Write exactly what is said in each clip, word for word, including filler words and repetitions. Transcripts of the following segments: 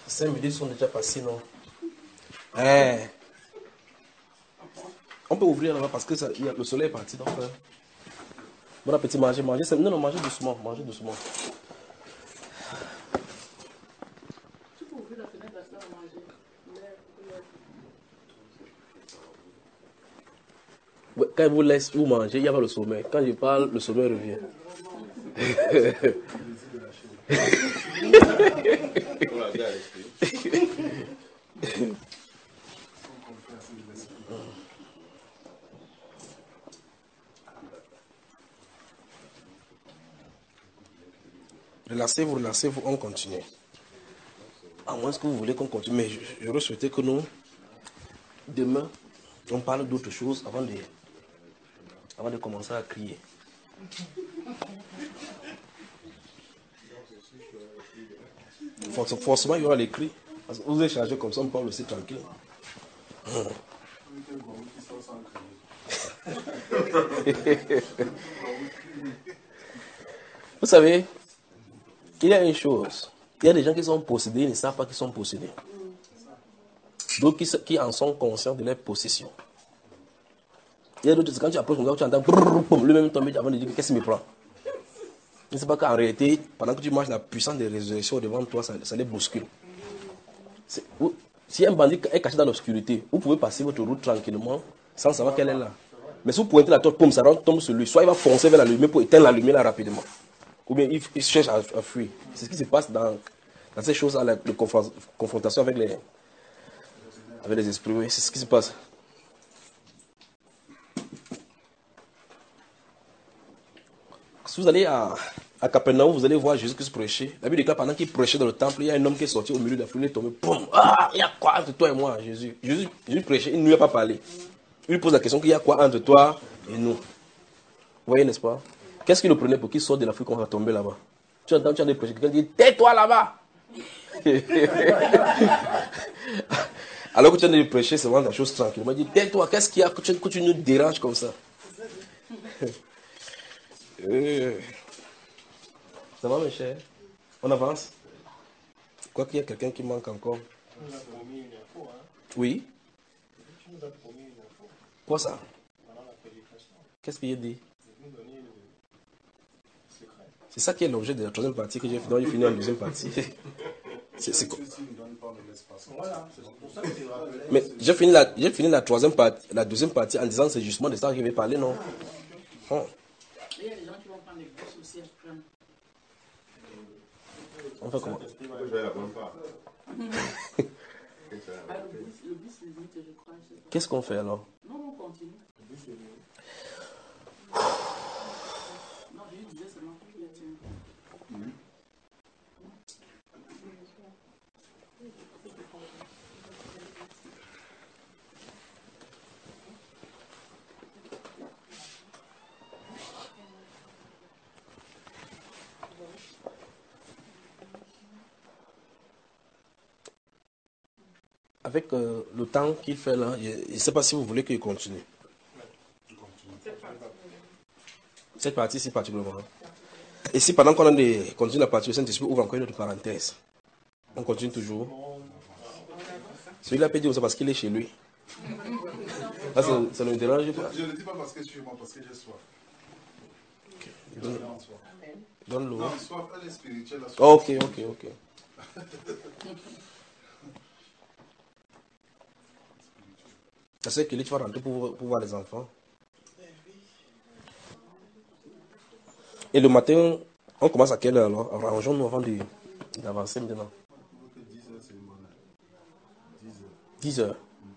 cinq minutes sont déjà passées, non? Eh. On peut ouvrir là-bas parce que ça, y a, le soleil est parti. Donc, euh, bon appétit, manger, manger. Non, non, mangez doucement, mangez doucement. Tu peux ouvrir la fenêtre là, ça va manger. Ouais, quand il vous laisse vous manger, il y a pas le sommeil. Quand je parle, le sommeil revient. Relaxez-vous, relaxez-vous, on continue. À moins que vous voulez qu'on continue, mais j'aurais souhaité que nous, demain, on parle d'autre chose avant de, avant de commencer à crier. Forcément, il y aura les cris. Parce que vous êtes chargé comme ça, on parle aussi tranquille. Vous savez, il y a une chose. Il y a des gens qui sont possédés, ils ne savent pas qu'ils sont possédés. D'autres qui, qui en sont conscients de leur possession. Il y a d'autres, quand tu approches, tu entends lui-même tomber avant de dire qu'est-ce qui me prend. Je ne sais pas qu'en réalité, pendant que tu marches, la puissance des résurrections devant toi, ça, ça les bouscule. Si un bandit est caché dans l'obscurité, vous pouvez passer votre route tranquillement sans savoir qu'elle est là. Mais si vous pointez la torche, poum, ça tombe sur lui. Soit il va foncer vers la lumière pour éteindre la lumière là rapidement. Ou bien il, il cherche à, à fuir. C'est ce qui se passe dans, dans ces choses-là, la, la confrontation avec les, avec les esprits. Oui, c'est ce qui se passe. Si vous allez à, à Capernaum, vous allez voir Jésus-Christ prêcher. La Bible déclare pendant qu'il prêchait dans le temple, il y a un homme qui est sorti au milieu de la foule, il est tombé. Boum, ah, il y a quoi entre toi et moi, Jésus? Jésus, Jésus prêchait, il ne lui a pas parlé. Il lui pose la question qu'il y a quoi entre toi et nous? Vous voyez, n'est-ce pas? Qu'est-ce qu'il le prenait pour qu'il sorte de la foule qu'on va tomber là-bas? Tu entends, tu as des prêchés, quelqu'un dit tais-toi là-bas. Alors que tu as des prêcher, c'est vraiment la chose tranquille. Il m'a dit tais-toi, qu'est-ce qu'il y a que tu, que tu nous déranges comme ça? Euh, ça va, mes chers? On avance? Quoi qu'il y a quelqu'un qui manque encore. Oui? Quoi ça? Qu'est-ce qu'il a dit? C'est ça qui est l'objet de la troisième partie que j'ai fini, j'ai fini en deuxième partie. C'est, c'est... Mais j'ai fini, la, j'ai fini la troisième partie, la deuxième partie en disant c'est justement de ça que je vais parler, non? Oh. Il y a des gens qui vont prendre les bus aussi extrêmes. On fait comment? Qu'est-ce qu'on fait alors? Non, on continue. Non, je disais seulement que je tiens. Avec euh, le temps qu'il fait là, je ne sais pas si vous voulez qu'il continue. Cette partie-ci particulièrement. Et si pendant qu'on a des, continue la partie, le Saint-Esprit ouvre encore une autre parenthèse. On continue toujours. Celui-là peut dire ça parce qu'il est chez lui. Là, ça, ça ne me dérange pas. Je ne le dis pas parce que je suis moi, parce que j'ai soif. Okay. Donne, donne l'eau. Non, soif, elle est spirituelle. Oh, ok, ok, ok. Ça c'est que tu vas rentrer pour, pour voir les enfants. Et le matin, on commence à quelle heure alors? Arrangeons-nous avant de, d'avancer maintenant. dix heures.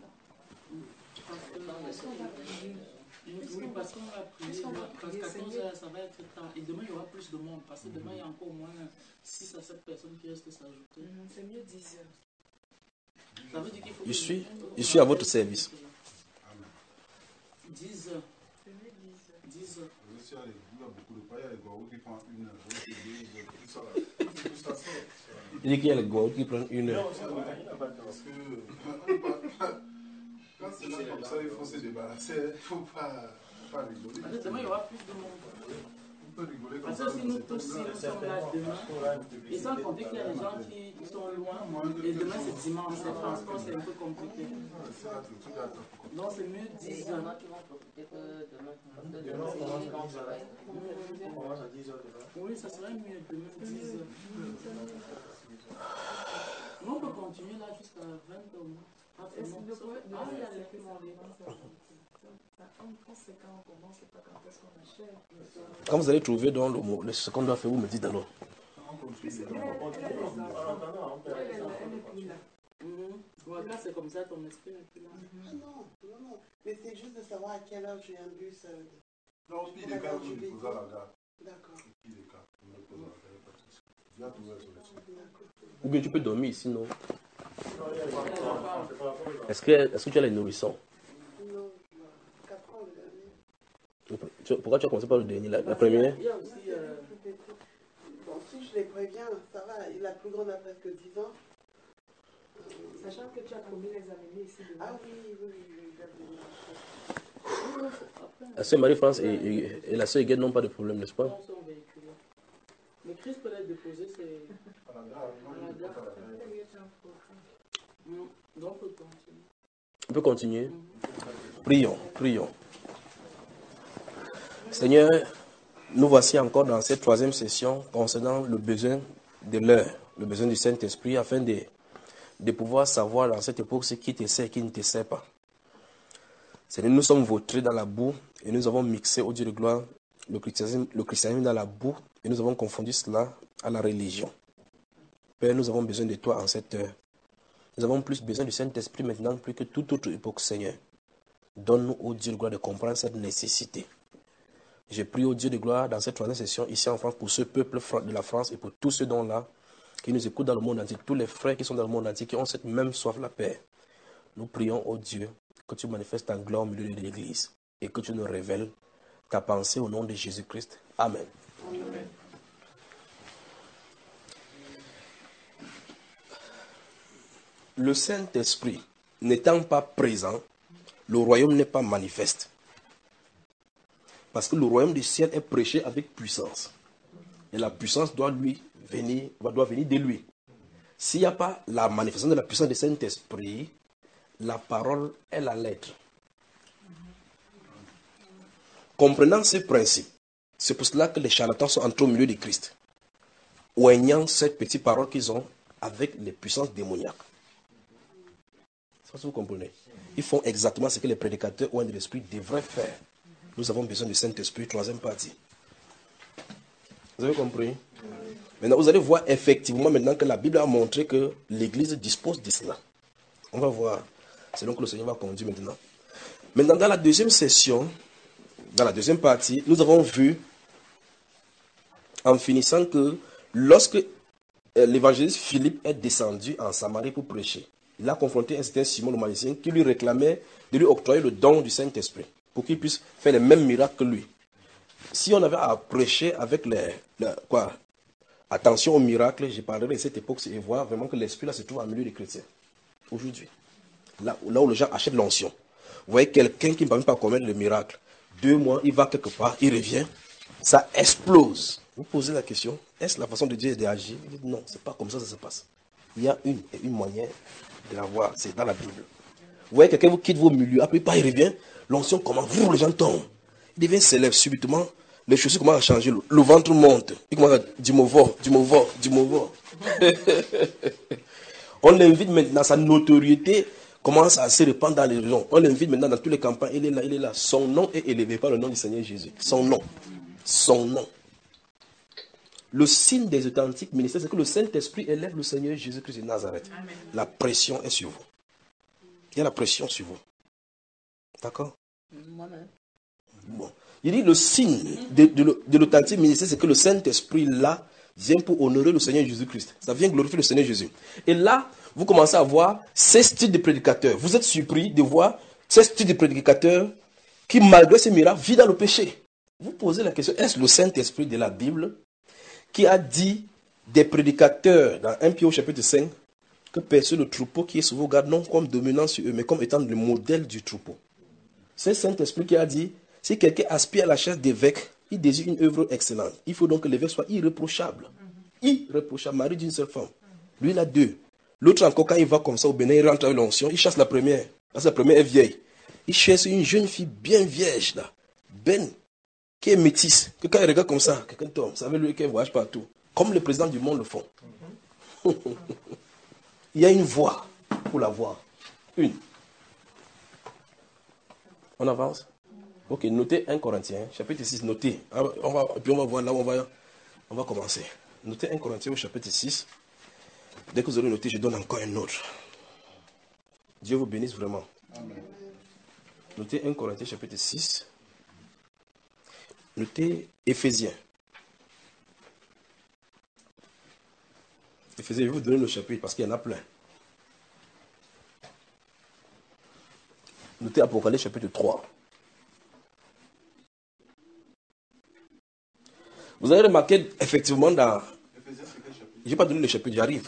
Oui, parce qu'on va prier, parce qu'à quatorze heures, ça va être tard. Et demain, il y aura plus de monde, parce que demain, il y a encore au moins six à sept personnes qui restent s'ajouter. C'est mieux dix heures. Ça veut dire qu'il faut Je suis, je suis à votre service. dix heures. dix heures. Il dit qu'il y a les gars qui prennent une heure. Parce que quand c'est là comme ça, il faut se débarrasser. Il ne faut pas, pas rigoler. Demain, il y aura plus de monde. peux rigoler comme Parce ça. que si nous tous, si nous sommes là demain, et sans compter qu'il y a des gens qui sont loin, et demain c'est dimanche, les transports c'est un peu compliqué. Donc c'est mieux dix heures. qui vont profiter que demain, parce que demain c'est un grand travail. On commence à dix heures demain. Oui, ça serait mieux demain dix heures. Mais on peut continuer là jusqu'à vingt heures. Ah, Est-ce non, que le sauf- problème- ah, le il y a problème, les c'est que gens. on sait quand on commence, c'est pas quand est-ce qu'on achève. Quand vous allez trouver dans le mot, ce qu'on doit faire, vous me dites alors. Mhm. Ouais, là c'est comme ça, ton esprit n'est plus là. Ah non, non, non. Mais c'est juste de savoir à quelle heure j'ai un bus. euh, Non, au pire des cas, vous me posez à la gare. D'accord. Au pire des cas, vous me posez à la gare, pas de souci. Viens trouver la solution. Ou bien tu peux dormir ici, non? Non, il y a pas- c'est pas rapport. Est-ce que, est-ce que tu as les nourrissons? Non, quatre ans le dernier. Tu- Pourquoi tu as commencé par le dernier, la, la Parce qu'il y a- première? Il y a aussi. euh, Bon, si je les préviens, ça va. La plus grande a presque dix ans. Sachant que tu as promis les amener ici demain. Ah oui, oui, oui, oui, il a bien marché. après, La sœur Marie-France et, et, et la sœur Huguette n'ont pas de problème, n'est-ce pas? on sont véhiculés. Mais Christ peut les déposer, c'est. À la gare, moi, je ne peux pas à la gare. Mhm. Donc on peut continuer. On peut continuer? Mhm. Prions, prions. Seigneur, nous voici encore dans cette troisième session concernant le besoin de l'heure, le besoin du Saint-Esprit, afin de, de pouvoir savoir dans cette époque ce qui te sert et qui ne te sert pas. Seigneur, nous sommes vautrés dans la boue et nous avons mixé au Dieu de gloire le christianisme, le christianisme dans la boue et nous avons confondu cela à la religion. Père, nous avons besoin de toi en cette heure. Nous avons plus besoin du Saint-Esprit maintenant plus que toute autre époque, Seigneur. Donne-nous, ô Dieu de gloire, de comprendre cette nécessité. Je prie au Dieu de gloire dans cette troisième session ici en France pour ce peuple de la France et pour tous ceux dont là qui nous écoutent dans le monde entier, tous les frères qui sont dans le monde entier, qui ont cette même soif, la paix. Nous prions au Dieu que tu manifestes ta gloire au milieu de l'Église et que tu nous révèles ta pensée au nom de Jésus-Christ. Amen. Amen. Le Saint-Esprit n'étant pas présent, le royaume n'est pas manifeste. Parce que le royaume du ciel est prêché avec puissance. Et la puissance doit lui venir, doit venir de lui. S'il n'y a pas la manifestation de la puissance du Saint-Esprit, la parole est la lettre. Comprenant ce principe, c'est pour cela que les charlatans sont entrés au milieu de Christ, oignant cette petite parole qu'ils ont avec les puissances démoniaques. C'est ce que vous comprenez. Ils font exactement ce que les prédicateurs ou de l'esprit devraient faire. Nous avons besoin du Saint-Esprit, troisième partie. Vous avez compris? Maintenant, vous allez voir effectivement maintenant que la Bible a montré que l'Église dispose de cela. On va voir. C'est donc que le Seigneur va conduire maintenant. Maintenant, dans la deuxième session, dans la deuxième partie, nous avons vu, en finissant, que lorsque l'évangéliste Philippe est descendu en Samarie pour prêcher, il a confronté un certain Simon le magicien qui lui réclamait de lui octroyer le don du Saint-Esprit pour qu'il puisse faire les mêmes miracles que lui. Si on avait à prêcher avec les, les quoi, attention aux miracles, je parlerai de cette époque et voir vraiment que l'Esprit là se trouve en milieu des chrétiens. Aujourd'hui, là, là où les gens achètent l'onction. Vous voyez quelqu'un qui ne va même pas commettre le miracle. Deux mois, il va quelque part, il revient, ça explose. Vous posez la question, est-ce la façon de Dieu d'agir? Il dit non, c'est pas comme ça que ça se passe. Il y a une, une manière de la voir, c'est dans la Bible. Vous voyez quelqu'un vous quitte vos milieux, après il revient, l'onction commence, vous, les gens tombent. Il devient s'élève subitement, les chaussures commencent à changer, le, le ventre monte, il commence à du mauvais, du mauvais, du mauvais. On l'invite maintenant, sa notoriété commence à se répandre dans les régions. On l'invite maintenant dans toutes les campagnes, il est là, il est là. Son nom est élevé par le nom du Seigneur Jésus. Son nom. Son nom. Le signe des authentiques ministères, c'est que le Saint-Esprit élève le Seigneur Jésus-Christ de Nazareth. Amen. La pression est sur vous. Il y a la pression sur vous. D'accord? Moi-même. Bon. Il dit le signe de, de, de l'authentique ministère, c'est que le Saint-Esprit là vient pour honorer le Seigneur Jésus-Christ. Ça vient glorifier le Seigneur Jésus. Et là, vous commencez à voir ces styles de prédicateurs. Vous êtes surpris de voir ces styles de prédicateurs qui, malgré ces miracles, vivent dans le péché. Vous posez la question, est-ce le Saint-Esprit de la Bible qui a dit des prédicateurs dans un Pierre au chapitre cinq que perçoit le troupeau qui est sous vos gardes, non comme dominant sur eux, mais comme étant le modèle du troupeau. C'est le Saint-Esprit qui a dit, si quelqu'un aspire à la chaise d'évêque, il désire une œuvre excellente. Il faut donc que l'évêque soit irréprochable. Irréprochable, mari d'une seule femme. Lui, il a deux. L'autre encore, quand il va comme ça au Bénin, il rentre avec l'onction, il chasse la première. Parce que la première est vieille. Il cherche une jeune fille bien vierge, là. Ben, qui est métisse. Que quand il regarde comme ça, quelqu'un tombe. Ça veut lui qu'elle voyage partout. Comme les présidents du monde le font. Il y a une voie pour la voir. Une. On avance. Ok, notez un Corinthiens, chapitre six, notez. On va, puis on va voir là où on va, on va commencer. Notez un Corinthiens au chapitre six. Dès que vous aurez noté, je donne encore un autre. Dieu vous bénisse vraiment. Amen. Notez un Corinthiens chapitre six. Notez Éphésiens. Éphésiens, je vais vous donner le chapitre parce qu'il y en a plein. Notez Apocalypse chapitre trois. Vous avez remarqué effectivement dans... Je n'ai pas donné le chapitre, j'arrive.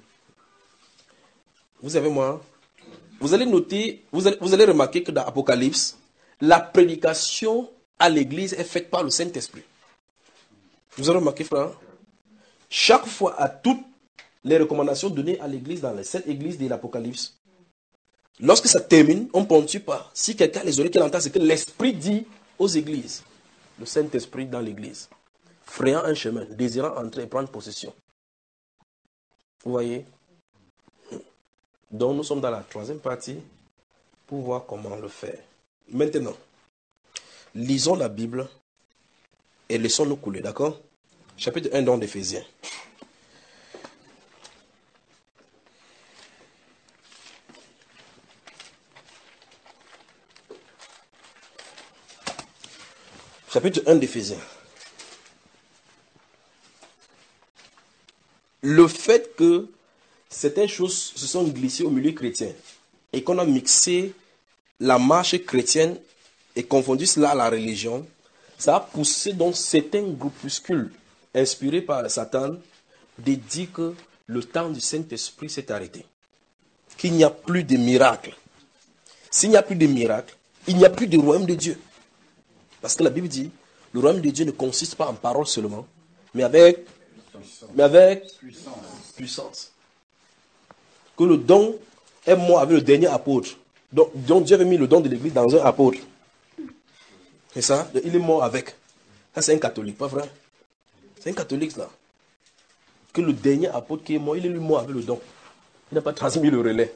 Vous savez moi, vous allez noter, vous allez, vous allez remarquer que dans Apocalypse, la prédication à l'église est faite par le Saint-Esprit. Vous avez remarqué, frère? Chaque fois, à toutes les recommandations données à l'église dans les sept églises de l'Apocalypse, lorsque ça termine, on ne ponctue pas. Si quelqu'un a les oreilles qu'il entend, c'est que l'Esprit dit aux églises. Le Saint-Esprit dans l'église. Frayant un chemin, désirant entrer et prendre possession. Vous voyez? Donc nous sommes dans la troisième partie pour voir comment le faire. Maintenant, lisons la Bible et laissons-nous couler, d'accord? Chapitre un dans d'Éphésiens. Chapitre un d'Éphésiens. Le fait que certaines choses se sont glissées au milieu chrétien et qu'on a mixé la marche chrétienne et confondu cela à la religion, ça a poussé donc certains groupuscules inspirés par Satan de dire que le temps du Saint-Esprit s'est arrêté. Qu'il n'y a plus de miracles. S'il n'y a plus de miracles, il n'y a plus de royaume de Dieu. Parce que la Bible dit, le royaume de Dieu ne consiste pas en paroles seulement, mais avec, mais avec puissance. puissance. Que le don est mort avec le dernier apôtre. Donc, donc Dieu avait mis le don de l'église dans un apôtre. C'est ça? Il est mort avec. Ça, c'est un catholique, pas vrai? C'est un catholique, là. Que le dernier apôtre qui est mort, il est lui mort avec le don. Il n'a pas transmis le relais.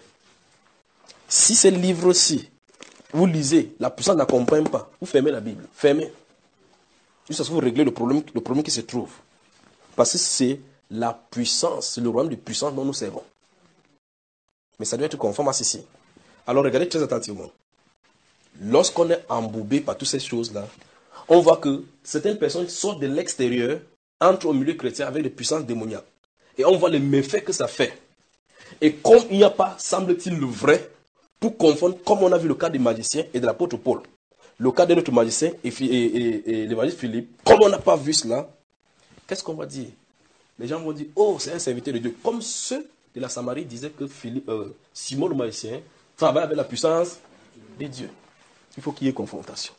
Si ces livres-ci, vous lisez, la puissance n'accompagne pas, vous fermez la Bible. Fermez. Juste à ce que vous réglez le problème, le problème qui se trouve. Parce que c'est la puissance, c'est le royaume de puissance dont nous servons. Mais ça doit être conforme à ceci. Alors regardez très attentivement. Lorsqu'on est embourbé par toutes ces choses-là, on voit que certaines personnes sortent de l'extérieur, entrent au milieu chrétien avec des puissances démoniaques. Et on voit les méfaits que ça fait. Et comme il n'y a pas, semble-t-il, le vrai, pour confondre, comme on a vu le cas des magiciens et de l'apôtre Paul, le cas de notre magicien et, et, et, et l'évangile Philippe, comme on n'a pas vu cela, qu'est-ce qu'on va dire? Les gens vont dire, oh, c'est un serviteur de Dieu. Comme ceux de la Samarie disaient que Philippe, euh, Simon le magicien travaille avec la puissance de Dieu. Il faut qu'il y ait confrontation.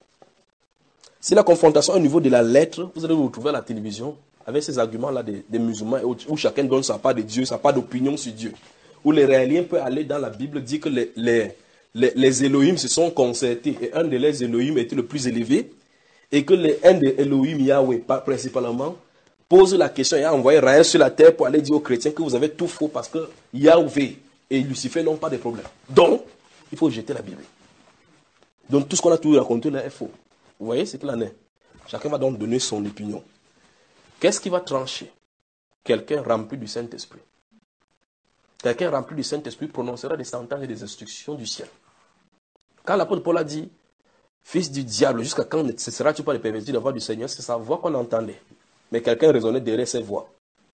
Si la confrontation est au niveau de la lettre, vous allez vous retrouver à la télévision avec ces arguments-là des, des musulmans où chacun donne sa part de Dieu, sa part d'opinion sur Dieu. Où les réaliens peuvent aller dans la Bible dire que les, les, les, les Elohim se sont concertés et un de les Elohim était le plus élevé et que les, un des Elohim, Yahweh principalement, pose la question et a envoyé Raël sur la terre pour aller dire aux chrétiens que vous avez tout faux parce que Yahweh et Lucifer n'ont pas de problème. Donc, il faut jeter la Bible. Donc, tout ce qu'on a tout raconté là est faux. Vous voyez ce qu'il en est? Chacun va donc donner son opinion. Qu'est-ce qui va trancher? Quelqu'un rempli du Saint-Esprit. Quelqu'un rempli du Saint-Esprit prononcera des sentences et des instructions du ciel. Quand l'apôtre Paul a dit, fils du diable, jusqu'à quand ne cesseras-tu pas de pervertir la voix du Seigneur? C'est sa voix qu'on entendait. Mais quelqu'un raisonnait derrière ses voix.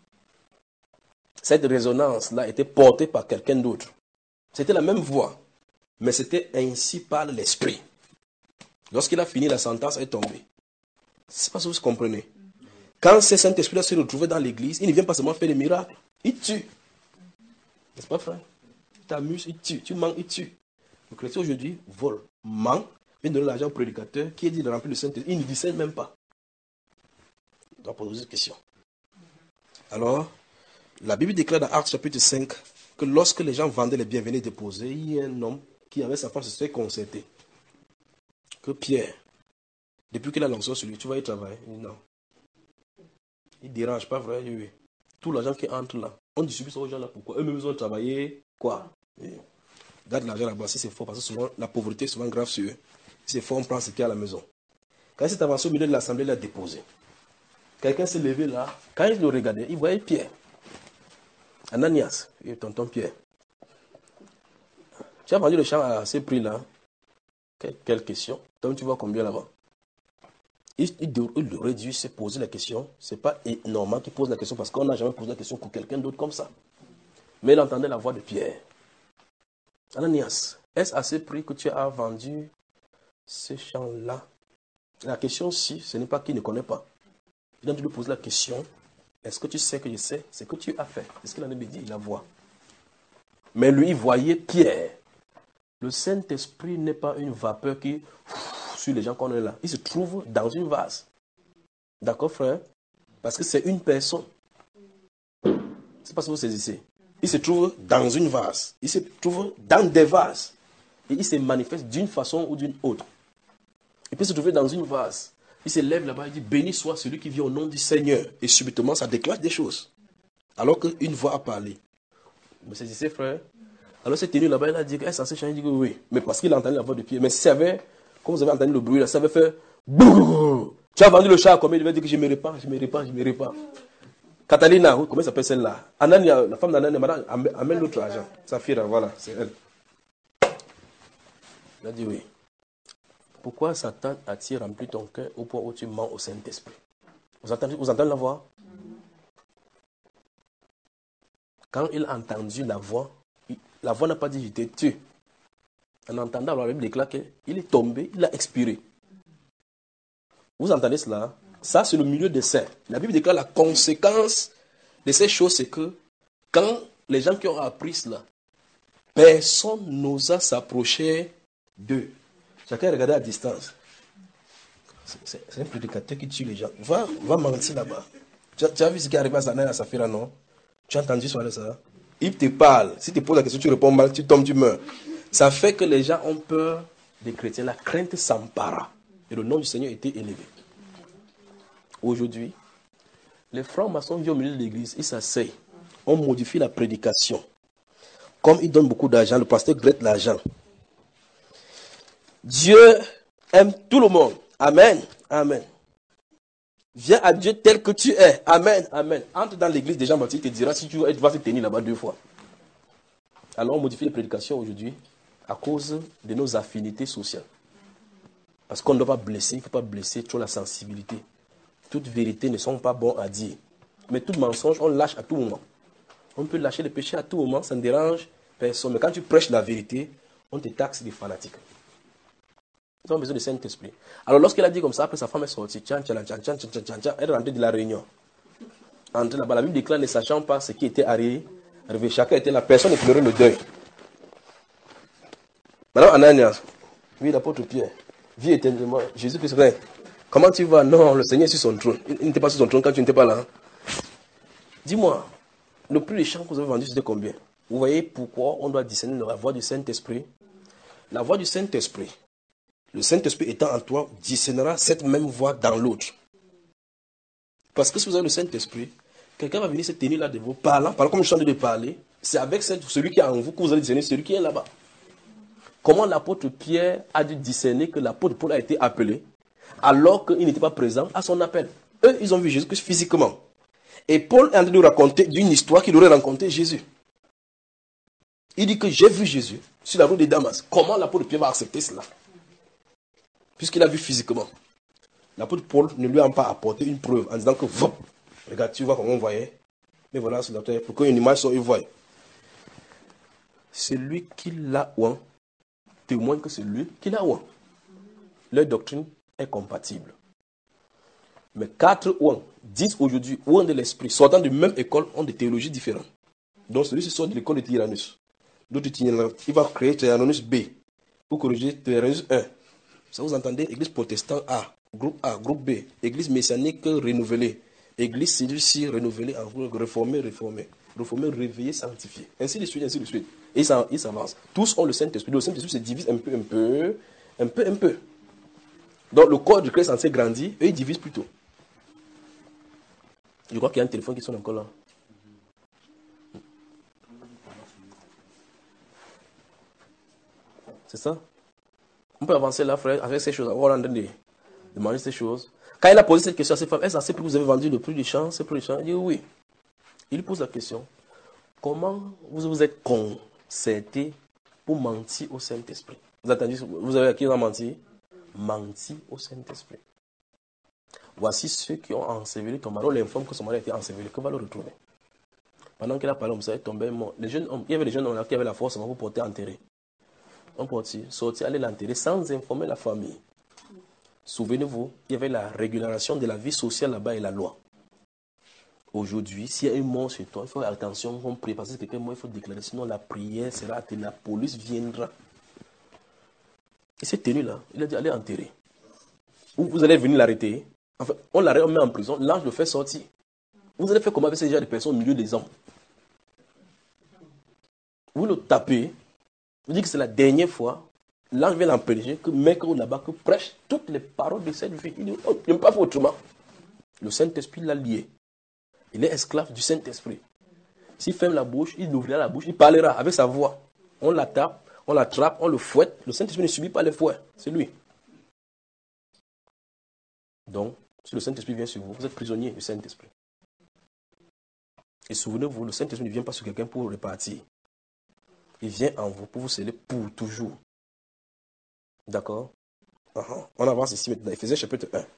Cette résonance-là était portée par quelqu'un d'autre. C'était la même voix, mais c'était ainsi par l'Esprit. Lorsqu'il a fini, la sentence est tombée. C'est pas ce que vous comprenez. Quand ce Saint-Esprit se retrouve dans l'église, il ne vient pas seulement faire des miracles, il tue. N'est-ce pas, frère? Il t'amuse, il tue. Tu manques, il tue. Le chrétien aujourd'hui vole, ment, vient donner l'argent au prédicateur qui est dit de remplir le Saint-Esprit. Il ne discerne même pas. On doit poser une question. Alors, la Bible déclare dans Actes chapitre cinq que lorsque les gens vendaient les biens, venaient déposer, il y a un homme qui avait sa femme, se serait concerté. Que Pierre, depuis qu'il a lancé sur lui, tu vas y travailler. Il dit non. Il ne dérange pas, vrai. Oui. Tout l'argent qui entre là, on distribue ça aux gens là. Pourquoi? Eux-mêmes, ils ont travaillé. Quoi? Et garde l'argent là-bas si c'est fort, parce que souvent, la pauvreté est souvent grave sur eux. Si c'est fort, on prend ce qu'il y a à la maison. Quand il s'est avancé au milieu de l'assemblée, il a déposé. Quelqu'un s'est levé là. Quand il le regardait, il voyait Pierre. Ananias, et tonton Pierre. Tu as vendu le champ à ces prix-là. Quelle, quelle question? Donc tu vois combien là-bas? Il, il, il aurait dû se poser la question. Ce n'est pas normal qu'il pose la question parce qu'on n'a jamais posé la question pour quelqu'un d'autre comme ça. Mais il entendait la voix de Pierre. Ananias, est-ce à ce prix que tu as vendu ce champ-là? La question, si, ce n'est pas qu'il ne connaît pas. Il a dû lui poser la question. Est-ce que tu sais que je sais ce que tu as fait? C'est ce qu'il en a dit, la voix. Mais lui, il voyait Pierre. Le Saint-Esprit n'est pas une vapeur qui, sur les gens qu'on est là. Il se trouve dans une vase. D'accord, frère? Parce que c'est une personne. C'est pas ce que vous saisissez. Il se trouve dans une vase. Il se trouve dans des vases. Et il se manifeste d'une façon ou d'une autre. Il peut se trouver dans une vase. Il se lève là-bas et dit, béni soit celui qui vient au nom du Seigneur. Et subitement, ça déclenche des choses. Alors qu'une voix a parlé. Vous saisissez, frère? Alors c'est tenu là-bas, il a dit, est-ce censé changer? Il dit que oui. Mais parce qu'il a entendu la voix de Pierre. Mais si ça avait, comme vous avez entendu le bruit là, ça avait fait, bouh, tu as vendu le chat à combien? Il va dire que je ne me répands, je ne me répands, je ne me répands. Catalina, oui, comment s'appelle celle-là? Anania, la femme d'Anania, madame, amène l'autre argent. Saphira, voilà, c'est elle. Il a dit oui. Pourquoi Satan a-t-il rempli ton cœur au point où tu mens au Saint-Esprit? Vous entendez, vous entendez la voix? Quand il a entendu la voix, la voix n'a pas dit je t'ai tué. En entendant, alors, la Bible déclare qu'il est tombé, il a expiré. Vous entendez cela? Ça, c'est le milieu des saints. La Bible déclare la conséquence de ces choses, c'est que quand les gens qui ont appris cela, personne n'osa s'approcher d'eux. Chacun regardait à distance. C'est, c'est un prédicateur qui tue les gens. Va, va mentir là-bas. Tu as, tu as vu ce qui arrive à Zanaï à Saphira, non? Tu as entendu sur ça? Il te parle. Si tu poses la question, tu réponds mal, tu tombes, tu meurs. Ça fait que les gens ont peur des chrétiens. La crainte s'empara. Et le nom du Seigneur était élevé. Aujourd'hui, les francs-maçons viennent au milieu de l'église, ils s'asseyent. On modifie la prédication. Comme ils donnent beaucoup d'argent, le pasteur gratte l'argent. Dieu aime tout le monde. Amen. Amen. Viens à Dieu tel que tu es. Amen. Amen. Entre dans l'église des Jean-Baptiste, il te dira si tu vas te tenir là-bas deux fois. Alors on modifie les prédications aujourd'hui à cause de nos affinités sociales. Parce qu'on ne doit pas blesser, il ne faut pas blesser trop la sensibilité. Toutes vérités ne sont pas bonnes à dire. Mais tout mensonge, on lâche à tout moment. On peut lâcher le péché à tout moment, ça ne dérange personne. Mais quand tu prêches la vérité, on te taxe des fanatiques. Ils ont besoin du Saint-Esprit. Alors lorsqu'elle a dit comme ça, après sa femme est sortie, tchan, tchan, tchan, tchan, tchan, tchan, tchan, elle est rentrée de la réunion. Entrée là-bas, la Bible déclare, ne sachant pas ce qui était arrivé, chacun était là, personne ne pleurait le deuil. Madame Ananias, oui, l'apôtre Pierre, vie éternellement, Jésus-Christ règne. Comment tu vas? Non, le Seigneur est sur son trône. Il n'était pas sur son trône quand tu n'étais pas là. Dis-moi, le prix des champs que vous avez vendus, c'était combien? Vous voyez pourquoi on doit discerner la voix du Saint-Esprit? La voix du Saint-Esprit, le Saint-Esprit étant en toi, discernera cette même voix dans l'autre. Parce que si vous avez le Saint-Esprit, quelqu'un va venir se tenir là de vous, parlant, parlant comme je suis en train de parler, c'est avec celui qui est en vous que vous allez discerner celui qui est là-bas. Comment l'apôtre Pierre a dû discerner que l'apôtre Paul a été appelé alors qu'il n'était pas présent à son appel? Eux, ils ont vu Jésus physiquement. Et Paul est en train de nous raconter d'une histoire qu'il aurait rencontré Jésus. Il dit que j'ai vu Jésus sur la route de Damas. Comment l'apôtre Pierre va accepter cela? Puisqu'il a vu physiquement. L'apôtre Paul ne lui a pas apporté une preuve en disant que, regarde, tu vois comment on voyait. Mais voilà, c'est la terre. Pour qu'une image soit, il voit. Celui qui l'a ouin témoigne que c'est lui qui l'a ouin. Leur doctrine est compatible. Mais quatre ouins disent aujourd'hui ouins de l'esprit, sortant de même école, ont des théologies différentes. Donc celui-ci sort de l'école de Tyrannus. D'autres il va créer Tyrannus B pour corriger Tyrannus un. Ça vous entendez? Église protestante A, groupe A, groupe B, église messianique renouvelée, Église, c'est ici renouveler, réformer, réformer. Réformer, réveiller, sanctifier. Ainsi de suite, ainsi de suite. Et ça, il s'avance. Tous ont le Saint-Esprit. Le Saint-Esprit se divise un peu, un peu, un peu, un peu. Donc le corps du Christ est censé grandir, eux ils divisent plutôt. Je crois qu'il y a un téléphone qui sonne encore là. C'est ça? On peut avancer là, frère, avec ces choses. On va en train de demander ces choses. Quand il a posé cette question à ses femmes, est-ce que c'est que vous avez vendu le prix du champ? C'est le prix du champ? Il dit oui. Il pose la question. Comment vous vous êtes concerté pour mentir au Saint-Esprit? Vous attendez, vous avez à qui on a menti? Menti au Saint-Esprit. Voici ceux qui ont enseveli ton mari. On l'informe que son mari a été enseveli. Que va le retrouver? Pendant qu'il a parlé, vous est tombé mort. Les jeunes hommes, il y avait des jeunes hommes qui avaient la force pour porter enterrer. On portait, sortir, aller l'enterrer sans informer la famille. Souvenez-vous, il y avait la régulation de la vie sociale là-bas et la loi. Aujourd'hui, s'il y a une mort chez toi, il faut faire attention, on prie, parce que quelqu'un mort, il faut déclarer, sinon la prière sera attendue, la police viendra. Et cette tenue-là, il a dit, allez enterrer. Ou vous allez venir l'arrêter. Enfin, on l'arrête, on met en prison, l'ange le fait sortir. Vous allez faire comment avec ces gens de personnes au milieu des hommes? Vous le tapez, vous dites que c'est la dernière fois, l'ange vient l'empêcher, que mec là-bas, que prêche toutes les paroles de cette vie. Il dit, oh, il n'aime pas faire autrement. Le Saint-Esprit l'a lié. Il est esclave du Saint-Esprit. S'il ferme la bouche, il ouvrira la bouche, il parlera avec sa voix. On la tape, on l'attrape, on le fouette. Le Saint-Esprit ne subit pas les fouets, c'est lui. Donc, si le Saint-Esprit vient sur vous, vous êtes prisonnier du Saint-Esprit. Et souvenez-vous, le Saint-Esprit ne vient pas sur quelqu'un pour repartir. Il vient en vous pour vous sceller pour toujours. D'accord? uh-huh. On avance ici maintenant. Éphésiens chapitre un.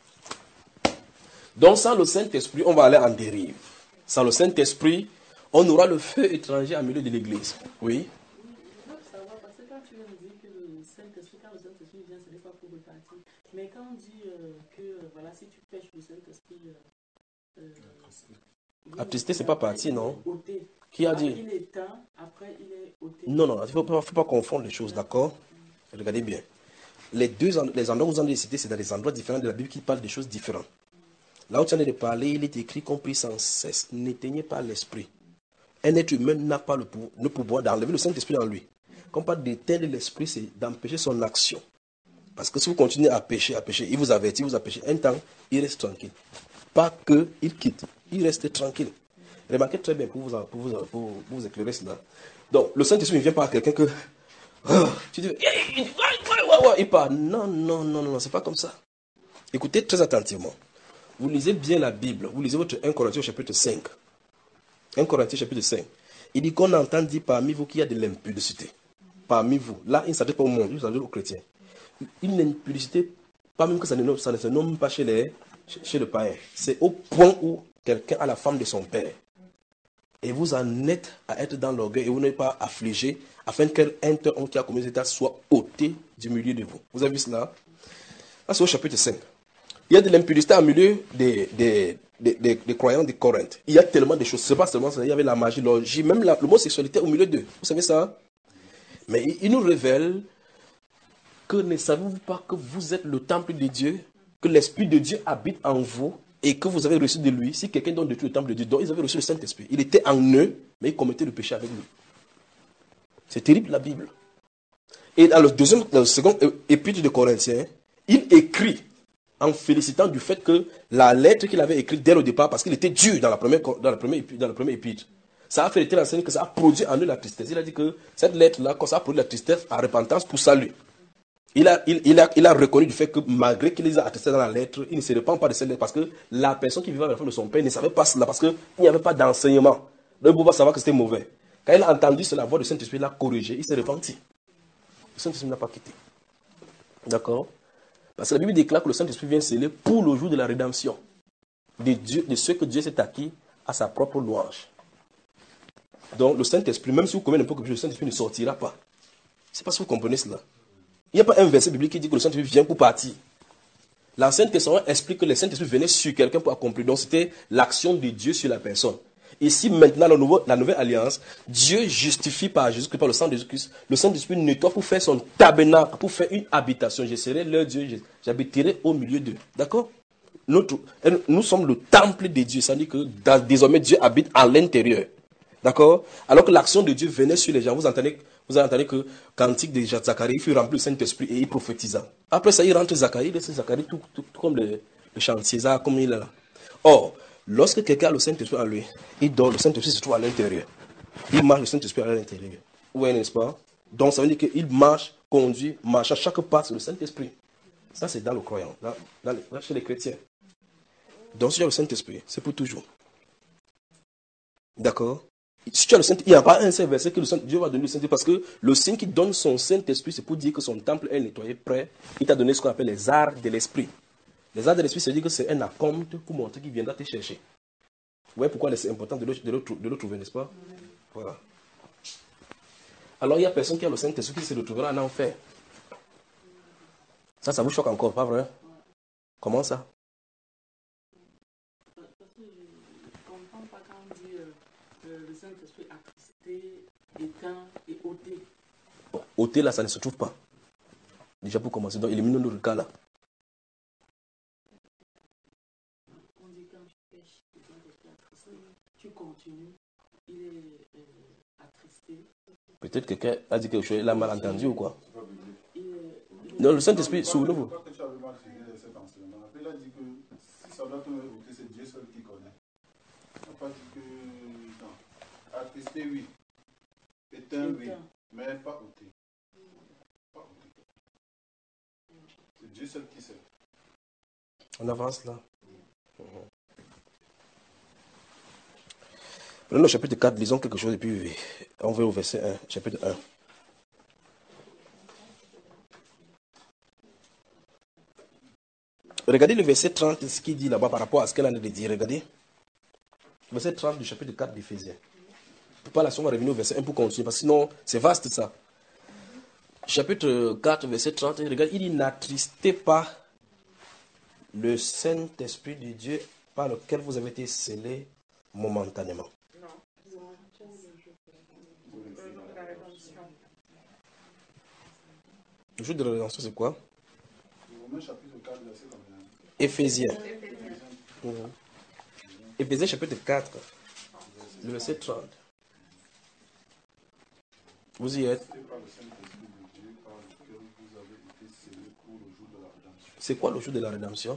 Donc sans le Saint-Esprit, on va aller en dérive. Sans le Saint-Esprit, on aura le feu étranger au milieu de l'église. Oui? Je veux savoir, parce que quand tu viens de dire que le Saint-Esprit, quand le Saint-Esprit vient, c'est des fois pour repartir. Mais quand on dit euh, que, euh, voilà, si tu pêches le Saint-Esprit... Euh, euh, Attristé, c'est pas parti, non? Ôté. Qui a dit? Il est temps, après il est ôté. Non, non, il ne faut pas, faut pas confondre les choses, d'accord? Regardez bien. Les deux les endroits où vous en avez cité, c'est dans des endroits différents de la Bible qui parlent de choses différentes. Là où tu en es de parler, il est écrit, compris sans cesse, n'éteignez pas l'esprit. Un être humain n'a pas le pouvoir, le pouvoir d'enlever le Saint-Esprit dans lui. Quand on parle d'éteindre l'esprit, c'est d'empêcher son action. Parce que si vous continuez à pécher, à pécher, il vous avertit, il vous a péché un temps, il reste tranquille. Pas qu'il quitte, il reste tranquille. Remarquez très bien pour vous, pour vous, pour vous éclairer cela. Donc, le Saint-Esprit ne vient pas à quelqu'un que... Oh, tu dis, il, il parle. Non, non, non, non, c'est pas comme ça. Écoutez très attentivement. Vous lisez bien la Bible. Vous lisez votre un Corinthiens chapitre cinq. un Corinthiens chapitre cinq. Il dit qu'on entend dire parmi vous qu'il y a de l'impudicité. Parmi vous. Là, il ne s'adresse pas au monde, il s'adresse aux chrétiens. Une impudicité, pas même que ça ne, ça ne se nomme pas chez, les, chez, chez le païen. C'est au point où quelqu'un a la femme de son père. Et vous en êtes à être dans l'orgueil et vous n'êtes pas affligé afin qu'un homme qui a commis cet acte soit ôté du milieu de vous. Vous avez vu cela? Là, c'est au chapitre cinq. Il y a de l'impudicité au milieu des, des, des, des, des croyants de Corinthe. Il y a tellement de choses. Ce n'est pas seulement ça. Il y avait la magie, l'orgie, même la, l'homosexualité au milieu d'eux. Vous savez ça? Mais il, il nous révèle que ne savez-vous pas que vous êtes le temple de Dieu, que l'Esprit de Dieu habite en vous et que vous avez reçu de lui. Si quelqu'un donne détruit le temple de Dieu, donc ils avaient reçu le Saint-Esprit. Il était en eux, mais ils commettaient le péché avec lui. C'est terrible la Bible. Et dans le, deuxième, dans le second épître de Corinthiens, il écrit en félicitant du fait que la lettre qu'il avait écrite dès le départ, parce qu'il était dur dans la première, dans la première, dans le premier épître, ça a fait telle enseigne que ça a produit en eux la tristesse. Il a dit que cette lettre-là, quand ça a produit la tristesse, à repentance pour salut. Il a, il, il, a, il a reconnu du fait que malgré qu'il les a attestés dans la lettre, il ne se répand pas de cette lettre parce que la personne qui vivait avec la femme de son père ne savait pas cela parce qu'il n'y avait pas d'enseignement. Donc il ne pouvait pas savoir que c'était mauvais. Quand il a entendu cela, la voix du Saint-Esprit l'a corrigé, il s'est repenti. Le Saint-Esprit n'a pas quitté. D'accord? Parce que la Bible déclare que le Saint-Esprit vient sceller pour le jour de la rédemption de, Dieu, de ceux que Dieu s'est acquis à sa propre louange. Donc le Saint-Esprit, même si vous commettez n'importe quel chose, le Saint-Esprit ne sortira pas. Je ne sais pas si vous comprenez cela. Il n'y a pas un verset biblique qui dit que le Saint-Esprit vient pour partir. L'Ancien Testament explique que le Saint-Esprit venait sur quelqu'un pour accomplir. Donc c'était l'action de Dieu sur la personne. Ici, maintenant, la, nouveau, la nouvelle alliance, Dieu justifie par Jésus-Christ, par le sang de Jésus-Christ. Le Saint-Esprit nettoie pour faire son tabernacle, pour faire une habitation. Je serai leur Dieu, j'habiterai au milieu d'eux. D'accord? notre, nous sommes le temple de Dieu. Ça veut dire que dans, désormais Dieu habite à l'intérieur. D'accord? Alors que l'action de Dieu venait sur les gens. Vous entendez, vous entendez que Cantique de Zacharie, il fut rempli du Saint-Esprit et il prophétisa. Après ça, il rentre Zacharie, il laisse Zacharie tout, tout, tout comme le, le chantier, ça, comme il est là. Or, lorsque quelqu'un a le Saint-Esprit en lui, il dort, le Saint-Esprit se trouve à l'intérieur. Il marche, le Saint-Esprit à l'intérieur. Oui, n'est-ce pas? Donc, ça veut dire qu'il marche, conduit, marche à chaque pas sur le Saint-Esprit. Ça, c'est dans le croyant, dans, dans les, chez les chrétiens. Donc, si tu as le Saint-Esprit, c'est pour toujours. D'accord? Si tu as le Saint-Esprit, il n'y a pas un seul verset que le Saint, Dieu va donner le Saint-Esprit, parce que le signe qui donne son Saint-Esprit, c'est pour dire que son temple est nettoyé, prêt. Il t'a donné ce qu'on appelle les arts de l'esprit. Les arts de l'esprit, ça veut dire que c'est un acompte pour montrer qu'il viendra te chercher. Vous voyez pourquoi c'est important de le, de le, de le trouver, n'est-ce pas? Voilà. Alors, il y a personne qui a le Saint-Esprit qui se retrouvera en enfer. Ça, ça vous choque encore, pas vrai? Comment ça? Parce que je ne comprends pas quand on dit euh, le Saint-Esprit attristé, éteint et ôté. Bon, ôté là, ça ne se trouve pas. Déjà pour commencer, donc éliminons le cas là. On dit quand tu pêches, le Saint-Esprit attristé, tu continues, il est euh, attristé. Peut-être que quelqu'un a dit quelque chose, il a mal entendu ou quoi? Il est, il est... Non, le Saint-Esprit, souvenez-vous. Je crois que tu avais mal suivi cet enseignement. Après, il a dit que si ça doit te ôter, c'est Dieu seul qui connaît. On n'a pas dit que. Non. Attristé, oui. Éteint, oui. Mais pas ôté. Pas ôté. C'est Dieu seul qui sait. On avance là. Prenons le chapitre quatre, lisons quelque chose et puis on va au verset un, chapitre un. Regardez le verset trente, ce qu'il dit là-bas par rapport à ce qu'elle a dit. Regardez. Verset trente du chapitre quatre d'Éphésiens. Par la suite, on va revenir au verset un pour continuer, parce que sinon, c'est vaste ça. Chapitre quatre, verset trente, regarde, il dit, n'attristez pas le Saint-Esprit de Dieu par lequel vous avez été scellés momentanément. Le jour de la rédemption, c'est quoi? Éphésiens. Mmh. Éphésiens chapitre quatre, le verset trente. Vous y êtes? C'est quoi le jour de la rédemption?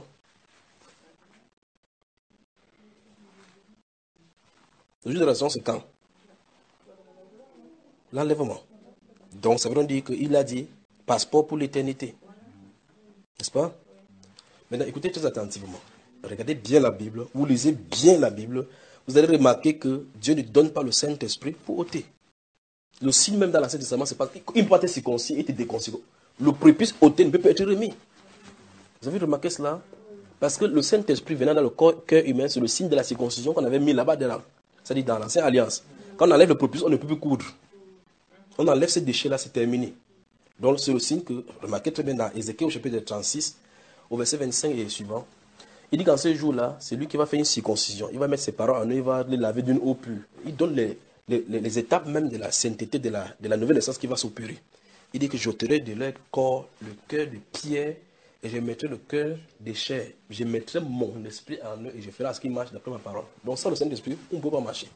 Le jour de la rédemption, c'est quand? L'enlèvement. Donc, ça veut dire qu'il a dit passeport pour l'éternité. N'est-ce pas? Maintenant, écoutez très attentivement. Regardez bien la Bible. Vous lisez bien la Bible. Vous allez remarquer que Dieu ne donne pas le Saint-Esprit pour ôter. Le signe même dans l'Ancien Testament, c'est pas qu'il peut être circoncis et être décirconcis. Le prépuce ôté ne peut pas être remis. Vous avez remarqué cela? Parce que le Saint-Esprit venant dans le corps, cœur humain, c'est le signe de la circoncision qu'on avait mis là-bas dedans. C'est-à-dire dans l'Ancienne Alliance. Quand on enlève le prépuce, on ne peut plus coudre. On enlève ces déchets-là, c'est terminé. Donc c'est le signe que, remarquez très bien dans Ézéchiel au chapitre trente-six, au verset vingt-cinq et suivant, il dit qu'en ce jour-là, c'est lui qui va faire une circoncision. Il va mettre ses parents en eux, il va les laver d'une eau pure. Il donne les, les, les, les étapes même de la sainteté de la, de la nouvelle naissance qui va s'opérer. Il dit que j'ôterai de leur corps le cœur de pierre et je mettrai le cœur de chair. Je mettrai mon esprit en eux et je ferai ce qu'ils marchent d'après ma parole. Donc sans le Saint-Esprit, on ne peut pas marcher.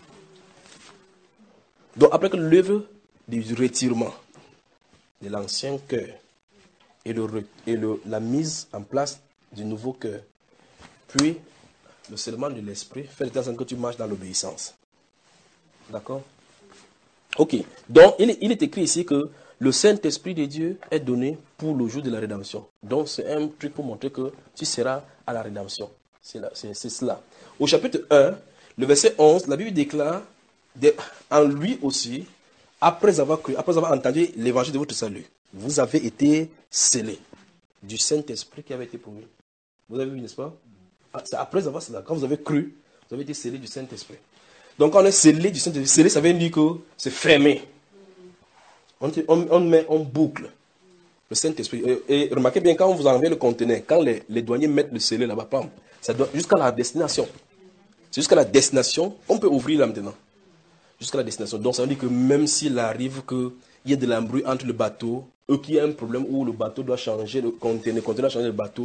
Donc après que l'œuvre du retirement de l'ancien cœur et, le, et le, la mise en place du nouveau cœur, puis le scellement de l'esprit, fait de telle sorte que tu marches dans l'obéissance. D'accord? Ok. Donc, il, il est écrit ici que le Saint-Esprit de Dieu est donné pour le jour de la rédemption. Donc, c'est un truc pour montrer que tu seras à la rédemption. C'est, là, c'est, c'est cela. Au chapitre un, le verset onze, la Bible déclare de, en lui aussi, après avoir cru, après avoir entendu l'évangile de votre salut, vous avez été scellés du Saint-Esprit qui avait été promis. Vous avez vu, n'est-ce pas? C'est après avoir cela, quand vous avez cru, vous avez été scellés du Saint-Esprit. Donc, quand on est scellé du Saint-Esprit, scellé, ça veut dire que c'est fermé. On, on, on met, on boucle le Saint-Esprit. Et, et remarquez bien, quand on vous enlève le conteneur, quand les, les douaniers mettent le scellé là-bas, pam, ça doit jusqu'à la destination. C'est jusqu'à la destination, on peut ouvrir là maintenant. Jusqu'à la destination. Donc, ça veut dire que même s'il arrive qu'il y ait de l'embrouille entre le bateau, eux qui ont un problème où le bateau doit changer, le conteneur, le conteneur doit changer le bateau,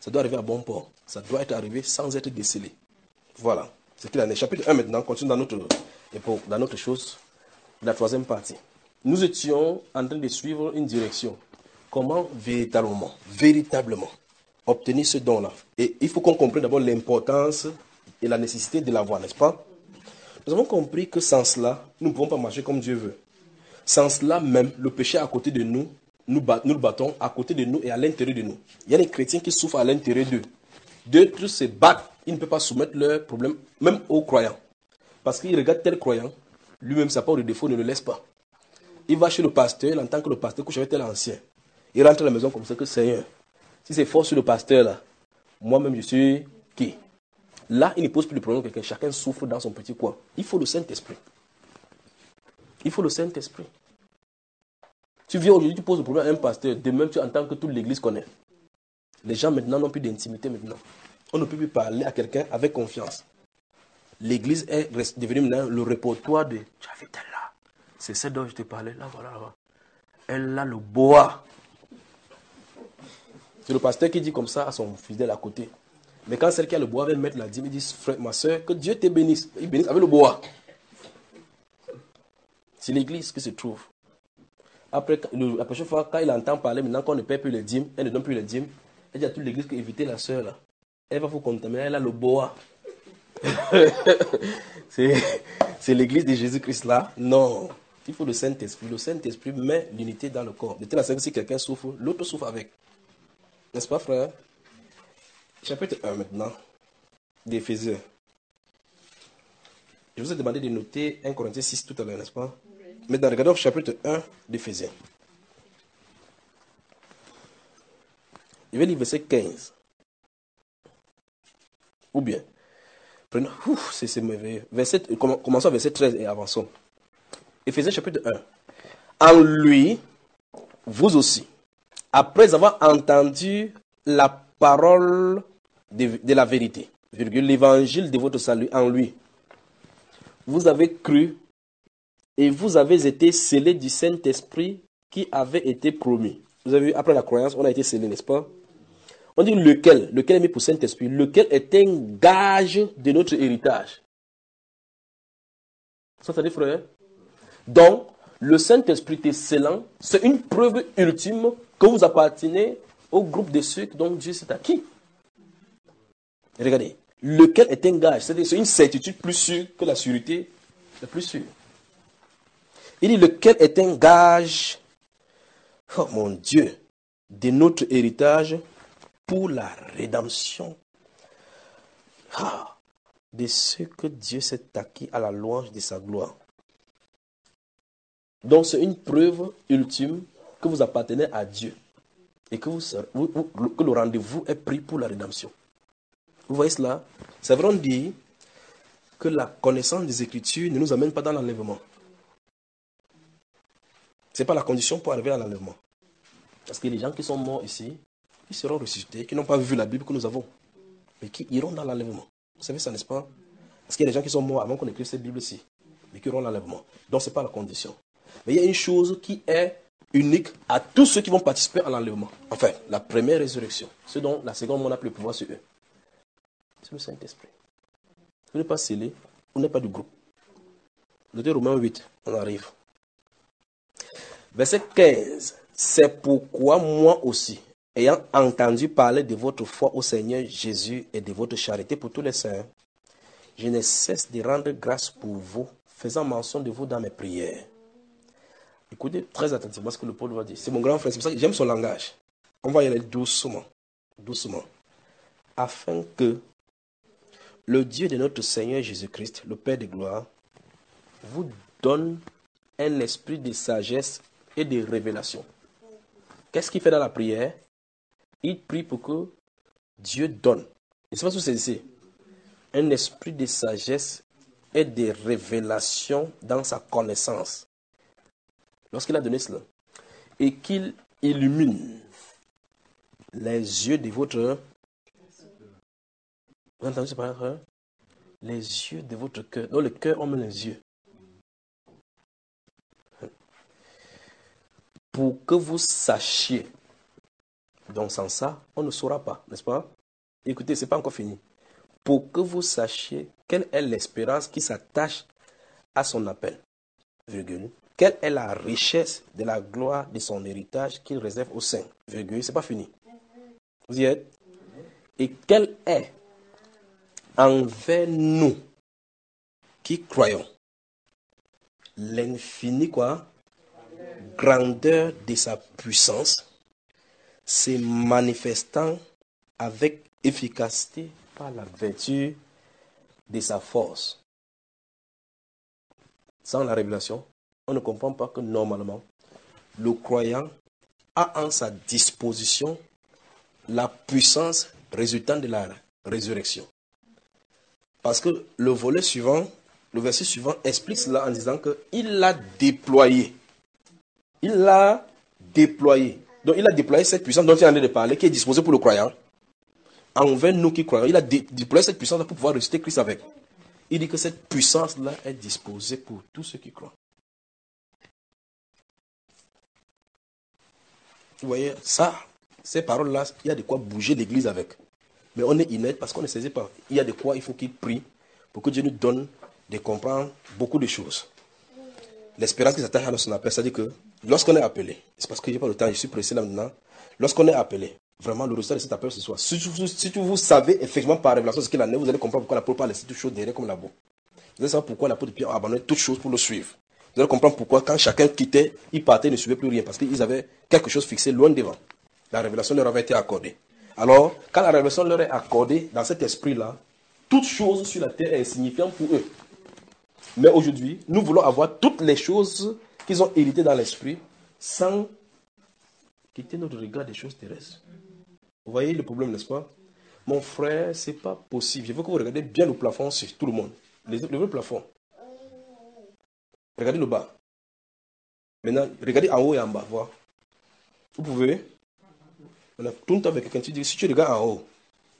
ça doit arriver à bon port. Ça doit être arrivé sans être décelé. Voilà. C'est qu'il en est. Chapitre un maintenant, continue dans notre époque, dans notre chose, la troisième partie. Nous étions en train de suivre une direction. Comment véritablement, véritablement, obtenir ce don-là. Et il faut qu'on comprenne d'abord l'importance et la nécessité de l'avoir, n'est-ce pas? Nous avons compris que sans cela, nous ne pouvons pas marcher comme Dieu veut. Sans cela même, le péché à côté de nous, nous, bat, nous le battons à côté de nous et à l'intérieur de nous. Il y a des chrétiens qui souffrent à l'intérieur d'eux. D'autres se battent. Ils ne peuvent pas soumettre leurs problèmes, même aux croyants. Parce qu'ils regardent tel croyant, lui-même, sa part de défaut ne le laisse pas. Il va chez le pasteur, il entend que le pasteur couche avec tel ancien. Il rentre à la maison comme ça que Seigneur, si c'est fort sur le pasteur là, moi-même je suis qui? Là, il ne pose plus de problème que quelqu'un. Chacun souffre dans son petit coin. Il faut le Saint-Esprit. Il faut le Saint-Esprit. Tu viens aujourd'hui, tu poses le problème à un pasteur. Demain, tu entends que toute l'église connaît. Les gens maintenant n'ont plus d'intimité maintenant. On ne peut plus parler à quelqu'un avec confiance. L'église est devenue maintenant le répertoire de tu as vu tel là. C'est celle dont je te parlais. Là, voilà, là-bas. Elle a le bois. C'est le pasteur qui dit comme ça à son fidèle à côté. Mais quand celle qui a le bois vient mettre la dîme, il dit, frère, ma soeur, que Dieu te bénisse. Il bénisse avec le bois. C'est l'église qui se trouve. Après, la prochaine fois, quand il entend parler, maintenant qu'on ne paie plus les dîmes, elle ne donne plus les dîmes, elle dit à toute l'église qu'évitez la soeur là. Elle va vous contaminer, elle a le bois. c'est, c'est l'église de Jésus-Christ là. Non. Il faut le Saint-Esprit. Le Saint-Esprit met l'unité dans le corps. De telle sorte que si quelqu'un souffre, l'autre souffre avec. N'est-ce pas, frère? Chapitre un maintenant, d'Éphésiens. Je vous ai demandé de noter un Corinthiens six tout à l'heure, n'est-ce pas? Oui. Maintenant, regardons chapitre un d'Éphésiens. Je vais lire verset quinze. Ou bien, prenons, ouf, c'est, c'est merveilleux. Verset, commençons à verset treize et avançons. Éphésiens chapitre un. En lui, vous aussi, après avoir entendu la parole de, de la vérité, virgule, l'évangile de votre salut en lui, vous avez cru et vous avez été scellés du Saint-Esprit qui avait été promis. Vous avez vu, après la croyance, on a été scellés, n'est-ce pas? On dit lequel, lequel est mis pour Saint-Esprit, lequel est un gage de notre héritage. Ça, ça dit, frère? Donc, le Saint-Esprit est scellant, c'est une preuve ultime que vous appartenez au groupe de ceux dont Dieu s'est acquis. Regardez, lequel est un gage, c'est-à-dire c'est une certitude plus sûre que la sûreté la plus sûre. Il dit lequel est un gage, oh mon Dieu, de notre héritage pour la rédemption ah, de ceux que Dieu s'est acquis à la louange de sa gloire. Donc c'est une preuve ultime que vous appartenez à Dieu et que, vous, vous, vous, que le rendez-vous est pris pour la rédemption. Vous voyez cela? Ça veut dire que la connaissance des Écritures ne nous amène pas dans l'enlèvement. Ce n'est pas la condition pour arriver à l'enlèvement. Parce que les gens qui sont morts ici, ils seront ressuscités, qui n'ont pas vu la Bible que nous avons, mais qui iront dans l'enlèvement. Vous savez ça, n'est-ce pas? Parce qu'il y a des gens qui sont morts avant qu'on écrive cette Bible-ci, mais qui auront l'enlèvement. Donc ce n'est pas la condition. Mais il y a une chose qui est unique à tous ceux qui vont participer à l'enlèvement. Enfin, la première résurrection. Ce dont la seconde, on n'a plus le pouvoir sur eux. C'est le Saint-Esprit. Vous n'êtes pas scellé, vous n'êtes pas du groupe. Notez Romains huit, on arrive. Verset quinze. C'est pourquoi moi aussi, ayant entendu parler de votre foi au Seigneur Jésus et de votre charité pour tous les saints, je ne cesse de rendre grâce pour vous, faisant mention de vous dans mes prières. Écoutez très attentivement ce que le Paul va dire. C'est mon grand frère, c'est pour ça que j'aime son langage. On va y aller doucement, doucement. Afin que le Dieu de notre Seigneur Jésus-Christ, le Père de gloire, vous donne un esprit de sagesse et de révélation. Qu'est-ce qu'il fait dans la prière? Il prie pour que Dieu donne. Et c'est pas ce que c'est ici. Un esprit de sagesse et de révélation dans sa connaissance. Lorsqu'il a donné cela, et qu'il illumine les yeux de votre... Vous entendez ce parler? Les yeux de votre cœur. Dans le cœur, on met les yeux. Pour que vous sachiez Donc sans ça, on ne saura pas, n'est-ce pas? Écoutez, ce n'est pas encore fini. Pour que vous sachiez quelle est l'espérance qui s'attache à son appel, virgule, quelle est la richesse de la gloire de son héritage qu'il réserve aux saints, virgule, c'est pas fini. Vous y êtes? Et quelle est envers nous qui croyons l'infini quoi? Grandeur de sa puissance, se manifestant avec efficacité par la vertu de sa force. Sans la révélation, on ne comprend pas que normalement, le croyant a en sa disposition la puissance résultant de la résurrection. Parce que le volet suivant, le verset suivant explique cela en disant qu'il l'a déployé. Il l'a déployé. Donc il a déployé cette puissance dont il est en train de parler, qui est disposée pour le croyant. Envers nous qui croyons, il a dé- déployé cette puissance pour pouvoir ressusciter Christ avec. Il dit que cette puissance-là est disposée pour tous ceux qui croient. Vous voyez, ça, ces paroles-là, il y a de quoi bouger l'église avec. Mais on est inerte parce qu'on ne saisit pas. Il y a de quoi il faut qu'il prie pour que Dieu nous donne de comprendre beaucoup de choses. L'espérance qui s'attache à son appel, c'est-à-dire que lorsqu'on est appelé, c'est parce que je n'ai pas le temps, je suis pressé là maintenant. Lorsqu'on est appelé, vraiment le résultat de cet appel ce soir, si, si, si vous savez effectivement par révélation ce qu'il en est, vous allez comprendre pourquoi l'apôtre parle laisser toutes choses derrière comme la boue. Vous allez savoir pourquoi l'apôtre Pierre a abandonné toutes choses pour le suivre. Vous allez comprendre pourquoi quand chacun quittait, il partait, il ne suivait plus rien, parce qu'ils avaient quelque chose fixé loin devant. La révélation leur avait été accordée. Alors, quand la révélation leur est accordée, dans cet esprit-là, toute chose sur la terre est insignifiante pour eux. Mais aujourd'hui, nous voulons avoir toutes les choses qu'ils ont héritées dans l'esprit, sans quitter notre regard des choses terrestres. Vous voyez le problème, n'est-ce pas? Mon frère, ce n'est pas possible. Je veux que vous regardiez bien le plafond sur tout le monde. Le vrai plafond. Regardez le bas. Maintenant, regardez en haut et en bas. Voir. Vous pouvez. On a tout le temps avec quelqu'un. Tu dis, si tu regardes en haut,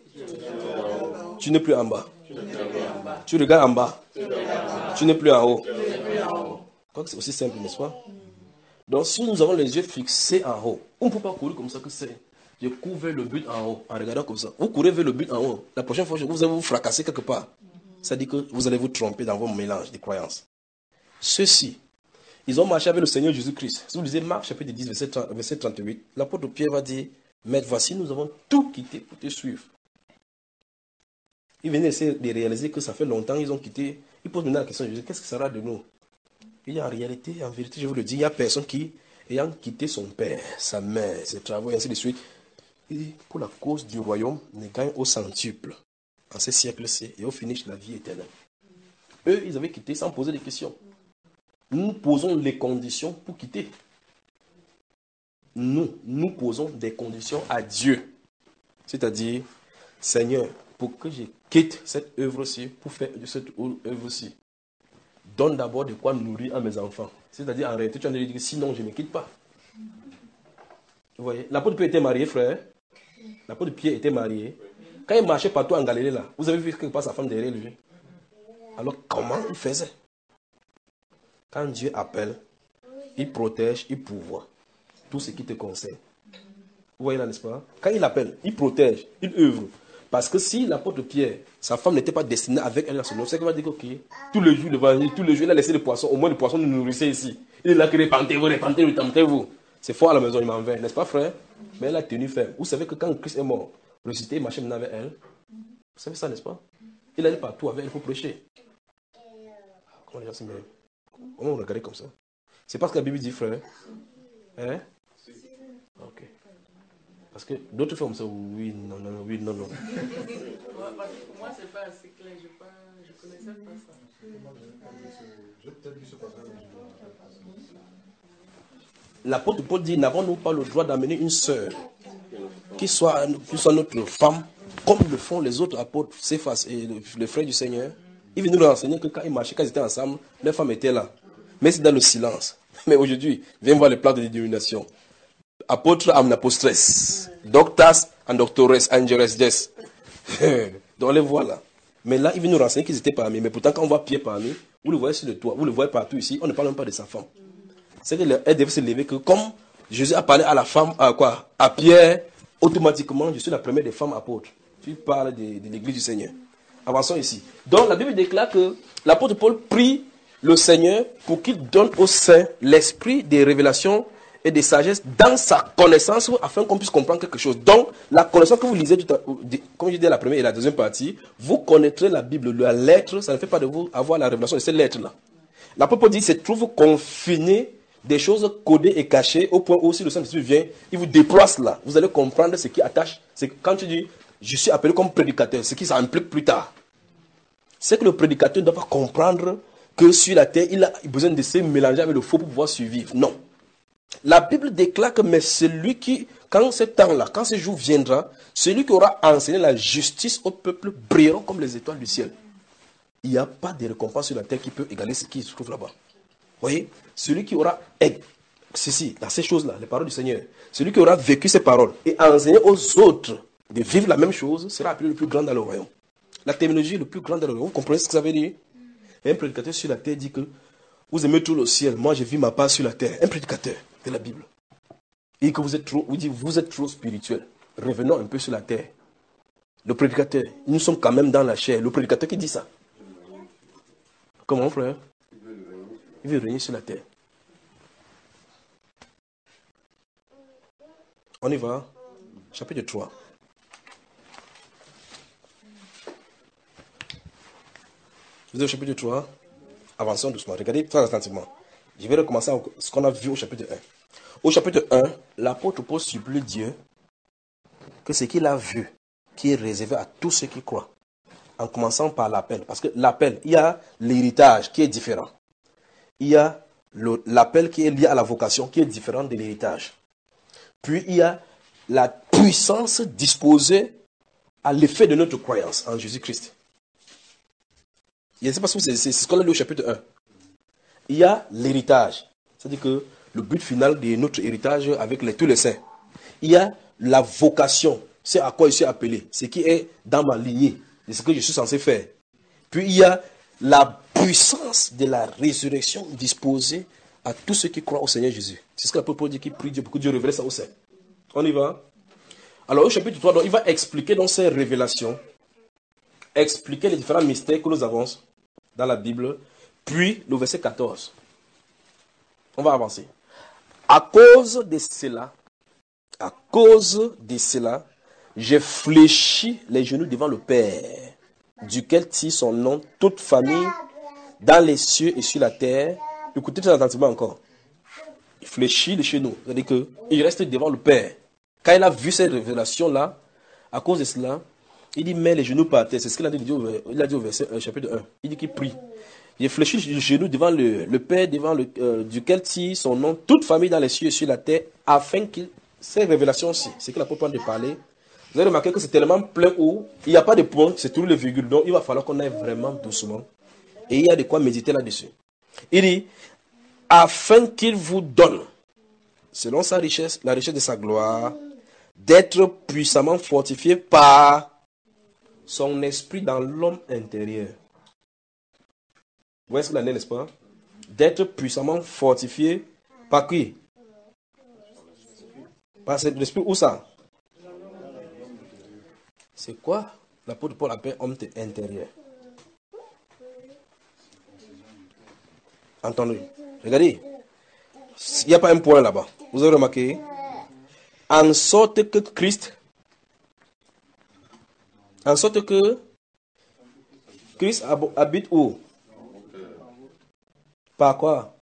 tu n'es plus en bas. Tu regardes en bas, tu n'es plus en haut. Donc c'est aussi simple, n'est-ce pas? Donc si nous avons les yeux fixés en haut, on ne peut pas courir comme ça que c'est. Je cours vers le but en haut, en regardant comme ça. Vous courez vers le but en haut. La prochaine fois, vous allez vous fracasser quelque part. Ça dit que vous allez vous tromper dans vos mélanges de croyances. Ceux-ci, ils ont marché avec le Seigneur Jésus-Christ. Si vous lisez Marc chapitre dix, verset trente-huit, l'apôtre Pierre va dire, Maître, voici, nous avons tout quitté pour te suivre. Ils venaient essayer de réaliser que ça fait longtemps, ils ont quitté. Ils posent maintenant la question, Jésus, qu'est-ce que ça sera de nous? Il y a en réalité, en vérité, je vous le dis, il y a personne qui, ayant quitté son père, sa mère, ses travaux, et ainsi de suite, il dit, pour la cause du royaume, ne gagne au centuple, en ces siècles-ci, et au finish la vie éternelle. Eux, ils avaient quitté sans poser de questions. Nous posons les conditions pour quitter. Nous, nous posons des conditions à Dieu. C'est-à-dire, Seigneur, pour que je quitte cette œuvre-ci, pour faire de cette œuvre-ci, donne d'abord de quoi nourrir à mes enfants. C'est-à-dire, en réalité, tu as dit, sinon, je ne me quitte pas. Vous voyez, l'apôtre Pierre était marié, frère. L'apôtre Pierre était marié. Quand il marchait partout en Galilée, là, vous avez vu quelque part sa femme derrière lui. Alors, comment il faisait? Quand Dieu appelle, il protège, il pourvoit tout ce qui te concerne. Vous voyez là, n'est-ce pas? Quand il appelle, il protège, il œuvre. Parce que si l'apôtre Pierre, sa femme n'était pas destinée avec elle à son nom, c'est qu'il va dire, ok, tous les jours, tous les jours, il a laissé les poissons, au moins les poissons nous nourrissaient ici. Il a crié, répentez-vous, répentez-vous, répentez-vous. C'est fort à la maison, il m'en va, n'est-ce pas, frère? Mais elle a tenu ferme. Vous savez que quand Christ est mort, ressuscité, il marchait maintenant avec elle. Vous savez ça, n'est-ce pas? Il allait partout avec elle pour prêcher. Comment les gens s'y mettent? Comment on regarde comme ça? C'est parce que la Bible dit, frère. Hein? Ok. Parce que d'autres femmes ça, oui, non, non, oui, non, non. Pour moi, c'est pas assez clair, je ne connaissais pas ça. L'apôtre Paul dit, n'avons-nous pas le droit d'amener une sœur qui soit, qui soit notre femme, comme le font les autres apôtres, Céphas et le, le frère du Seigneur? Ils venaient nous renseigner que quand ils marchaient, quand ils étaient ensemble, leurs femmes étaient là. Mais c'est dans le silence. Mais aujourd'hui, viens voir les plans de dénomination. Apôtre am apostres, doctas and doctores angeles des. Donc on les voit là. Mais là, ils viennent nous renseigner qu'ils étaient parmi. Mais pourtant, quand on voit Pierre parmi, vous le voyez sur le toit, vous le voyez partout ici, on ne parle même pas de sa femme. C'est qu'elle devait se lever que comme Jésus a parlé à la femme, à quoi? À Pierre, automatiquement, je suis la première des femmes apôtres. Tu parles de, de l'église du Seigneur. Avançons ici. Donc, la Bible déclare que l'apôtre Paul prie le Seigneur pour qu'il donne aux saints l'esprit des révélations et des sagesses dans sa connaissance afin qu'on puisse comprendre quelque chose. Donc, la connaissance que vous lisez, comme je disais la première et la deuxième partie, vous connaîtrez la Bible, la lettre, ça ne fait pas de vous avoir la révélation de ces lettres-là. L'apôtre Paul dit, il se trouve confiné des choses codées et cachées au point où si le Saint-Esprit vient, il vous déploie cela. Vous allez comprendre ce qui attache. C'est quand tu dis, je suis appelé comme prédicateur, ce qui ça implique plus tard. C'est que le prédicateur doit pas comprendre que sur la terre, il a besoin de se mélanger avec le faux pour pouvoir survivre. Non. La Bible déclare que mais celui qui, quand ce temps-là, quand ce jour viendra, celui qui aura enseigné la justice au peuple brilleront comme les étoiles du ciel. Il n'y a pas de récompense sur la terre qui peut égaler ce qui se trouve là-bas. Vous voyez, celui qui aura ceci, dans ces choses-là, les paroles du Seigneur, celui qui aura vécu ces paroles et enseigné aux autres de vivre la même chose, sera appelé le plus grand dans le royaume. La terminologie est le plus grand dans le royaume. Vous comprenez ce que ça veut dire? Un prédicateur sur la terre dit que vous aimez tout le ciel, moi je vis ma part sur la terre. Un prédicateur de la Bible. Il dit que vous êtes trop, vous dit, vous êtes trop spirituel. Revenons un peu sur la terre. Le prédicateur, nous sommes quand même dans la chair. Le prédicateur qui dit ça. Comment, frère? Il veut régner sur la terre. On y va. Chapitre trois. Vous êtes au chapitre trois. Avançons doucement. Regardez très attentivement. Je vais recommencer ce qu'on a vu au chapitre un. Au chapitre un, l'apôtre Paul supplie Dieu que ce qu'il a vu, qui est réservé à tous ceux qui croient. En commençant par l'appel. Parce que l'appel, il y a l'héritage qui est différent. Il y a le, l'appel qui est lié à la vocation qui est différent de l'héritage. Puis il y a la puissance disposée à l'effet de notre croyance en Jésus-Christ. Je ne sais pas si c'est, c'est ce qu'on a lu au chapitre un. Il y a l'héritage. C'est-à-dire que le but final de notre héritage avec les, tous les saints. Il y a la vocation. C'est à quoi je suis appelé. Ce qui est dans ma lignée. C'est ce que je suis censé faire. Puis il y a la puissance de la résurrection disposée à tous ceux qui croient au Seigneur Jésus. C'est ce que l'apôtre Paul dit, qui prie Dieu pour que Dieu révèle ça aux saints. On y va. Alors au chapitre trois, donc, il va expliquer dans ces révélations, expliquer les différents mystères que nous avons dans la Bible. Puis le verset quatorze. On va avancer. À cause de cela, à cause de cela, j'ai fléchi les genoux devant le Père, duquel tire son nom toute famille dans les cieux et sur la terre. Écoutez très attentivement encore. Il fléchit les genoux, c'est-à-dire qu'il reste devant le Père. Quand il a vu cette révélation-là, à cause de cela, il dit, mets les genoux par terre. C'est ce qu'il a dit, il a dit au verset euh, chapitre un. Il dit qu'il prie. Il fléchit les genoux devant le, le Père, devant le, euh, duquel tire son nom toute famille dans les cieux et sur la terre, afin que ces révélations-ci, c'est que l'apôtre Paul de parler. Vous avez remarqué que c'est tellement plein où il n'y a pas de point, c'est tout les virgules. Donc il va falloir qu'on aille vraiment doucement. Et il y a de quoi méditer là-dessus. Il dit, afin qu'il vous donne, selon sa richesse, la richesse de sa gloire, d'être puissamment fortifié par son esprit dans l'homme intérieur. Vous voyez ce qu'il en est, n'est-ce pas? D'être puissamment fortifié par qui? Par cet esprit. Où ça? C'est quoi l'apôtre Paul appelle homme intérieur? Entendez. Regardez. Il n'y a pas un point là-bas. Vous avez remarqué? En sorte que Christ, en sorte que Christ habite où? Par quoi?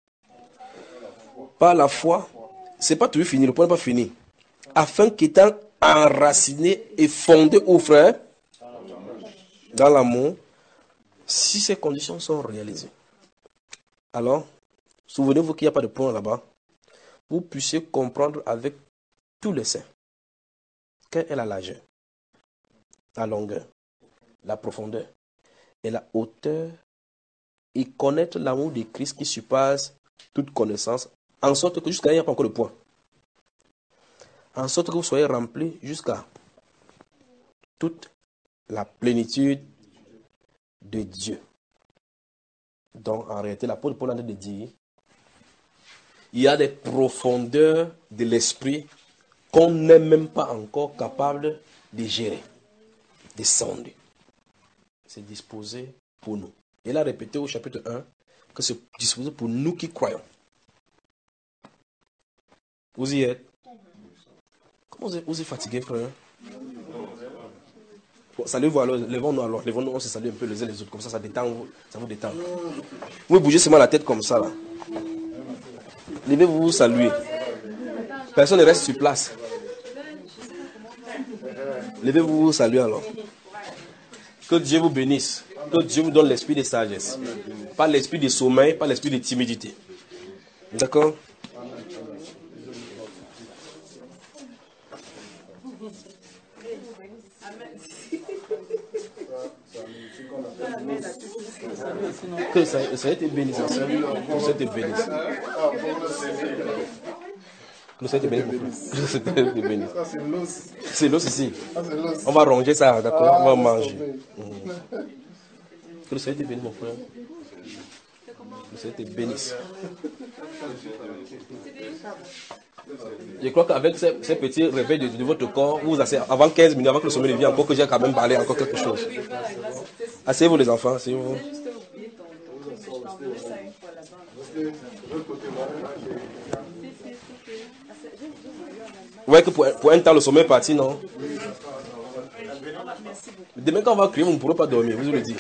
Par la foi. C'est pas tout fini, le point n'est pas fini. Afin qu'étant enraciné et fondé où, frère? Dans l'amour. Si ces conditions sont réalisées, alors, souvenez-vous qu'il n'y a pas de point là-bas. Vous puissiez comprendre avec tous les saints quelle est la largeur, la longueur, la profondeur et la hauteur, et connaître l'amour de Christ qui surpasse toute connaissance, en sorte que jusqu'à là, il n'y a pas encore de point. En sorte que vous soyez remplis jusqu'à toute la plénitude de Dieu. Donc, en réalité, l'apôtre Paul a dit, il y a des profondeurs de l'esprit qu'on n'est même pas encore capable de gérer. Descendre. C'est disposé pour nous. Il a répété au chapitre un que c'est disposé pour nous qui croyons. Vous y êtes? Comment vous êtes, vous êtes fatigué, frère? Bon, saluez-vous alors, levons-nous alors, levons-nous, on se salue un peu les uns les autres, comme ça, ça détend, ça vous détend. Vous bougez seulement la tête comme ça, là. Levez-vous, vous saluez. Personne ne reste sur place. Levez-vous, vous saluez alors. Que Dieu vous bénisse. Que Dieu vous donne l'esprit de sagesse. Pas l'esprit de sommeil, pas l'esprit de timidité. D'accord? Que ça, ça a été béni, ça. Que ça a été béni. Que ça a été béni. Que ça a été béni. C'est l'os ici. On va ronger ça, d'accord? On va manger. Que ça a été béni, mon frère. Que ça a été béni. Je crois qu'avec ces, ces petits réveils de, de votre corps, vous asseyez avant quinze minutes, avant que le sommeil ne vienne, encore que j'ai quand même parlé encore quelque chose. Asseyez-vous les enfants, asseyez-vous. Vous voyez que pour, pour un temps, le sommeil est parti, non? Demain, quand on va crier, vous ne pourrez pas dormir, vous vous le dites.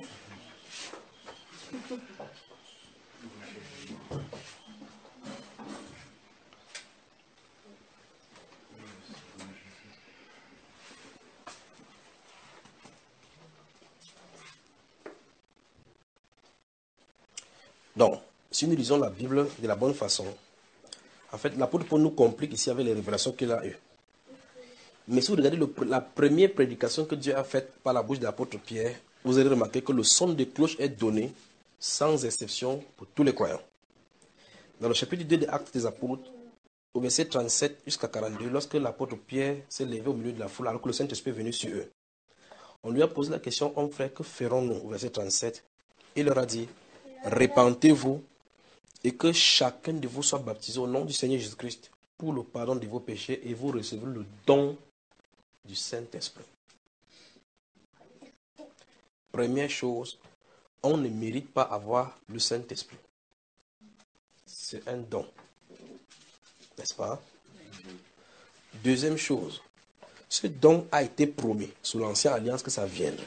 Donc, si nous lisons la Bible de la bonne façon, en fait, l'apôtre Paul nous complique ici avec les révélations qu'il a eues. Mais si vous regardez le, la première prédication que Dieu a faite par la bouche de l'apôtre Pierre, vous allez remarquer que le son de cloche est donné sans exception pour tous les croyants. Dans le chapitre deux des Actes des Apôtres, au verset trente-sept jusqu'à quarante-deux, lorsque l'apôtre Pierre s'est levé au milieu de la foule, alors que le Saint-Esprit est venu sur eux, on lui a posé la question, homme frère, que ferons-nous? Au verset trente-sept, il leur a dit, répentez-vous et que chacun de vous soit baptisé au nom du Seigneur Jésus-Christ pour le pardon de vos péchés et vous recevrez le don du Saint-Esprit. Première chose, on ne mérite pas avoir le Saint-Esprit. C'est un don. N'est-ce pas? Deuxième chose, ce don a été promis sous l'ancienne alliance que ça viendrait.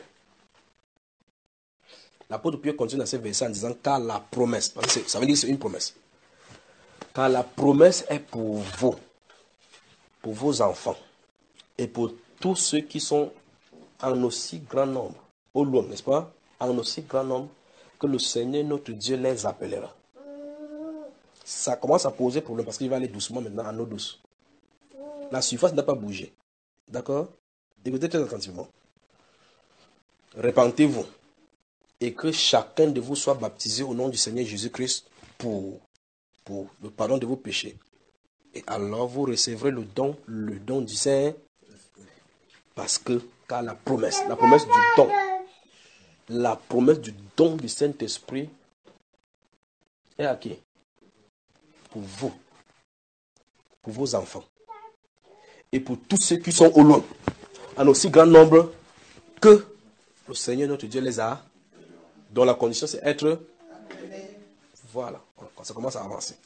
L'apôtre Pierre continue dans ces versets en disant car la promesse, parce que ça veut dire que c'est une promesse. Car la promesse est pour vous, pour vos enfants et pour tous ceux qui sont en aussi grand nombre, au loin, n'est-ce pas? En aussi grand nombre que le Seigneur notre Dieu les appellera. Ça commence à poser problème parce qu'il va aller doucement maintenant en eau douce. La surface n'a pas bougé. D'accord? Écoutez très attentivement. Répentez-vous et que chacun de vous soit baptisé au nom du Seigneur Jésus-Christ pour, pour le pardon de vos péchés. Et alors vous recevrez le don, le don du Saint, parce que, car la promesse, la promesse du don, la promesse du don du Saint-Esprit est à qui? Pour vous, pour vos enfants, et pour tous ceux qui sont au loin, en aussi grand nombre que le Seigneur notre Dieu les a, dont la condition c'est être, voilà, quand ça commence à avancer.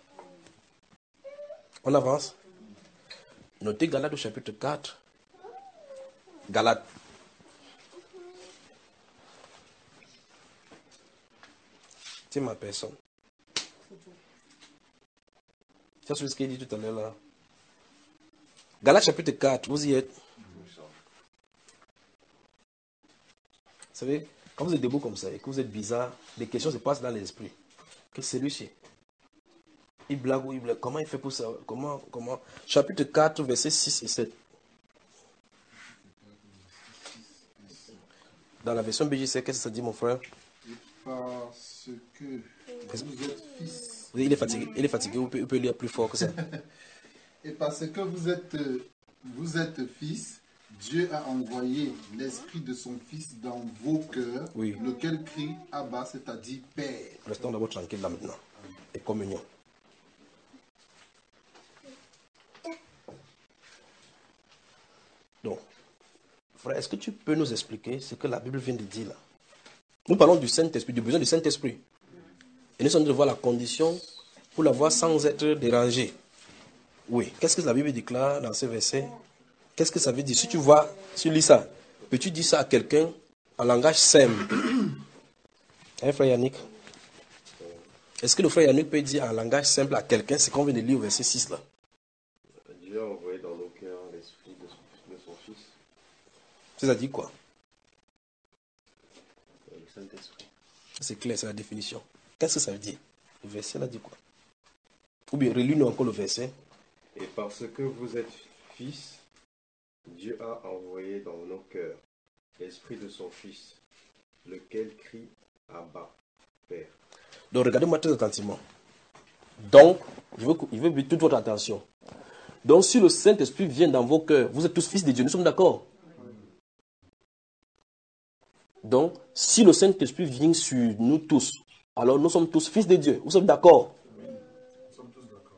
On avance. Notez Galates au chapitre quatre. Galates. C'est ma personne. C'est ce qu'il dit tout à l'heure là. Galates chapitre quatre, vous y êtes. Vous savez, quand vous êtes debout comme ça et que vous êtes bizarre, des questions se passent dans l'esprit. Que c'est celui-ci, il blague ou il blague. Comment il fait pour ça? Comment, comment? Chapitre quatre, versets six et sept. Dans la version B J C, qu'est-ce que ça dit, mon frère? Parce que vous êtes fils. Il est fatigué, il est fatigué, vous pouvez lire plus fort que ça. Et parce que vous êtes, vous êtes fils, Dieu a envoyé l'esprit de son fils dans vos cœurs, oui, lequel crie Abba, c'est-à-dire Père. Restons d'abord tranquilles là maintenant. Et communion. Donc, frère, est-ce que tu peux nous expliquer ce que la Bible vient de dire là? Nous parlons du Saint-Esprit, du besoin du Saint-Esprit. Et nous sommes de voir la condition pour l'avoir sans être dérangé. Oui. Qu'est-ce que la Bible déclare dans ce verset? Qu'est-ce que ça veut dire? Si tu vois, si tu lis ça, peux-tu dire ça à quelqu'un en langage simple? Hein, frère Yannick? Est-ce que le frère Yannick peut dire en langage simple à quelqu'un ce qu'on vient de lire au verset six là? Dieu a envoyé dans nos cœurs l'esprit de son, de son Fils. C'est-à-dire quoi? Le Saint-Esprit. C'est clair, c'est la définition. Qu'est-ce que ça veut dire? Le verset là dit quoi? Ou bien relis-nous encore le verset. Et parce que vous êtes fils, Dieu a envoyé dans nos cœurs l'esprit de son Fils, lequel crie Abba, Père. Donc regardez-moi très attentivement. Donc, je veux, je veux toute votre attention. Donc si le Saint-Esprit vient dans vos cœurs, vous êtes tous fils de Dieu, nous sommes d'accord? Donc, si le Saint-Esprit vient sur nous tous, alors nous sommes tous fils de Dieu. Vous sommes d'accord? Nous sommes tous d'accord.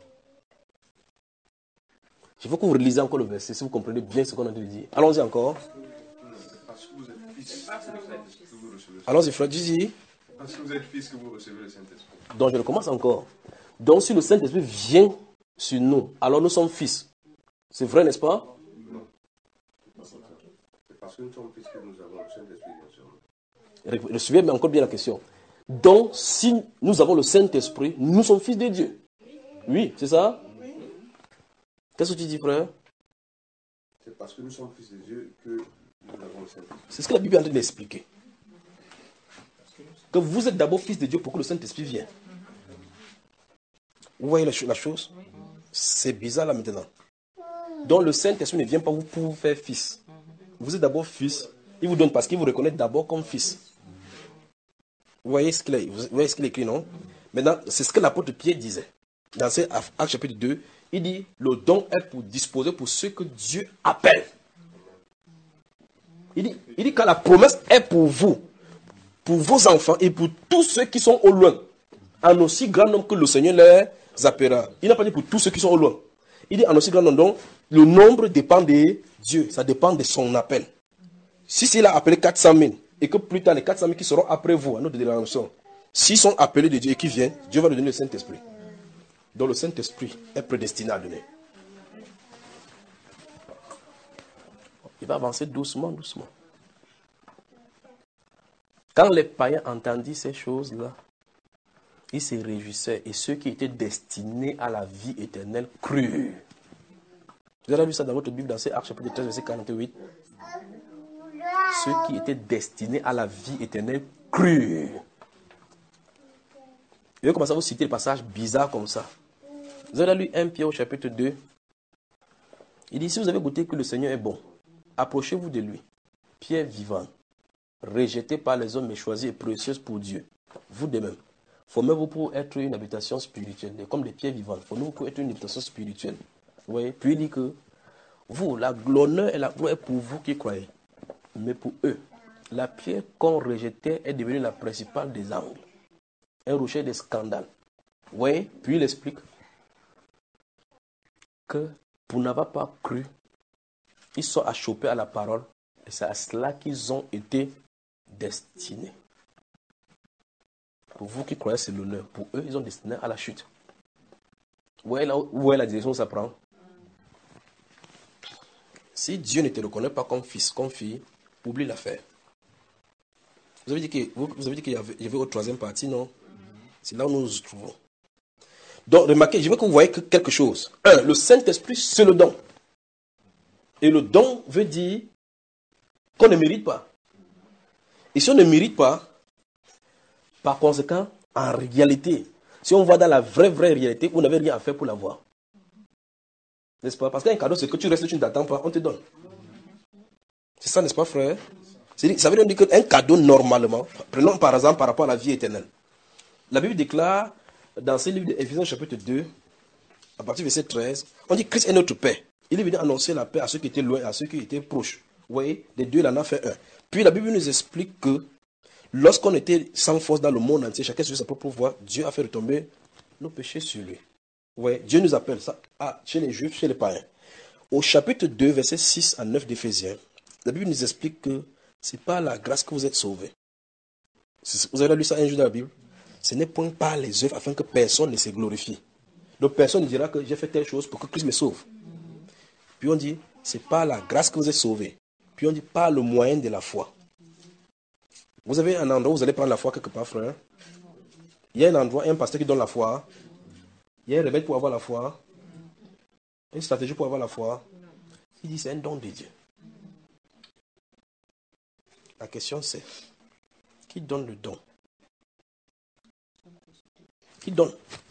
Je veux que vous relisez encore le verset, si vous comprenez bien ce qu'on a dit. Allons-y encore. Parce que vous êtes fils, que vous recevez. Allons-y, frère, dis-y. Parce que vous êtes fils que vous recevez le Saint-Esprit. Donc, je recommence encore. Donc, si le Saint-Esprit vient sur nous, alors nous sommes fils. C'est vrai, n'est-ce pas? Non. C'est parce que nous sommes fils que nous avons le Saint-Esprit bien sur nous. Recevez encore bien la question. Donc, si nous avons le Saint-Esprit, nous sommes fils de Dieu. Oui, c'est ça? Qu'est-ce que tu dis, frère? C'est parce que nous sommes fils de Dieu que nous avons le Saint-Esprit. C'est ce que la Bible est en train d'expliquer. Que vous êtes d'abord fils de Dieu pour que le Saint-Esprit vienne. Vous voyez la, la chose? C'est bizarre là maintenant. Donc le Saint-Esprit ne vient pas vous pour vous faire fils. Vous êtes d'abord fils. Il vous donne parce qu'il vous reconnaît d'abord comme fils. Vous voyez ce qu'il est, vous voyez ce qu'il écrit, non? Maintenant, c'est ce que l'apôtre Pierre disait. Dans ce Actes chapitre deux, il dit, le don est pour disposer pour ceux que Dieu appelle. Il dit, il dit que la promesse est pour vous, pour vos enfants et pour tous ceux qui sont au loin, en aussi grand nombre que le Seigneur les appellera. Il n'a pas dit pour tous ceux qui sont au loin. Il dit en aussi grand nombre, donc le nombre dépend de Dieu, ça dépend de son appel. Si il a appelé quatre cent mille, et que plus tard les quatre cent mille qui seront après vous, à notre dénomination, s'ils sont appelés de Dieu et qui viennent, Dieu va leur donner le Saint-Esprit. Donc le Saint-Esprit est prédestiné à donner. Il va avancer doucement, doucement. Quand les païens entendirent ces choses-là, ils se réjouissaient et ceux qui étaient destinés à la vie éternelle crurent. Vous avez lu ça dans votre Bible, dans ces Actes chapitre treize, verset quarante-huit. Ceux qui étaient destinés à la vie éternelle crurent. Je vais commencer à vous citer des passages bizarres comme ça. Vous avez lu un Pierre au chapitre deux. Il dit, si vous avez goûté que le Seigneur est bon, approchez-vous de lui. Pierre vivant, rejeté par les hommes mais choisi et précieuse pour Dieu. Vous de même. Formez-vous pour être une habitation spirituelle. Comme des pierres vivantes. Formez-vous pour être une habitation spirituelle. Vous voyez? Puis il dit que vous, l'honneur et la gloire est pour vous qui croyez. Mais pour eux, la pierre qu'on rejetait est devenue la principale des angles. Un rocher de scandale. Vous voyez? Puis il explique que pour n'avoir pas cru, ils sont achoppés à la parole. Et c'est à cela qu'ils ont été destinés. Pour vous qui croyez, c'est l'honneur. Pour eux, ils sont destinés à la chute. Vous voyez, là, où voyez la direction où ça prend? Si Dieu ne te reconnaît pas comme fils, comme fille, oublie l'affaire. Vous avez dit que, vous, vous avez dit qu'il y avait, il y avait une troisième partie, non? C'est là où nous nous trouvons. Donc, remarquez, je veux que vous voyez quelque chose. Un, le Saint-Esprit, c'est le don. Et le don veut dire qu'on ne mérite pas. Et si on ne mérite pas, par conséquent, en réalité, si on va dans la vraie, vraie réalité, vous n'avez rien à faire pour l'avoir. N'est-ce pas? Parce qu'un cadeau, c'est que tu restes, tu ne t'attends pas, on te donne. C'est ça, n'est-ce pas, frère? C'est, ça veut dire qu'un cadeau, normalement, prenons par exemple par rapport à la vie éternelle. La Bible déclare, dans ce livre d'Éphésiens chapitre deux, à partir du verset treize, on dit Christ est notre paix. Il est venu annoncer la paix à ceux qui étaient loin, à ceux qui étaient proches. Vous voyez, les deux, il en a fait un. Puis la Bible nous explique que lorsqu'on était sans force dans le monde entier, chacun sur sa propre voie, Dieu a fait retomber nos péchés sur lui. Vous voyez, Dieu nous appelle ça ah, chez les Juifs, chez les païens. au chapitre deux, versets six à neuf d'Éphésiens, la Bible nous explique que ce n'est pas la grâce que vous êtes sauvés. Vous avez lu ça un jour dans la Bible? Ce n'est point par les œuvres afin que personne ne se glorifie. Donc personne ne dira que j'ai fait telle chose pour que Christ me sauve. Puis on dit, c'est par la grâce que vous êtes sauvés. Puis on dit, par le moyen de la foi. Vous avez un endroit où vous allez prendre la foi quelque part, frère. Il y a un endroit, un pasteur qui donne la foi. Il y a un remède pour avoir la foi. Une stratégie pour avoir la foi. Il dit, c'est un don de Dieu. La question c'est, qui donne le don? Qui donne?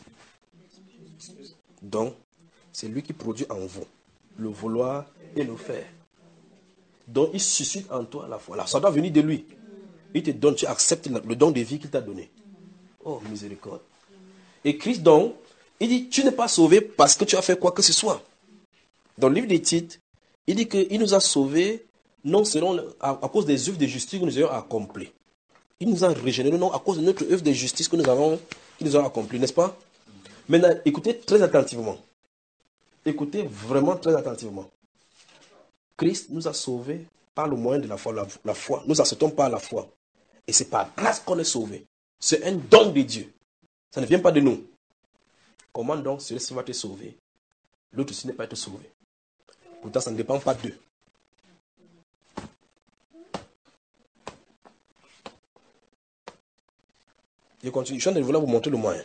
Don, c'est lui qui produit en vous le vouloir et le faire. Donc il suscite en toi la foi. Là, ça doit venir de lui. Il te donne, tu acceptes le don de vie qu'il t'a donné. Oh, miséricorde. Et Christ donc, il dit, tu n'es pas sauvé parce que tu as fait quoi que ce soit. Dans le livre des Tites, il dit qu'il nous a sauvés non selon, à, à cause des œuvres de justice que nous avons accomplies. Il nous a régénérés non à cause de notre œuvre de justice que nous avons, que nous avons accomplie, n'est-ce pas? Maintenant, écoutez très attentivement. Écoutez vraiment très attentivement. Christ nous a sauvés par le moyen de la foi. La, la foi. Nous acceptons par la foi. Et c'est par grâce qu'on est sauvé. C'est un don de Dieu. Ça ne vient pas de nous. Comment donc celui-ci va te sauver? L'autre aussi n'est pas être sauvé. Pourtant, ça ne dépend pas d'eux. Je continue. Je suis en train de vouloir vous montrer le moyen.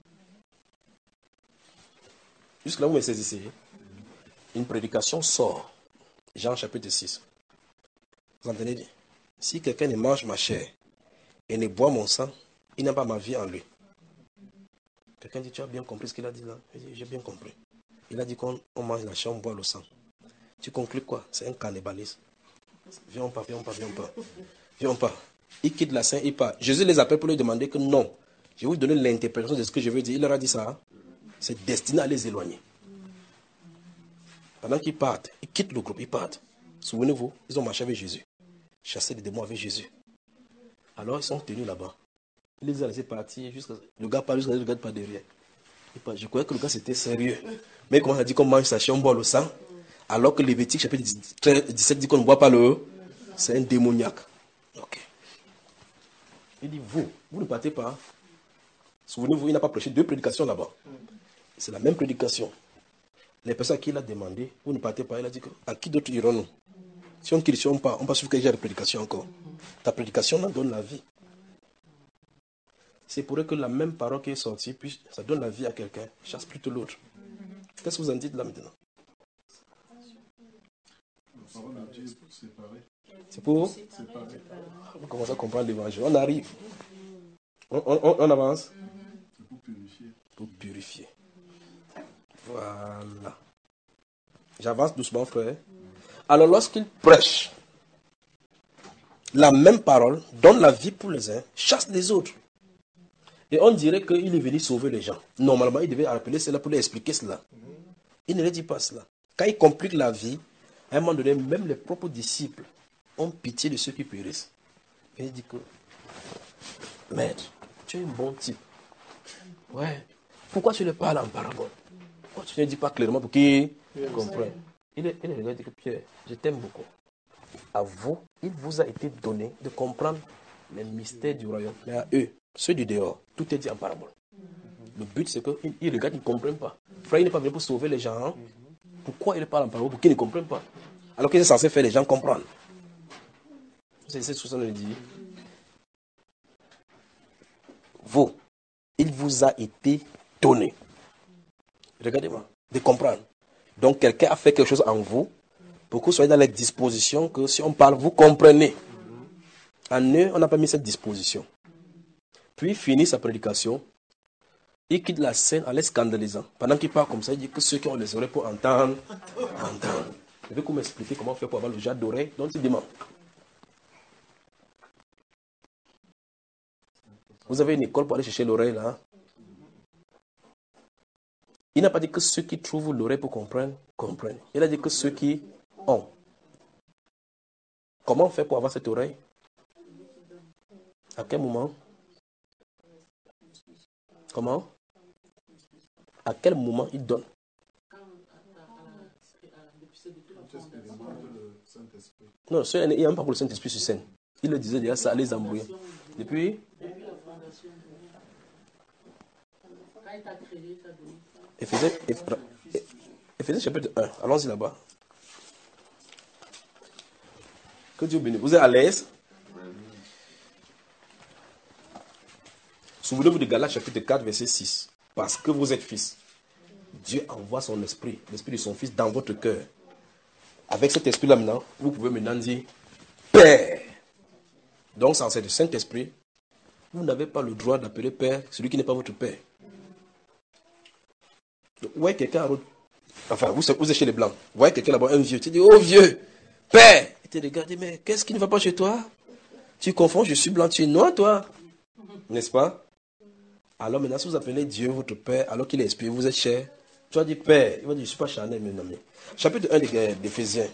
Jusque là, vous me saisissez. Une prédication sort. Jean chapitre six. Vous entendez bien? Si quelqu'un ne mange ma chair et ne boit mon sang, il n'a pas ma vie en lui. Quelqu'un dit, tu as bien compris ce qu'il a dit là? Il dit, j'ai bien compris. Il a dit qu'on on mange la chair, on boit le sang. Tu conclus quoi? C'est un cannibalisme. Viens pas, viens pas, viens pas. Viens pas. Il quitte la scène, il part. Jésus les appelle pour lui demander que non. Je vais vous donner l'interprétation de ce que je veux dire. Il leur a dit ça. C'est destiné à les éloigner. Pendant qu'ils partent, ils quittent le groupe, ils partent. Souvenez-vous, ils ont marché avec Jésus. Chassé les démons avec Jésus. Alors ils sont tenus là-bas. Il les a laissés partir. Jusqu'à... Le gars parle, jusqu'à ce que le gars pas derrière. Je croyais que le gars c'était sérieux. Mais comment on a dit qu'on mange sa chair, on boit le sang? Alors que Lévitique chapitre dix-sept dit qu'on ne boit pas le... C'est un démoniaque. Ok. Il dit, vous, vous ne partez pas. Souvenez-vous, il n'a pas prêché deux prédications là-bas. C'est la même prédication. Les personnes à qui il a demandé, vous ne partez pas, il a dit, que, à qui d'autres irons-nous? Si on ne questionne pas, on va suivre quel genre de prédication encore. Ta prédication en donne la vie. C'est pour eux que la même parole qui est sortie, puis ça donne la vie à quelqu'un, chasse plutôt l'autre. Qu'est-ce que vous en dites là maintenant? C'est pour on commence à comprendre l'évangile. On arrive. On, on, on avance. C'est pour purifier. Pour purifier. Voilà. J'avance doucement, frère. Alors, lorsqu'il prêche, la même parole donne la vie pour les uns, chasse les autres. Et on dirait qu'il est venu sauver les gens. Normalement, il devait appeler cela pour leur expliquer cela. Il ne leur dit pas cela. Quand il complique la vie, à un moment donné, même les propres disciples ont pitié de ceux qui périssent. Et il dit que, maître, tu es un bon type. Ouais. Pourquoi tu le parles en parabole? Pourquoi tu ne le dis pas clairement pour qu'ils comprennent? Il est regarde et dit que Pierre, je t'aime beaucoup. À vous, il vous a été donné de comprendre les mystères du royaume. Mais à eux, ceux du dehors, tout est dit en parabole. Le but, c'est qu'ils regardent, ils ne comprennent pas. Frère, il n'est pas venu pour sauver les gens. Hein? Pourquoi il parle en parabole? Pour qu'ils ne comprennent pas. Alors qu'il est censé faire les gens comprendre. C'est ce que ça nous dit. Vous, il vous a été donné. Regardez-moi, de comprendre. Donc, quelqu'un a fait quelque chose en vous pour que vous soyez dans les dispositions que si on parle, vous comprenez. En eux, on n'a pas mis cette disposition. Puis, il finit sa prédication. Il quitte la scène en les scandalisant. Pendant qu'il parle comme ça, il dit que ceux qui ont les oreilles pour entendre, entendre. Je vais vous m'expliquer comment faire pour avoir le genre d'oreille dont il demande. Vous avez une école pour aller chercher l'oreille là. Il n'a pas dit que ceux qui trouvent l'oreille pour comprendre, comprennent. Il a dit que ceux qui ont. Comment on fait pour avoir cette oreille? À quel moment? Comment? À quel moment il donne? Saint-Esprit. Non, ce- il n'y a même pas pour le Saint-Esprit sur scène. Il le disait déjà, ça allait les embrouiller. Depuis Depuis la fondation du monde. Quand il t'a créé, il t'a donné ça. Éphésiens, Éph- Éphésiens chapitre un. Allons-y là-bas. Que Dieu bénisse. Vous êtes à l'aise? Souvenez-vous de Galates chapitre quatre, verset six. Parce que vous êtes fils, Dieu envoie son esprit, l'esprit de son fils dans votre cœur. Avec cet esprit-là maintenant, vous pouvez maintenant dire Père. Donc, sans ce Saint-Esprit, vous n'avez pas le droit d'appeler Père celui qui n'est pas votre Père. Donc, vous voyez quelqu'un à l'autre. Enfin, vous, vous êtes chez les Blancs. Vous voyez quelqu'un là-bas, un vieux. Tu dis, oh vieux, Père. Et tu regardes, mais qu'est-ce qui ne va pas chez toi? Tu confonds, je suis blanc, tu es noir, toi. N'est-ce pas? Alors maintenant, si vous appelez Dieu votre Père, alors qu'il est esprit, vous êtes cher, tu vas dire Père. Il va dire, je ne suis pas charnel, mais non, mais. Chapitre un d'Éphésiens.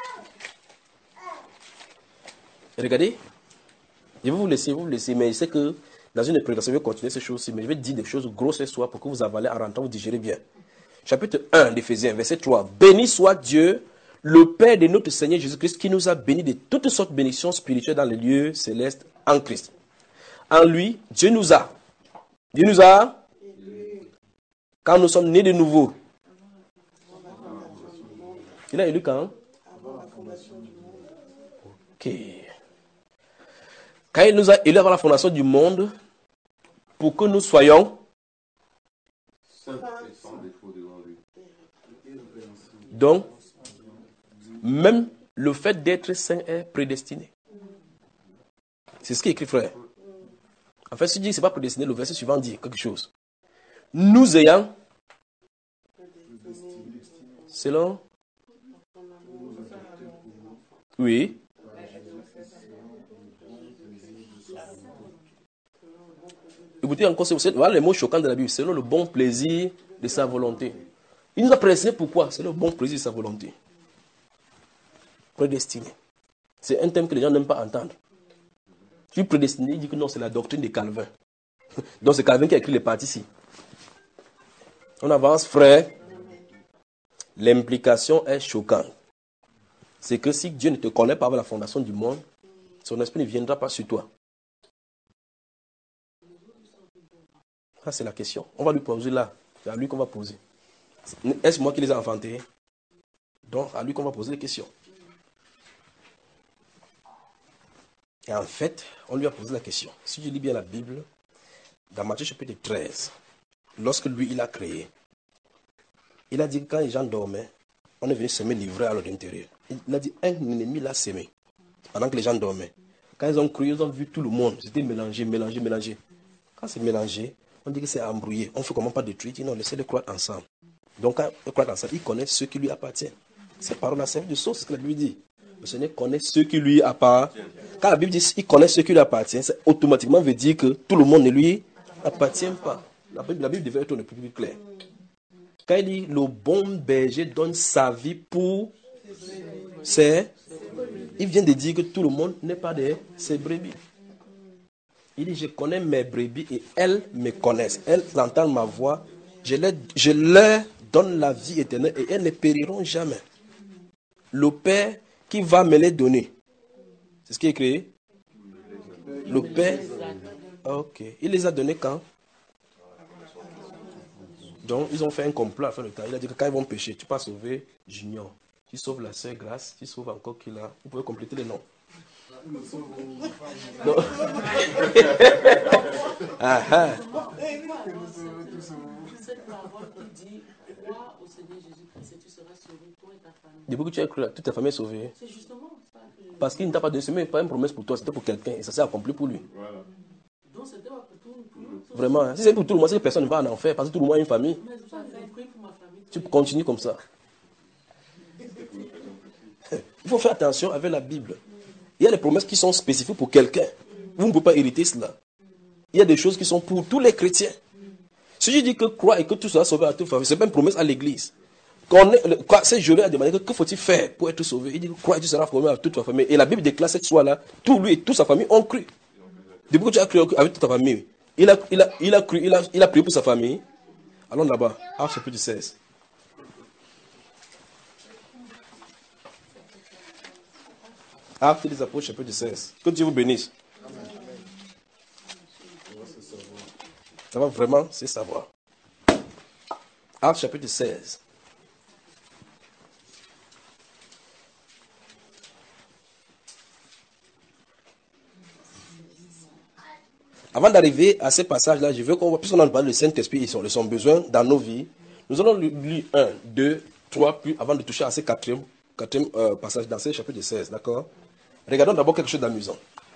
Regardez. Je vais vous laisser, vous laisser, mais je sais que dans une prédication, je vais continuer ces choses-ci, mais je vais dire des choses grosses ce soir pour que vous avalez en rentrant, vous digérez bien. Chapitre un d'Éphésiens, verset trois. Béni soit Dieu, le Père de notre Seigneur Jésus-Christ, qui nous a bénis de toutes sortes de bénédictions spirituelles dans les lieux célestes en Christ. En lui, Dieu nous a. Dieu nous a. Quand nous sommes nés de nouveau. Il a élu quand? Ok. Quand il nous a élus avant la fondation du monde, pour que nous soyons Saint et sans défaut devant lui. donc, même le fait d'être saint est prédestiné. C'est ce qui est écrit, frère. En fait, si tu dis que ce n'est pas prédestiné, le verset suivant dit quelque chose. Nous ayant, selon, oui, écoutez encore, voilà les mots choquants de la Bible, selon le bon plaisir de sa volonté. Il nous a prédestiné pourquoi? C'est le bon plaisir de sa volonté. Prédestiné. C'est un thème que les gens n'aiment pas entendre. Tu es prédestiné, il dit que non, c'est la doctrine de Calvin. Donc c'est Calvin qui a écrit les parties ici. On avance, frère. L'implication est choquante. C'est que si Dieu ne te connaît pas avant la fondation du monde, son esprit ne viendra pas sur toi. Ça, c'est la question. On va lui poser là. C'est à lui qu'on va poser. Est-ce moi qui les ai enfantés? Donc, à lui qu'on va poser les questions. Et en fait, on lui a posé la question. Si je lis bien la Bible, dans Matthieu chapitre treize, lorsque lui, il a créé, il a dit que quand les gens dormaient, on est venu semer l'ivraie à l'intérieur. Il a dit, un ennemi l'a semé, pendant que les gens dormaient. Quand ils ont cru, ils ont vu tout le monde. C'était mélangé, mélangé, mélangé. Quand c'est mélangé, on dit que c'est embrouillé. On fait comment pas détruire? Non, laissez-les croître ensemble. Donc, quand ils croient ensemble, il connaît ceux qui lui appartiennent. Ces paroles-là servent de source, c'est ce que la Bible dit. Le Seigneur connaît ceux qui lui appartiennent. Quand la Bible dit qu'il connaît ceux qui lui appartiennent, ça automatiquement veut dire que tout le monde ne lui appartient pas. La Bible, la Bible devait être un peu plus claire. Quand il dit le bon berger donne sa vie pour ses, il vient de dire que tout le monde n'est pas de ses brebis. Il dit je connais mes brebis et elles me connaissent. Elles entendent ma voix. Je leur, je leur donne la vie éternelle et elles ne périront jamais. Le Père qui va me les donner. C'est ce qui est écrit. Le Père. Ok. Il les a donnés quand? Donc, ils ont fait un complot à la fin du temps. Il a dit que quand ils vont pécher, tu peux sauver Junior. Tu sauves la sœur Grâce. Tu sauves encore qui là. Vous pouvez compléter les noms. Non. ah, ah. Cette parole qui dit, crois au Seigneur Jésus-Christ et tu seras sauvé, toi et ta famille. Depuis que tu as cru, toute ta famille est sauvée. C'est justement ça que je... Parce qu'il ne t'a pas donné, ce n'est pas une promesse pour toi, c'était pour quelqu'un. Et ça s'est accompli pour lui. Voilà. Donc c'était pas pour tout, pour nous. Vraiment. Hein. Si c'est pour tout le monde, c'est que personne ne va en enfer. Parce que tout le monde a une famille. Mais je prie pour ma famille. Tu continues comme ça. Il faut faire attention avec la Bible. Il y a des promesses qui sont spécifiques pour quelqu'un. Vous ne pouvez pas hériter cela. Il y a des choses qui sont pour tous les chrétiens. Si je dis que crois et que tu seras sauvé à toute famille, ce n'est pas une promesse à l'église. C'est Joël a demandé que, que faut-il faire pour être sauvé. Il dit crois et tu seras sauvé à toute ta famille. Et la Bible déclare cette soir-là, tout lui et toute sa famille ont cru. Depuis que tu as cru avec toute ta famille, il a, il a, il a cru, il a, il a prié pour sa famille. Allons là-bas, Actes chapitre seize. Actes des Apôtres, chapitre seize. Que Dieu vous bénisse. Ça va vraiment, c'est savoir. Actes, chapitre seize. Avant d'arriver à ce passage-là, je veux qu'on voit, puisqu'on a parlé du Saint-Esprit et de son besoin dans nos vies, nous allons lire un, deux, trois, puis avant de toucher à ce quatrième, quatrième euh, passage dans ce chapitre seize, d'accord? Regardons d'abord quelque chose d'amusant.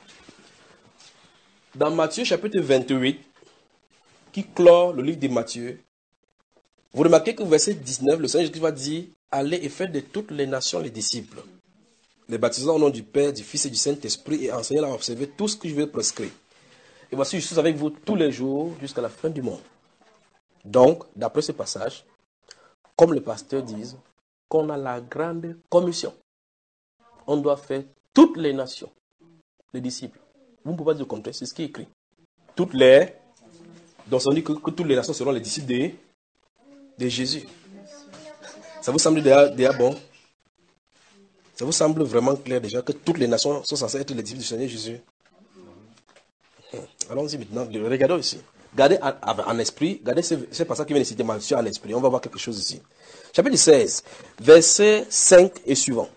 Dans Matthieu chapitre vingt-huit, qui clôt le livre de Matthieu, vous remarquez qu'au verset dix-neuf, le Seigneur Jésus va dire « Allez et faites de toutes les nations les disciples, les baptisant au nom du Père, du Fils et du Saint-Esprit, et enseignant à observer tout ce que je vais prescrire. Et voici, je suis avec vous tous les jours jusqu'à la fin du monde. » Donc, d'après ce passage, comme les pasteurs disent, qu'on a la grande commission. On doit faire toutes les nations, les disciples. Vous ne pouvez pas dire le contraire, c'est ce qui est écrit. Toutes les... Donc, ça veut dire que, que toutes les nations seront les disciples de, de Jésus. Ça vous semble déjà, déjà bon? Ça vous semble vraiment clair déjà que toutes les nations sont censées être les disciples du Seigneur Jésus? Allons-y maintenant, regardons ici. Gardez en, en esprit, regardez ce, ce passage qui vient de citer Matthieu en esprit. On va voir quelque chose ici. Chapitre seize, versets cinq et suivant.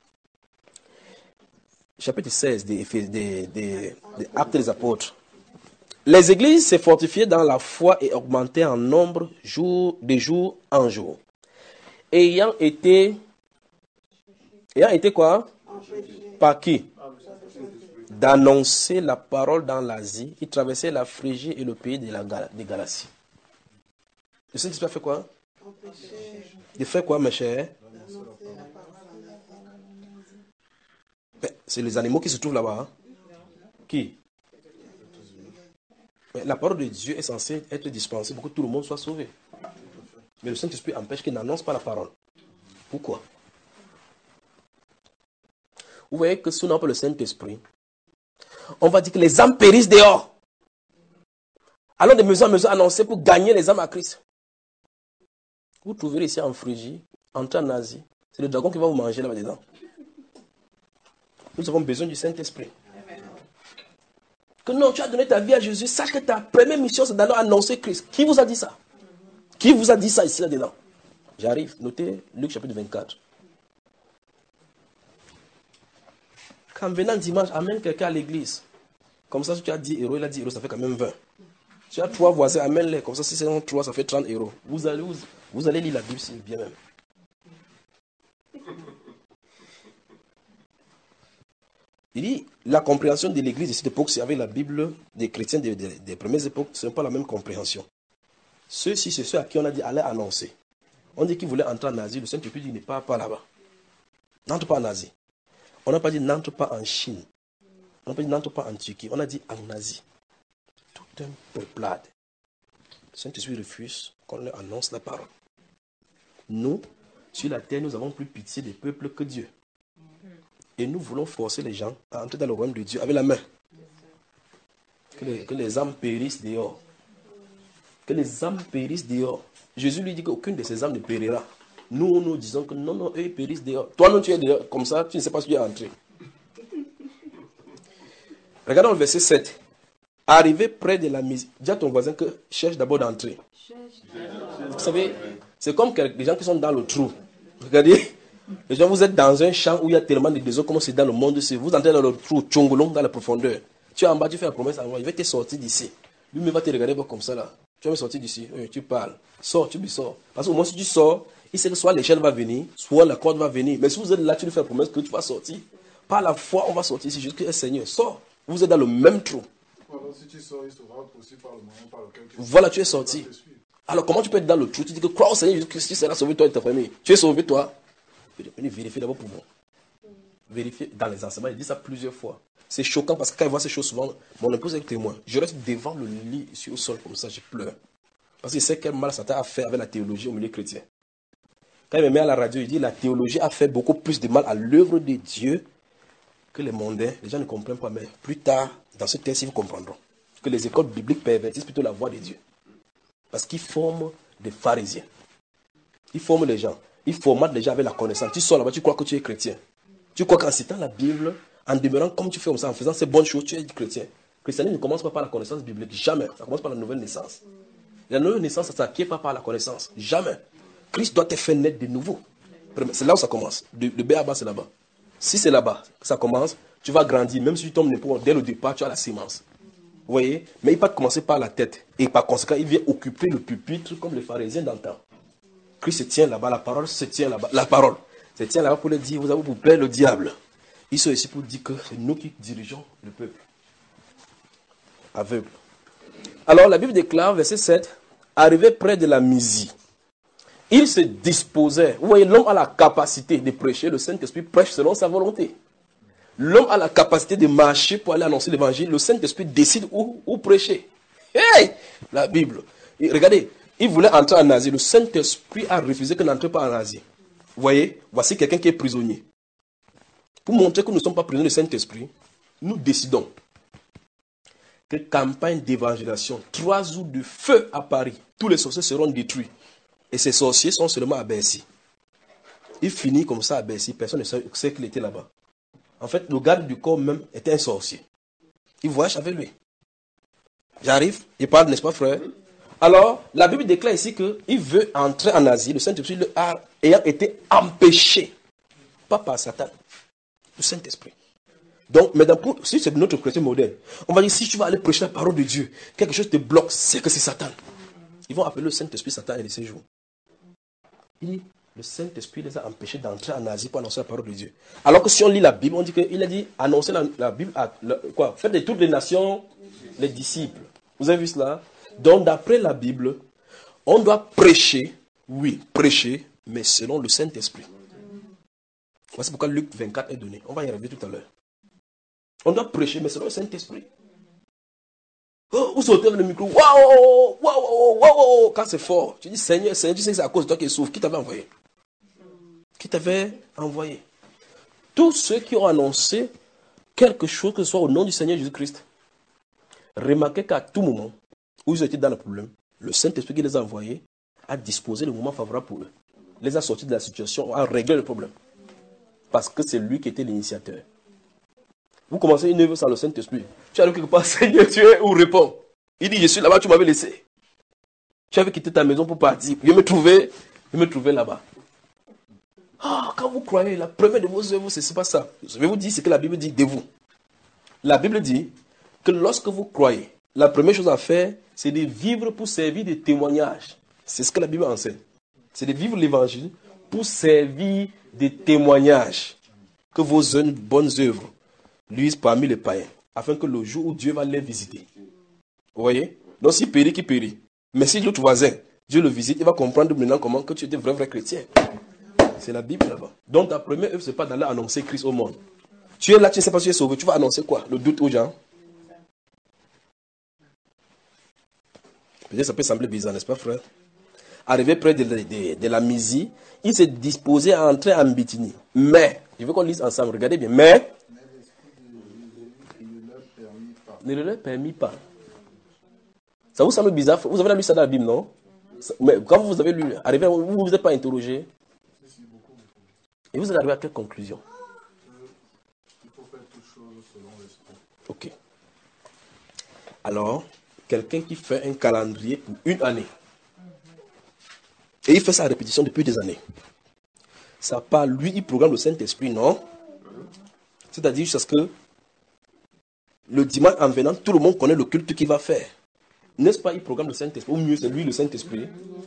Chapitre seize des, des, des, des Actes des Apôtres. Les églises se fortifiaient dans la foi et augmentaient en nombre jour, de jour en jour. Ayant été, ayant été quoi? Par qui? D'annoncer la parole dans l'Asie. Il traversait la Phrygie et le pays de la de Galatie. Le Saint-Esprit a fait quoi? Il fait quoi, mes chers? Ben, c'est les animaux qui se trouvent là-bas. Hein? Qui? Mais la parole de Dieu est censée être dispensée pour que tout le monde soit sauvé. Mais le Saint-Esprit empêche qu'il n'annonce pas la parole. Pourquoi? Vous voyez que si on n'a pas le Saint-Esprit, on va dire que les âmes périssent dehors. Allons de mesure en mesure annoncer pour gagner les âmes à Christ. Vous trouverez ici en Phrygie, entrez en Asie, c'est le dragon qui va vous manger là-bas dedans. Nous avons besoin du Saint-Esprit. Que non, tu as donné ta vie à Jésus, sache que ta première mission c'est d'aller annoncer Christ. Qui vous a dit ça? Qui vous a dit ça ici là-dedans? J'arrive, notez Luc chapitre vingt-quatre. Quand venant dimanche, amène quelqu'un à l'église. Comme ça, si tu as dix euros, il a dix euros, ça fait quand même vingt. Si tu as trois voisins, amène-les. Comme ça, si c'est trois, ça fait trente euros. Vous allez, vous, vous allez lire la Bible, c'est bien même. Il dit, la compréhension de l'église de cette époque, c'est avec la Bible des chrétiens des, des, des premières époques, ce n'est pas la même compréhension. Ceux-ci, c'est ceux à qui on a dit, allez annoncer. On dit qu'ils voulaient entrer en Asie, le Saint-Esprit dit, ne part pas là-bas. N'entre pas en Asie. On n'a pas dit n'entre pas en Chine. On n'a pas dit n'entre pas en Turquie. On a dit en Asie. Tout un peuplade. Le Saint-Esprit refuse qu'on leur annonce la parole. Nous, sur la terre, nous avons plus pitié des peuples que Dieu. Et nous voulons forcer les gens à entrer dans le royaume de Dieu avec la main. Que les, que les âmes périssent dehors. Que les âmes périssent dehors. Jésus lui dit qu'aucune de ces âmes ne périra. Nous, nous disons que non, non, eux, ils périssent dehors. Toi, non, tu es dehors. Comme ça, tu ne sais pas si tu es entré. Regardons le verset sept. Arrivé près de la mise. Dis à ton voisin que cherche d'abord d'entrer. Vous savez, c'est comme les gens qui sont dans le trou. Regardez, les gens, vous êtes dans un champ où il y a tellement de désordre comme c'est dans le monde. Vous entrez dans le trou, tchongolong, dans la profondeur. Tu es en bas, tu fais la promesse à moi, il va te sortir d'ici. Lui-même va te regarder comme ça là. Tu vas me sortir d'ici. Oui, tu parles. Sors, tu me sors. Parce qu'au moins, si tu sors, il sait que soit l'échelle va venir, soit la corde va venir. Mais si vous êtes là, tu lui fais la promesse que tu vas sortir. Par la foi, on va sortir ici. Juste que, Seigneur, sors. Vous êtes dans le même trou. Alors, si tu sors, il sera aussi par le moment par lequel tu voilà, tu es sorti. Alors, comment tu peux être dans le trou? Tu dis que crois au Seigneur Jésus-Christ, tu seras sauvé toi et ta famille. Tu es sauvé toi. Venez vérifier d'abord pour moi. Vérifier dans les enseignements, il dit ça plusieurs fois. C'est choquant parce que quand il voit ces choses souvent, mon épouse est témoin. Je reste devant le lit sur le sol comme ça, je pleure. Parce qu'il sait quel mal ça a fait avec la théologie au milieu chrétien. Quand il me met à la radio, il dit la théologie a fait beaucoup plus de mal à l'œuvre de Dieu que les mondains. Les gens ne comprennent pas, mais plus tard, dans ce texte, ils comprendront que les écoles bibliques pervertissent plutôt la voix de Dieu. Parce qu'ils forment des pharisiens. Ils forment les gens. Ils formatent les gens avec la connaissance. Tu sors là-bas, tu crois que tu es chrétien. Tu crois qu'en citant la Bible, en demeurant comme tu fais comme ça, en faisant ces bonnes choses, tu es chrétien. Le christianisme ne commence pas par la connaissance biblique, jamais. Ça commence par la nouvelle naissance. La nouvelle naissance, ça ne s'acquiert pas par la connaissance, jamais. Christ doit te faire naître de nouveau. C'est là où ça commence. Le, le B à bas, c'est là-bas. Si c'est là-bas que ça commence, tu vas grandir. Même si tu tombes n'importe, dès le départ, tu as la sémence. Vous voyez? Mais il va commencer par la tête. Et par conséquent, il vient occuper le pupitre comme les pharisiens d'antan. Christ se tient là-bas, la parole se tient là-bas. La parole se tient là-bas pour le dire, vous avez pour plaire le diable. Ils sont ici pour dire que c'est nous qui dirigeons le peuple. Aveugle. Alors la Bible déclare, verset sept, arrivé près de la Mysie, il se disposait. Vous voyez, l'homme a la capacité de prêcher, le Saint-Esprit prêche selon sa volonté. L'homme a la capacité de marcher pour aller annoncer l'évangile, le Saint-Esprit décide où, où prêcher. Hey! La Bible. Et regardez, il voulait entrer en Asie, le Saint-Esprit a refusé qu'il n'entre pas en Asie. Vous voyez, voici quelqu'un qui est prisonnier. Pour montrer que nous ne sommes pas prisonniers du Saint-Esprit, nous décidons que campagne d'évangélisation, trois jours de feu à Paris, tous les sorciers seront détruits. Et ces sorciers sont seulement à Bercy. Il finit comme ça à Bercy, personne ne sait qu'il était là-bas. En fait, le garde du corps même était un sorcier. Il voyage avec lui. J'arrive, il parle, n'est-ce pas frère? Alors, la Bible déclare ici qu'il veut entrer en Asie, le Saint-Esprit ayant été empêché, pas par Satan, le Saint-Esprit. Donc, maintenant, pour, si c'est notre chrétien moderne, on va dire, si tu vas aller prêcher la parole de Dieu, quelque chose te bloque, c'est que c'est Satan. Ils vont appeler le Saint-Esprit Satan et de ces jours. Il dit, le Saint-Esprit les a empêchés d'entrer en Asie pour annoncer la parole de Dieu. Alors que si on lit la Bible, on dit qu'il a dit, annoncer la, la Bible à, la, quoi, faites de toutes les nations les disciples. Vous avez vu cela? Donc, d'après la Bible, on doit prêcher, oui, prêcher, mais selon le Saint-Esprit. Voici pourquoi Luc vingt-quatre est donné. On va y arriver tout à l'heure. On doit prêcher, mais selon le Saint-Esprit. Oh, vous sautez le micro. Waouh, waouh, waouh, quand c'est fort. Tu dis, Seigneur, Seigneur, tu sais que c'est à cause de toi qui souffre. Qui t'avait envoyé? Qui t'avait envoyé? Tous ceux qui ont annoncé quelque chose, que ce soit au nom du Seigneur Jésus-Christ, remarquez qu'à tout moment où ils étaient dans le problème, le Saint-Esprit qui les a envoyés a disposé le moment favorable pour eux. Les a sortis de la situation, a réglé le problème. Parce que c'est lui qui était l'initiateur. Vous commencez une œuvre sans le Saint-Esprit. Tu arrives quelque part, Seigneur, tu es où? Réponds. Il dit, je suis là-bas, tu m'avais laissé. Tu avais quitté ta maison pour partir. Je me trouvais, je me trouvais là-bas. Ah, quand vous croyez, la première de vos œuvres, ce n'est pas ça. Je vais vous dire ce que la Bible dit de vous. La Bible dit que lorsque vous croyez, la première chose à faire, c'est de vivre pour servir de témoignage. C'est ce que la Bible enseigne. C'est de vivre l'évangile pour servir de témoignage. Que vos bonnes œuvres luisent parmi les païens, afin que le jour où Dieu va les visiter. Vous voyez? Donc s'il périt, qui périt. Mais si l'autre voisin, Dieu le visite, il va comprendre maintenant comment que tu es un vrai, vrai chrétien. C'est la Bible là-bas. Donc ta première œuvre, ce n'est pas d'aller annoncer Christ au monde. Tu es là, tu ne sais pas si tu es sauvé. Tu vas annoncer quoi? Le doute aux gens? Peut-être ça peut sembler bizarre, n'est-ce pas, frère? Arrivé près de, de, de, de la Mysie, il s'est disposé à entrer en Bithynie. Mais, je veux qu'on lise ensemble, regardez bien. Mais, ne le leur permis pas. Ça vous semble bizarre? Vous avez lu ça dans la Bible, non? Mais quand vous avez lu, arrivé, vous ne vous êtes pas interrogé. Et vous êtes arrivé à quelle conclusion? Il faut faire toutes choses selon l'esprit. Ok. Alors, quelqu'un qui fait un calendrier pour une année, et il fait sa répétition depuis des années, ça part, lui, il programme le Saint-Esprit, non? C'est-à-dire jusqu'à ce que le dimanche en venant, tout le monde connaît le culte qu'il va faire. N'est-ce pas, il programme le Saint-Esprit, ou mieux, c'est lui le Saint-Esprit.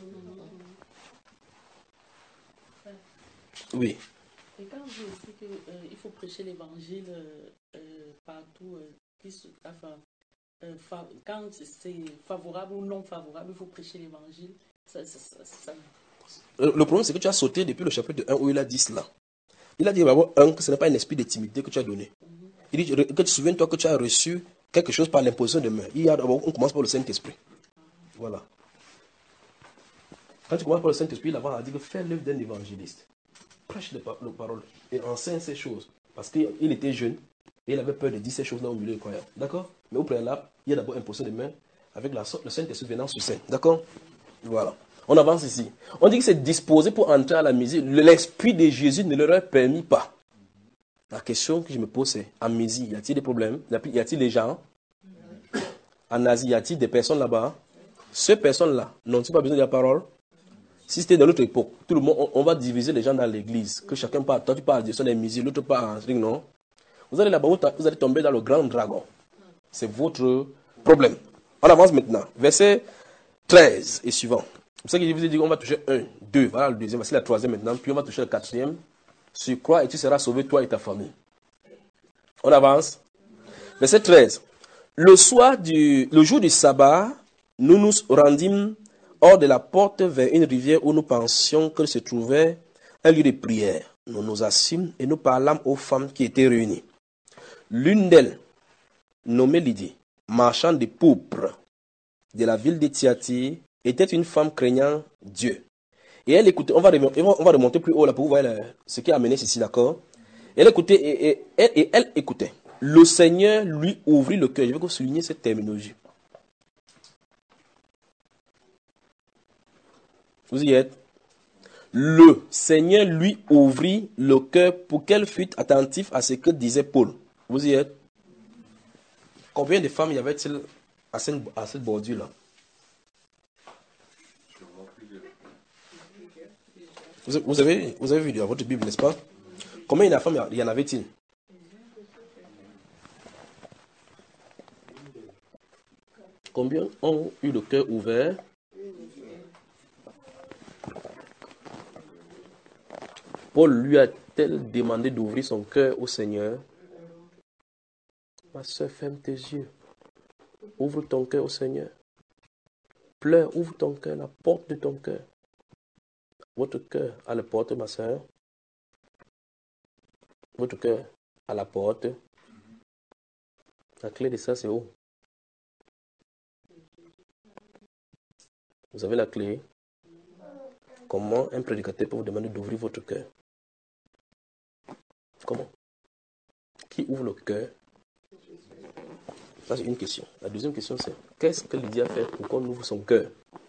Oui. Et quand vous dites qu'il euh, faut prêcher l'évangile euh, euh, partout, euh, qui, enfin, euh, fa, quand c'est favorable ou non favorable, il faut prêcher l'évangile. Ça, ça, ça, ça... Le, le problème, c'est que tu as sauté depuis le chapitre un où il a dit cela. Il a dit d'abord, un, que ce n'est pas un esprit de timidité que tu as donné. Mm-hmm. Il dit que tu te souviens-toi que tu as reçu quelque chose par l'imposition de main. Il y a d'abord, on commence par le Saint-Esprit. Voilà. Quand tu commences par le Saint-Esprit, là-bas, on a dit que fais l'œuvre d'un évangéliste. Prêche les paroles et enseigne ces choses. Parce qu'il était jeune et il avait peur de dire ces choses-là au milieu des croyants. D'accord? Mais au préalable, il y a d'abord imposition de main avec la, le Saint-Esprit venant sur scène. D'accord? Voilà. On avance ici. On dit que c'est disposé pour entrer à la Mysie. L'esprit de Jésus ne leur a permis pas. La question que je me pose, c'est, en Mésie, y a-t-il des problèmes? Y a-t-il des gens? En Asie, y a-t-il des personnes là-bas? Ces personnes-là n'ont-ils pas besoin de la parole? Si c'était dans notre époque, tout le monde, on, on va diviser les gens dans l'église, que chacun parle, toi tu parles de son Mésie, l'autre parle en string, non? Vous allez là-bas, vous allez tomber dans le grand dragon. C'est votre problème. On avance maintenant. Verset treize et suivant. C'est ça que je vous ai dit qu'on va toucher un, deux. Voilà le deuxième, voici la troisième maintenant. Puis on va toucher le quatrième. Tu crois et tu seras sauvé, toi et ta famille. On avance. Verset treize. Le soir du, le jour du sabbat, nous nous rendîmes hors de la porte vers une rivière où nous pensions que se trouvait un lieu de prière. Nous nous assîmes et nous parlâmes aux femmes qui étaient réunies. L'une d'elles, nommée Lydie, marchande de pourpre de la ville de Thyatire, était une femme craignant Dieu. Et elle écoutait, on va remonter, on va remonter plus haut là pour voir ce qui a amené ceci, d'accord? Elle écoutait et, et, et, et elle écoutait. Le Seigneur lui ouvrit le cœur. Je vais souligner cette terminologie. Vous y êtes? Le Seigneur lui ouvrit le cœur pour qu'elle fût attentive à ce que disait Paul. Vous y êtes? Combien de femmes y avait-il à cette, à cette bordure-là? Vous, vous, avez, vous avez vu dans votre Bible, n'est-ce pas? Combien de femmes y en avait-il? Combien ont eu le cœur ouvert? Paul lui a-t-elle demandé d'ouvrir son cœur au Seigneur? Ma soeur, ferme tes yeux. Ouvre ton cœur au Seigneur. Pleure, ouvre ton cœur, la porte de ton cœur. Votre cœur à la porte, ma soeur. Votre cœur à la porte. La clé de ça, c'est où? Vous avez la clé. Comment un prédicateur peut vous demander d'ouvrir votre cœur? Comment? Qui ouvre le cœur? Ça, c'est une question. La deuxième question, c'est qu'est-ce que Lydie a fait pour qu'on ouvre son cœur?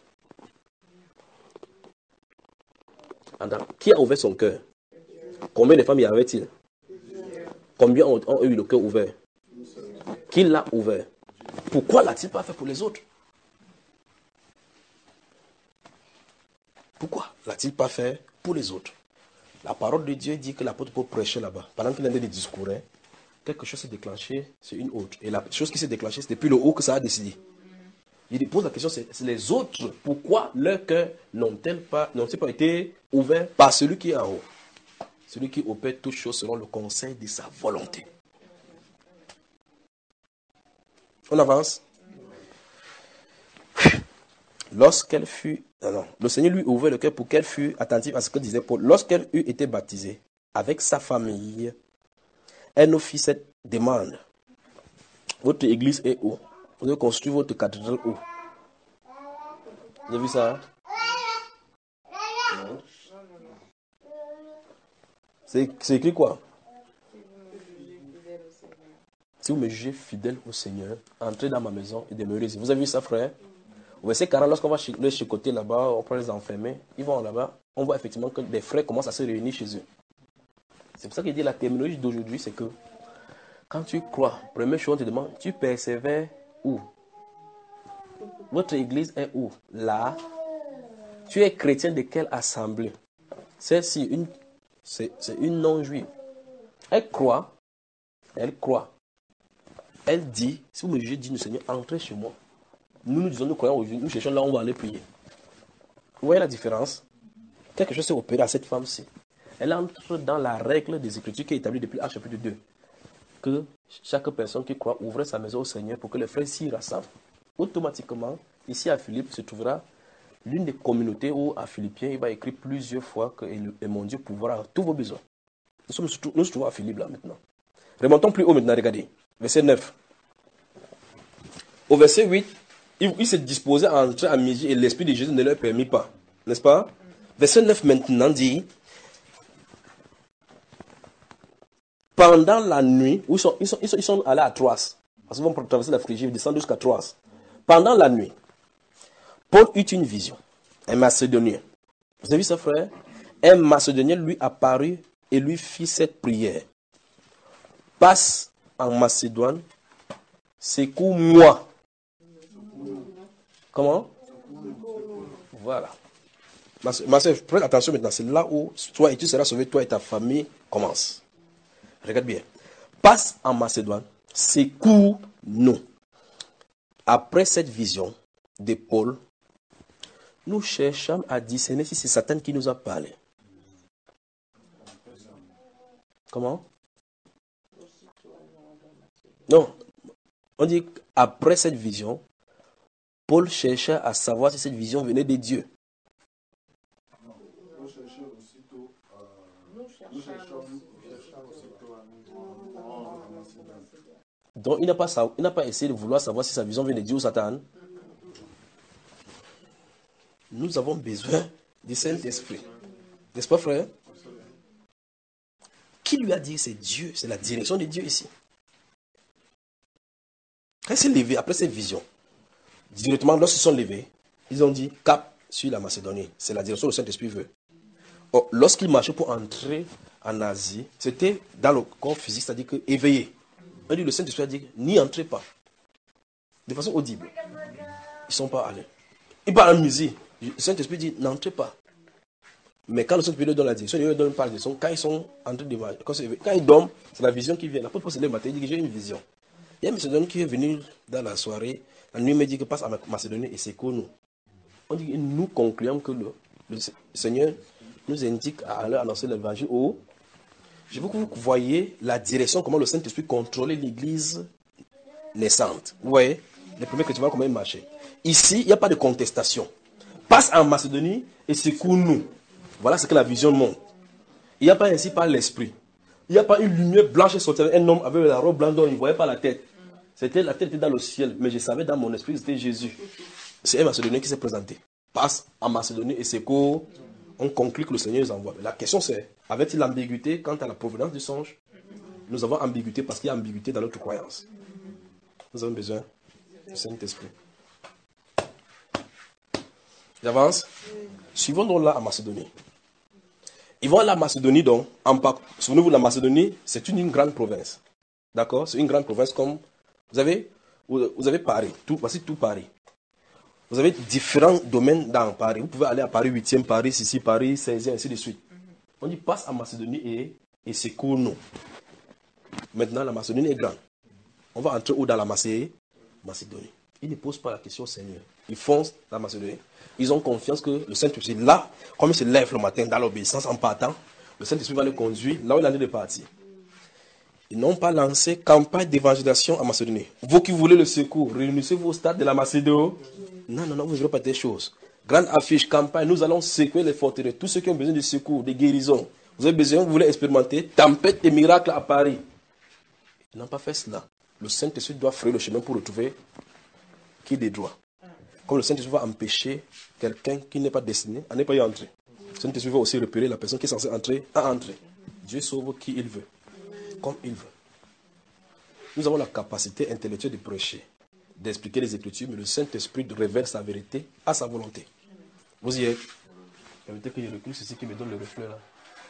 Qui a ouvert son cœur? Combien de femmes y avait-il? Combien ont, ont eu le cœur ouvert? Qui l'a ouvert? Pourquoi l'a-t-il pas fait pour les autres? Pourquoi l'a-t-il pas fait pour les autres? La parole de Dieu dit que l'apôtre Paul prêchait là-bas. Pendant qu'il avait des discours, quelque chose s'est déclenché, c'est une autre. Et la chose qui s'est déclenchée, c'est depuis le haut que ça a décidé. Il pose la question, c'est, c'est les autres. Pourquoi leur cœur n'ont-ils pas, n'ont-ils pas été ouverts par celui qui est en haut? Celui qui opère toutes choses selon le conseil de sa volonté. On avance. Lorsqu'elle fut... Non, non. Le Seigneur lui ouvrait le cœur pour qu'elle fût attentive à ce que disait Paul. Lorsqu'elle eut été baptisée avec sa famille, elle nous fit cette demande. Votre église est où? Vous avez construit votre cathédrale où? Vous avez vu ça? Non. C'est, c'est écrit quoi? Si vous me jugez fidèle au Seigneur, entrez dans ma maison et demeurez ici. Vous avez vu ça, frère? Au verset quarante, lorsqu'on va les chicoter là-bas, on peut les enfermer, ils vont là-bas, on voit effectivement que des frères commencent à se réunir chez eux. C'est pour ça qu'il dit la terminologie d'aujourd'hui, c'est que quand tu crois, première chose, on te demande, tu persévères où? Votre église est où? Là. Tu es chrétien de quelle assemblée? Celle-ci, une, c'est, c'est une non-juive. Elle croit, elle croit. Elle dit, si vous me jugez, dit le Seigneur, entrez chez moi. Nous, nous disons, nous croyons aujourd'hui, nous cherchons là, on va aller prier. Vous voyez la différence? Quelque chose s'est opéré à cette femme-ci. Elle entre dans la règle des Écritures qui est établie depuis Actes chapitre deux. Que chaque personne qui croit ouvre sa maison au Seigneur pour que les frères s'y rassemblent. Automatiquement, ici à Philippe se trouvera l'une des communautés où à Philippiens, il va écrire plusieurs fois que et mon Dieu pourvoira tous vos besoins. Nous sommes nous nous trouvons à Philippe là maintenant. Remontons plus haut maintenant, regardez. Verset neuf. Au verset huit, il, il s'est disposé à entrer à midi et l'Esprit de Jésus ne leur permit pas. N'est-ce pas? Verset neuf maintenant dit, pendant la nuit, où ils, sont, ils, sont, ils, sont, ils sont allés à Troas, parce qu'ils vont traverser la Phrygie, ils descendent jusqu'à Troas. Pendant la nuit, Paul eut une vision, un Macédonien. Vous avez vu ça, frère? Un Macédonien lui apparut et lui fit cette prière. passe en Macédoine, secoue-moi. Comment? Voilà. Ma soeur, prête attention maintenant, c'est là où toi et tu seras sauvé, toi et ta famille commence. Regarde bien. Passe en Macédoine, secoue-nous. Après cette vision de Paul, nous cherchons à discerner si c'est Satan qui nous a parlé. Comment? Non. On dit qu'après cette vision, Paul cherchait à savoir si cette vision venait de Dieu. Nous cherchons aussitôt à... Nous cherchons aussitôt à nous. Donc il n'a pas, il n'a pas essayé de vouloir savoir si sa vision vient de Dieu ou Satan. Nous avons besoin du Saint-Esprit. N'est-ce pas, frère? Qui lui a dit que c'est Dieu? C'est la direction de Dieu ici. Quand il s'est levé après cette vision, directement lorsqu'ils sont levés, ils ont dit cap sur la Macédonie. C'est la direction que le Saint-Esprit veut. Or, lorsqu'ils marchaient pour entrer en Asie, c'était dans le corps physique, c'est-à-dire que éveillé. On dit, le Saint-Esprit a dit, n'y entrez pas. De façon audible. Ils ne sont pas allés. Ils parlent en musique. Le Saint-Esprit dit, n'entrez pas. Mais quand le Saint-Esprit leur donne la direction, il leur donne pas la direction. Quand ils sont en train de marcher, quand, quand ils dorment, c'est la vision qui vient. La porte se lève le matin, il dit que j'ai une vision. Il y a un Macédonien qui est venu dans la soirée. La nuit, il me dit que passe à Macédonie et c'est nous. On dit que nous concluons que le, le Seigneur nous indique à aller annoncer l'évangile au. Je veux que vous voyez la direction, comment le Saint-Esprit contrôlait l'église naissante. Vous voyez, les premiers chrétiens, comment ils marchaient. Ici, il n'y a pas de contestation. Passe en Macédonie et secoue-nous. Voilà ce que la vision montre. Il n'y a pas ainsi par l'esprit. Il n'y a pas une lumière blanche sortie avec un homme avec la robe blanche dont il ne voyait pas la tête. C'était, la tête était dans le ciel, mais je savais dans mon esprit que c'était Jésus. C'est un Macédonien qui s'est présenté. Passe en Macédonie et secoue. On conclut que le Seigneur les envoie. La question c'est, avait-il l'ambiguïté quant à la provenance du songe? Nous avons ambiguïté parce qu'il y a ambiguïté dans notre croyance. Nous avons besoin du Saint-Esprit. J'avance. Suivons donc là à Macédonie. Ils vont à la Macédonie donc. En, souvenez-vous, la Macédonie, c'est une, une grande province. D'accord? C'est une grande province comme... Vous avez, vous, vous avez Paris. Tout, voici tout Paris. Vous avez différents domaines dans Paris. Vous pouvez aller à Paris huitième, Paris six, Paris seizième, ainsi de suite. On dit passe à Macédonie et, et secoue-nous. Maintenant, la Macédonie est grande. On va entrer où dans la Macédonie? Macédonie. Ils ne posent pas la question au Seigneur. Ils foncent dans la Macédonie. Ils ont confiance que le Saint-Esprit, là, comme ils se lèvent le matin dans l'obéissance en partant, le Saint-Esprit va les conduire là où il en est de partir. Ils n'ont pas lancé campagne d'évangélisation en Macédonie. Vous qui voulez le secours, réunissez-vous au stade de la Macédoine. Non, non, non, vous ne verrez pas des choses. Grande affiche, campagne, nous allons secouer les forteresses. Tous ceux qui ont besoin de secours, de guérison. Vous avez besoin, vous voulez expérimenter, tempête et miracles à Paris. Ils n'ont pas fait cela. Le Saint-Esprit doit frayer le chemin pour retrouver qui des droits. Comme le Saint-Esprit va empêcher quelqu'un qui n'est pas destiné à ne pas y entrer. Le Saint-Esprit va aussi repérer la personne qui est censée entrer à entrer. Dieu sauve qui il veut, comme il veut. Nous avons la capacité intellectuelle de prêcher, d'expliquer les Écritures, mais le Saint-Esprit révèle sa vérité à sa volonté. Vous y êtes? Évitez que je recule, c'est ce qui me donne le reflet là.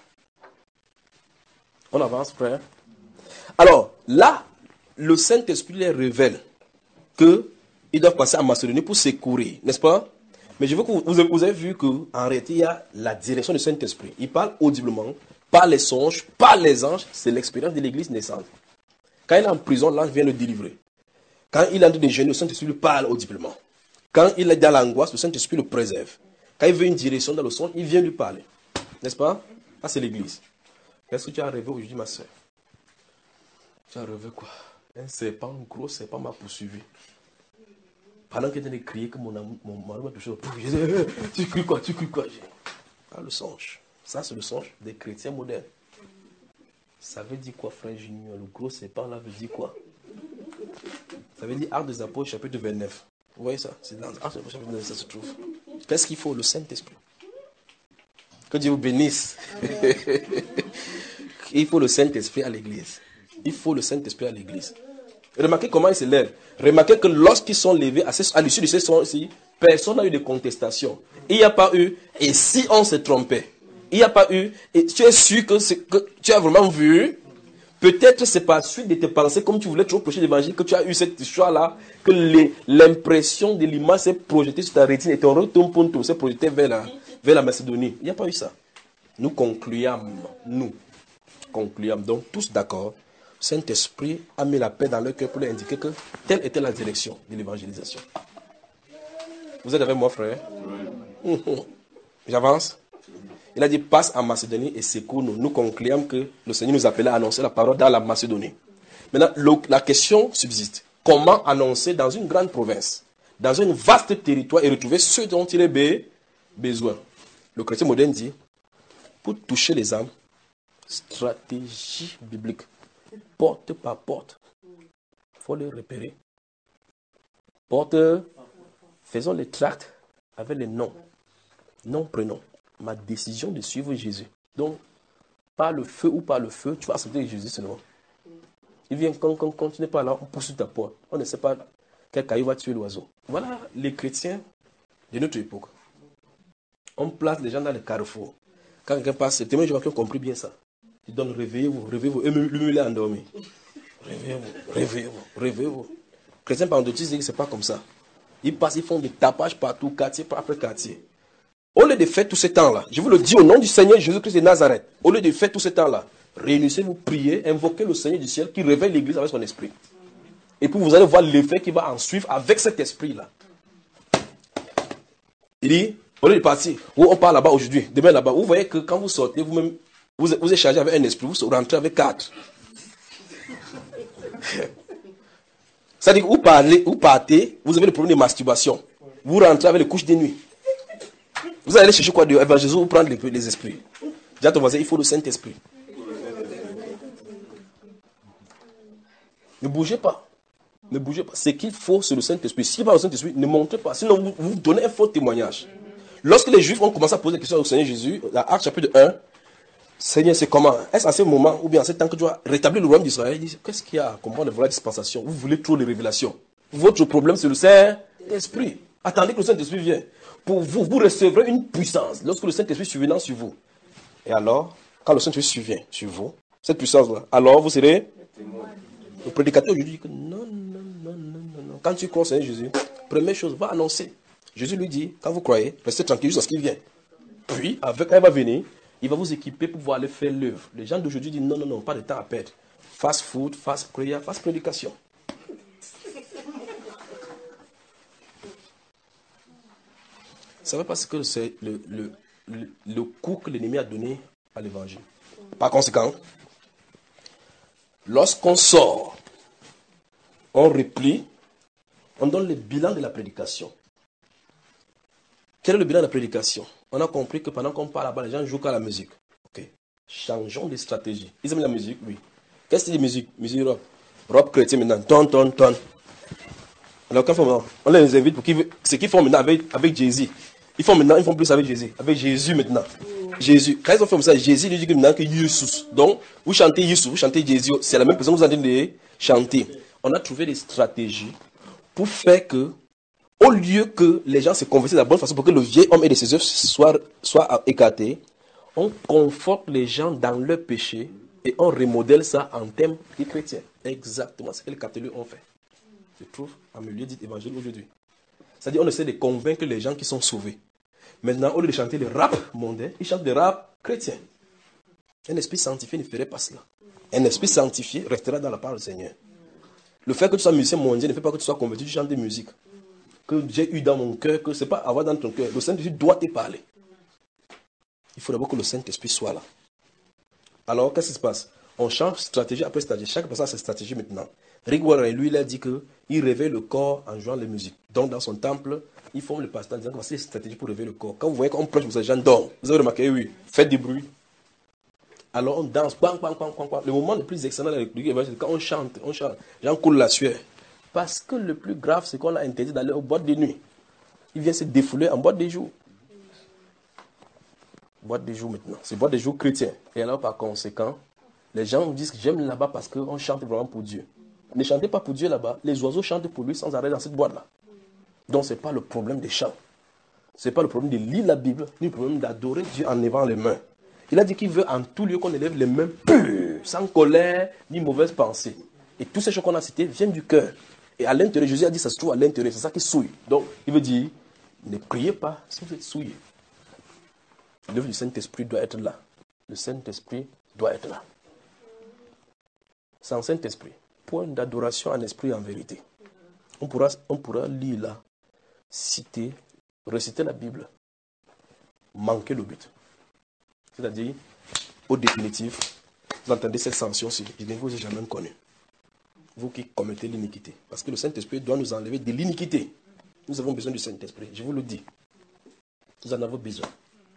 On avance, frère. Alors, là, le Saint-Esprit les révèle qu'ils doivent passer en Macédonie pour secourir, n'est-ce pas? Mais je veux que vous, vous, avez, vous avez vu qu'en réalité, il y a la direction du Saint-Esprit. Il parle audiblement, pas les songes, pas les anges. C'est l'expérience de l'église naissante. Quand il est en prison, l'ange vient le délivrer. Quand il est en train de jeûner, le Saint-Esprit lui parle audiblement. Quand il est dans l'angoisse, le Saint-Esprit le préserve. Quand il veut une direction dans le songe, il vient lui parler. N'est-ce pas? Ça, c'est l'église. Qu'est-ce que tu as rêvé aujourd'hui, ma soeur? Tu as rêvé quoi? Un serpent, un gros serpent m'a poursuivi. Pendant qu'il était en train de crier que mon, mon mari m'a touché, je disais, tu cries quoi? Tu cries quoi? Ah, le songe. Ça, c'est le songe des chrétiens modernes. Ça veut dire quoi, frère Junior? Le gros serpent là veut dire quoi? Ça veut dire Actes des Apôtres, chapitre vingt-neuf. Vous voyez ça? C'est dans Actes des Apôtres, chapitre vingt-neuf, ça se trouve. Qu'est-ce qu'il faut? Le Saint-Esprit. Que Dieu vous bénisse. Il faut le Saint-Esprit à l'église. Il faut le Saint-Esprit à l'église. Remarquez comment ils se lèvent. Remarquez que lorsqu'ils sont levés, à l'issue de ces sons-ci, personne n'a eu de contestation. Il n'y a pas eu, et si on se trompait? Il n'y a pas eu, et tu es sûr que, que tu as vraiment vu? Peut-être c'est par suite de tes pensées, comme tu voulais trop prêcher l'évangile, que tu as eu cette histoire-là, que les- l'impression de l'image s'est projetée sur ta rétine et ton retour ponto s'est projeté vers la, vers la Macédonie. Il n'y a pas eu ça. Nous concluâmes, nous concluâmes, donc tous d'accord, Saint-Esprit a mis la paix dans leur cœur pour leur indiquer que telle était la direction de l'évangélisation. Vous êtes avec moi, frère? Oui. J'avance. Il a dit, passe en Macédonie et secours-nous. Nous concluons que le Seigneur nous appelait à annoncer la parole dans la Macédonie. Maintenant, le- la question subsiste. Comment annoncer dans une grande province, dans un vaste territoire et retrouver ceux dont il est besoin? Le chrétien moderne dit, pour toucher les âmes, stratégie biblique, porte par porte. Il faut les repérer. Porte, faisons les tracts avec les noms. Nom, prénom. Ma décision de suivre Jésus. Donc, par le feu ou par le feu, tu vas accepter Jésus seulement. Il vient quand, quand, quand tu n'es pas là, on pousse sur ta porte. On ne sait pas quel caillou va tuer l'oiseau. Voilà les chrétiens de notre époque. On place les gens dans les carrefours. Quand quelqu'un passe, c'est tellement gens qui ont compris bien ça. Ils donnent réveillez-vous, réveillez-vous. Et lui, il est endormi. Réveillez-vous, réveillez-vous, réveillez-vous. Les chrétiens pentecôtistes disent que ce n'est pas comme ça. Ils passent, ils font des tapages partout, quartier après quartier. Au lieu de faire tout ce temps-là, je vous le dis au nom du Seigneur Jésus-Christ de Nazareth, au lieu de faire tout ce temps-là, réunissez-vous, priez, invoquez le Seigneur du ciel qui réveille l'Église avec son esprit. Et puis vous allez voir l'effet qui va en suivre avec cet esprit-là. Il dit, au lieu de partir, où on part là-bas aujourd'hui, demain là-bas, vous voyez que quand vous sortez, vous-même, vous, vous êtes chargé avec un esprit, vous rentrez avec quatre. C'est-à-dire que vous, parlez, vous partez, vous avez le problème de masturbation. Vous rentrez avec les couches de nuit. Vous allez chercher quoi de évangéliser ou prendre les, les esprits. Dis à ton voisin, il faut le Saint-Esprit. Ne bougez pas. Ne bougez pas. Ce qu'il faut, c'est le Saint-Esprit. Si il n'y a pas le Saint-Esprit, ne montrez pas. Sinon, vous, vous donnez un faux témoignage. Lorsque les Juifs ont commencé à poser des questions au Seigneur Jésus, la Acte chapitre un, Seigneur, c'est comment? Est-ce à ce moment, ou bien en ce temps que tu dois rétablir le royaume d'Israël? Il dit, qu'est-ce qu'il y a à comprendre de la dispensation? Vous voulez trop les révélations. Votre problème, c'est le Saint-Esprit. Attendez que le Saint-Esprit vienne. Pour vous, vous recevrez une puissance lorsque le Saint-Esprit surviendra sur vous. Et alors, quand le Saint-Esprit survient sur vous, cette puissance-là, alors vous serez le prédicateur aujourd'hui dit que non, non, non, non, non, non. Quand tu crois au Seigneur Jésus, première chose, va annoncer. Jésus lui dit, quand vous croyez, restez tranquille jusqu'à ce qu'il vienne. Puis, avec, quand il va venir, il va vous équiper pour pouvoir aller faire l'œuvre. Les gens d'aujourd'hui disent non, non, non, pas de temps à perdre. Fast food, fast prayer, fast prédication. Vous savez pas ce que c'est le, le, le, le coup que l'ennemi a donné à l'évangile. Par conséquent, lorsqu'on sort, on replie, on donne le bilan de la prédication. Quel est le bilan de la prédication? On a compris que pendant qu'on parle là-bas, les gens jouent qu'à la musique. Ok. Changeons de stratégie. Ils aiment la musique, oui. Qu'est-ce que c'est la musique? Musique rock. Rock chrétien maintenant. Ton, ton, ton. Alors, quand on, on les invite pour qu'ils, ce qu'ils font maintenant avec, avec Jésus. Ils font maintenant, ils font plus avec Jésus. Avec Jésus maintenant. Jésus. Quand ils ont fait ça, Jésus lui dit que maintenant que Jésus. Donc, vous chantez Jésus, vous chantez Jésus. C'est la même personne que vous êtes en train de chanter. On a trouvé des stratégies pour faire que, au lieu que les gens se convertissent de la bonne façon pour que le vieil homme et de ses œuvres soient, soient écartés, on conforte les gens dans leur péché et on remodèle ça en termes chrétiens. Exactement ce que les catholiques ont fait. Je trouve en milieu dit évangile aujourd'hui. C'est-à-dire on essaie de convaincre les gens qui sont sauvés. Maintenant, au lieu de chanter le rap mondain, ils chantent le rap chrétien. Un esprit sanctifié ne ferait pas cela. Un esprit sanctifié restera dans la parole du Seigneur. Le fait que tu sois musicien mondial ne fait pas que tu sois converti, tu chantes des musiques que j'ai eu dans mon cœur, que ce n'est pas avoir dans ton cœur. Le Saint-Esprit doit te parler. Il faut d'abord que le Saint-Esprit soit là. Alors, qu'est-ce qui se passe? On change stratégie après stratégie. Chaque personne a sa stratégie maintenant. Rick Warren, lui, il a dit qu'il réveille le corps en jouant la musique. Donc, dans son temple, il forme le pasteur en disant que c'est une stratégie pour réveiller le corps. Quand vous voyez qu'on prêche, les gens dorment. Vous avez remarqué, oui, faites du bruit. Alors, on danse. Bang, bang, bang, bang, bang. Le moment le plus excellent de l'église, c'est quand on chante. On chante. Les gens coulent la sueur. Parce que le plus grave, c'est qu'on a interdit d'aller aux boîtes de nuit. Il vient se défouler en boîte de jour. Boîte de jour maintenant. C'est boîte de jour chrétien. Et alors, par conséquent, les gens disent que j'aime là-bas parce qu'on chante vraiment pour Dieu. Ne chantez pas pour Dieu là-bas. Les oiseaux chantent pour lui sans arrêt dans cette boîte-là. Donc, ce n'est pas le problème des chants. Ce n'est pas le problème de lire la Bible, ni le problème d'adorer Dieu en levant les mains. Il a dit qu'il veut en tout lieu qu'on élève les mains pures. sans colère, ni mauvaise pensée. Et toutes ces choses qu'on a citées viennent du cœur. Et à l'intérieur, Jésus a dit, ça se trouve à l'intérieur, c'est ça qui souille. Donc, il veut dire, ne priez pas si vous êtes souillé. L'œuvre du Saint-Esprit doit être là. Le Saint-Esprit doit être là. Sans Saint-Esprit, point d'adoration en esprit et en vérité. On pourra, on pourra lire là, citer, réciter la Bible, manquer le but. C'est-à-dire, au définitif, vous entendez cette sanction-ci, je ne vous ai jamais connu. Vous qui commettez l'iniquité. Parce que le Saint-Esprit doit nous enlever de l'iniquité. Nous avons besoin du Saint-Esprit, je vous le dis. Nous en avons besoin.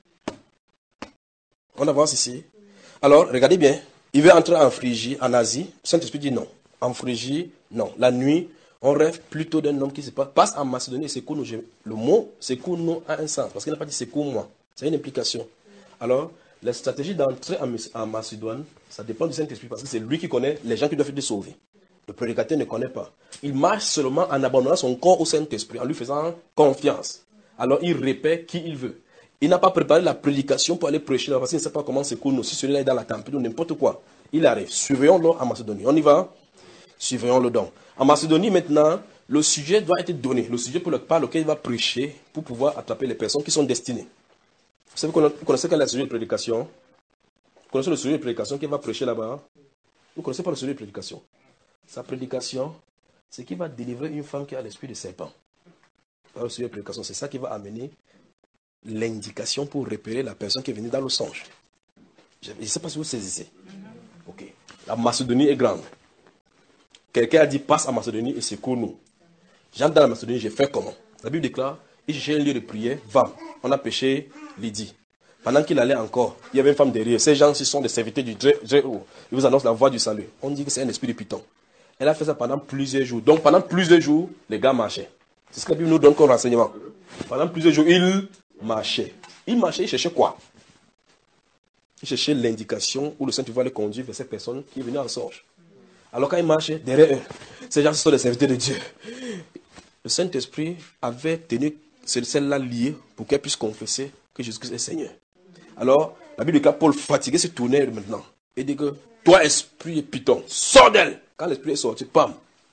On avance ici. Alors, regardez bien. Il veut entrer en Phrygie, en Asie. Le Saint-Esprit dit non. En Phrygie, non. La nuit, on rêve plutôt d'un homme qui se passe, passe en Macédonie et secoue nous. Le mot secoue nous a un sens. Parce qu'il n'a pas dit secoue moi. C'est une implication. Alors, la stratégie d'entrer en, en Macédoine, ça dépend du Saint-Esprit. Parce que c'est lui qui connaît les gens qui doivent être sauvés. Le prédicateur ne connaît pas. Il marche seulement en abandonnant son corps au Saint-Esprit, en lui faisant confiance. Alors, il répète qui il veut. Il n'a pas préparé la prédication pour aller prêcher là, parce qu'il ne sait pas comment c'est cool. Si celui-là est dans la tempête ou n'importe quoi, il arrive. Surveillons-le en Macédonie. On y va? Surveillons-le donc. En Macédonie, maintenant, le sujet doit être donné. Le sujet pour le, par lequel il va prêcher pour pouvoir attraper les personnes qui sont destinées. Vous savez, vous connaissez quel est le sujet de prédication? Vous connaissez le sujet de prédication qu'il va prêcher là-bas? Vous ne connaissez pas le sujet de prédication? Sa prédication, c'est qu'il va délivrer une femme qui a l'esprit de serpent. Le sujet de prédication, c'est ça qui va amener l'indication pour repérer la personne qui est venue dans le songe. Je ne sais pas si vous saisissez. Ok. La Macédonie est grande. Quelqu'un a dit passe à Macédonie et secoue nous. J'entre dans la Macédonie, j'ai fait comment? La Bible déclare, il cherchait un lieu de prière, va. On a pêché Lydie. Pendant qu'il allait encore, il y avait une femme derrière. Ces gens-ci sont des serviteurs du très haut. Ils vous annoncent la voie du salut. On dit que c'est un esprit de python. Elle a fait ça pendant plusieurs jours. Donc pendant plusieurs jours, les gars marchaient. C'est ce que la Bible nous donne comme renseignement. Pendant plusieurs jours, ils marchaient. Ils marchaient, ils cherchaient quoi? Ils cherchaient l'indication où le Saint-Esprit va les conduire vers cette personne qui est venue en songe. Alors quand ils marchaient, derrière eux, ces gens sont des serviteurs de Dieu. Le Saint-Esprit avait tenu celle-là liée pour qu'elle puisse confesser que Jésus-Christ est Seigneur. Alors, la Bible déclare Paul fatigué se tournait maintenant et dit que toi, esprit et python, sors d'elle. Quand l'esprit est sorti, pam.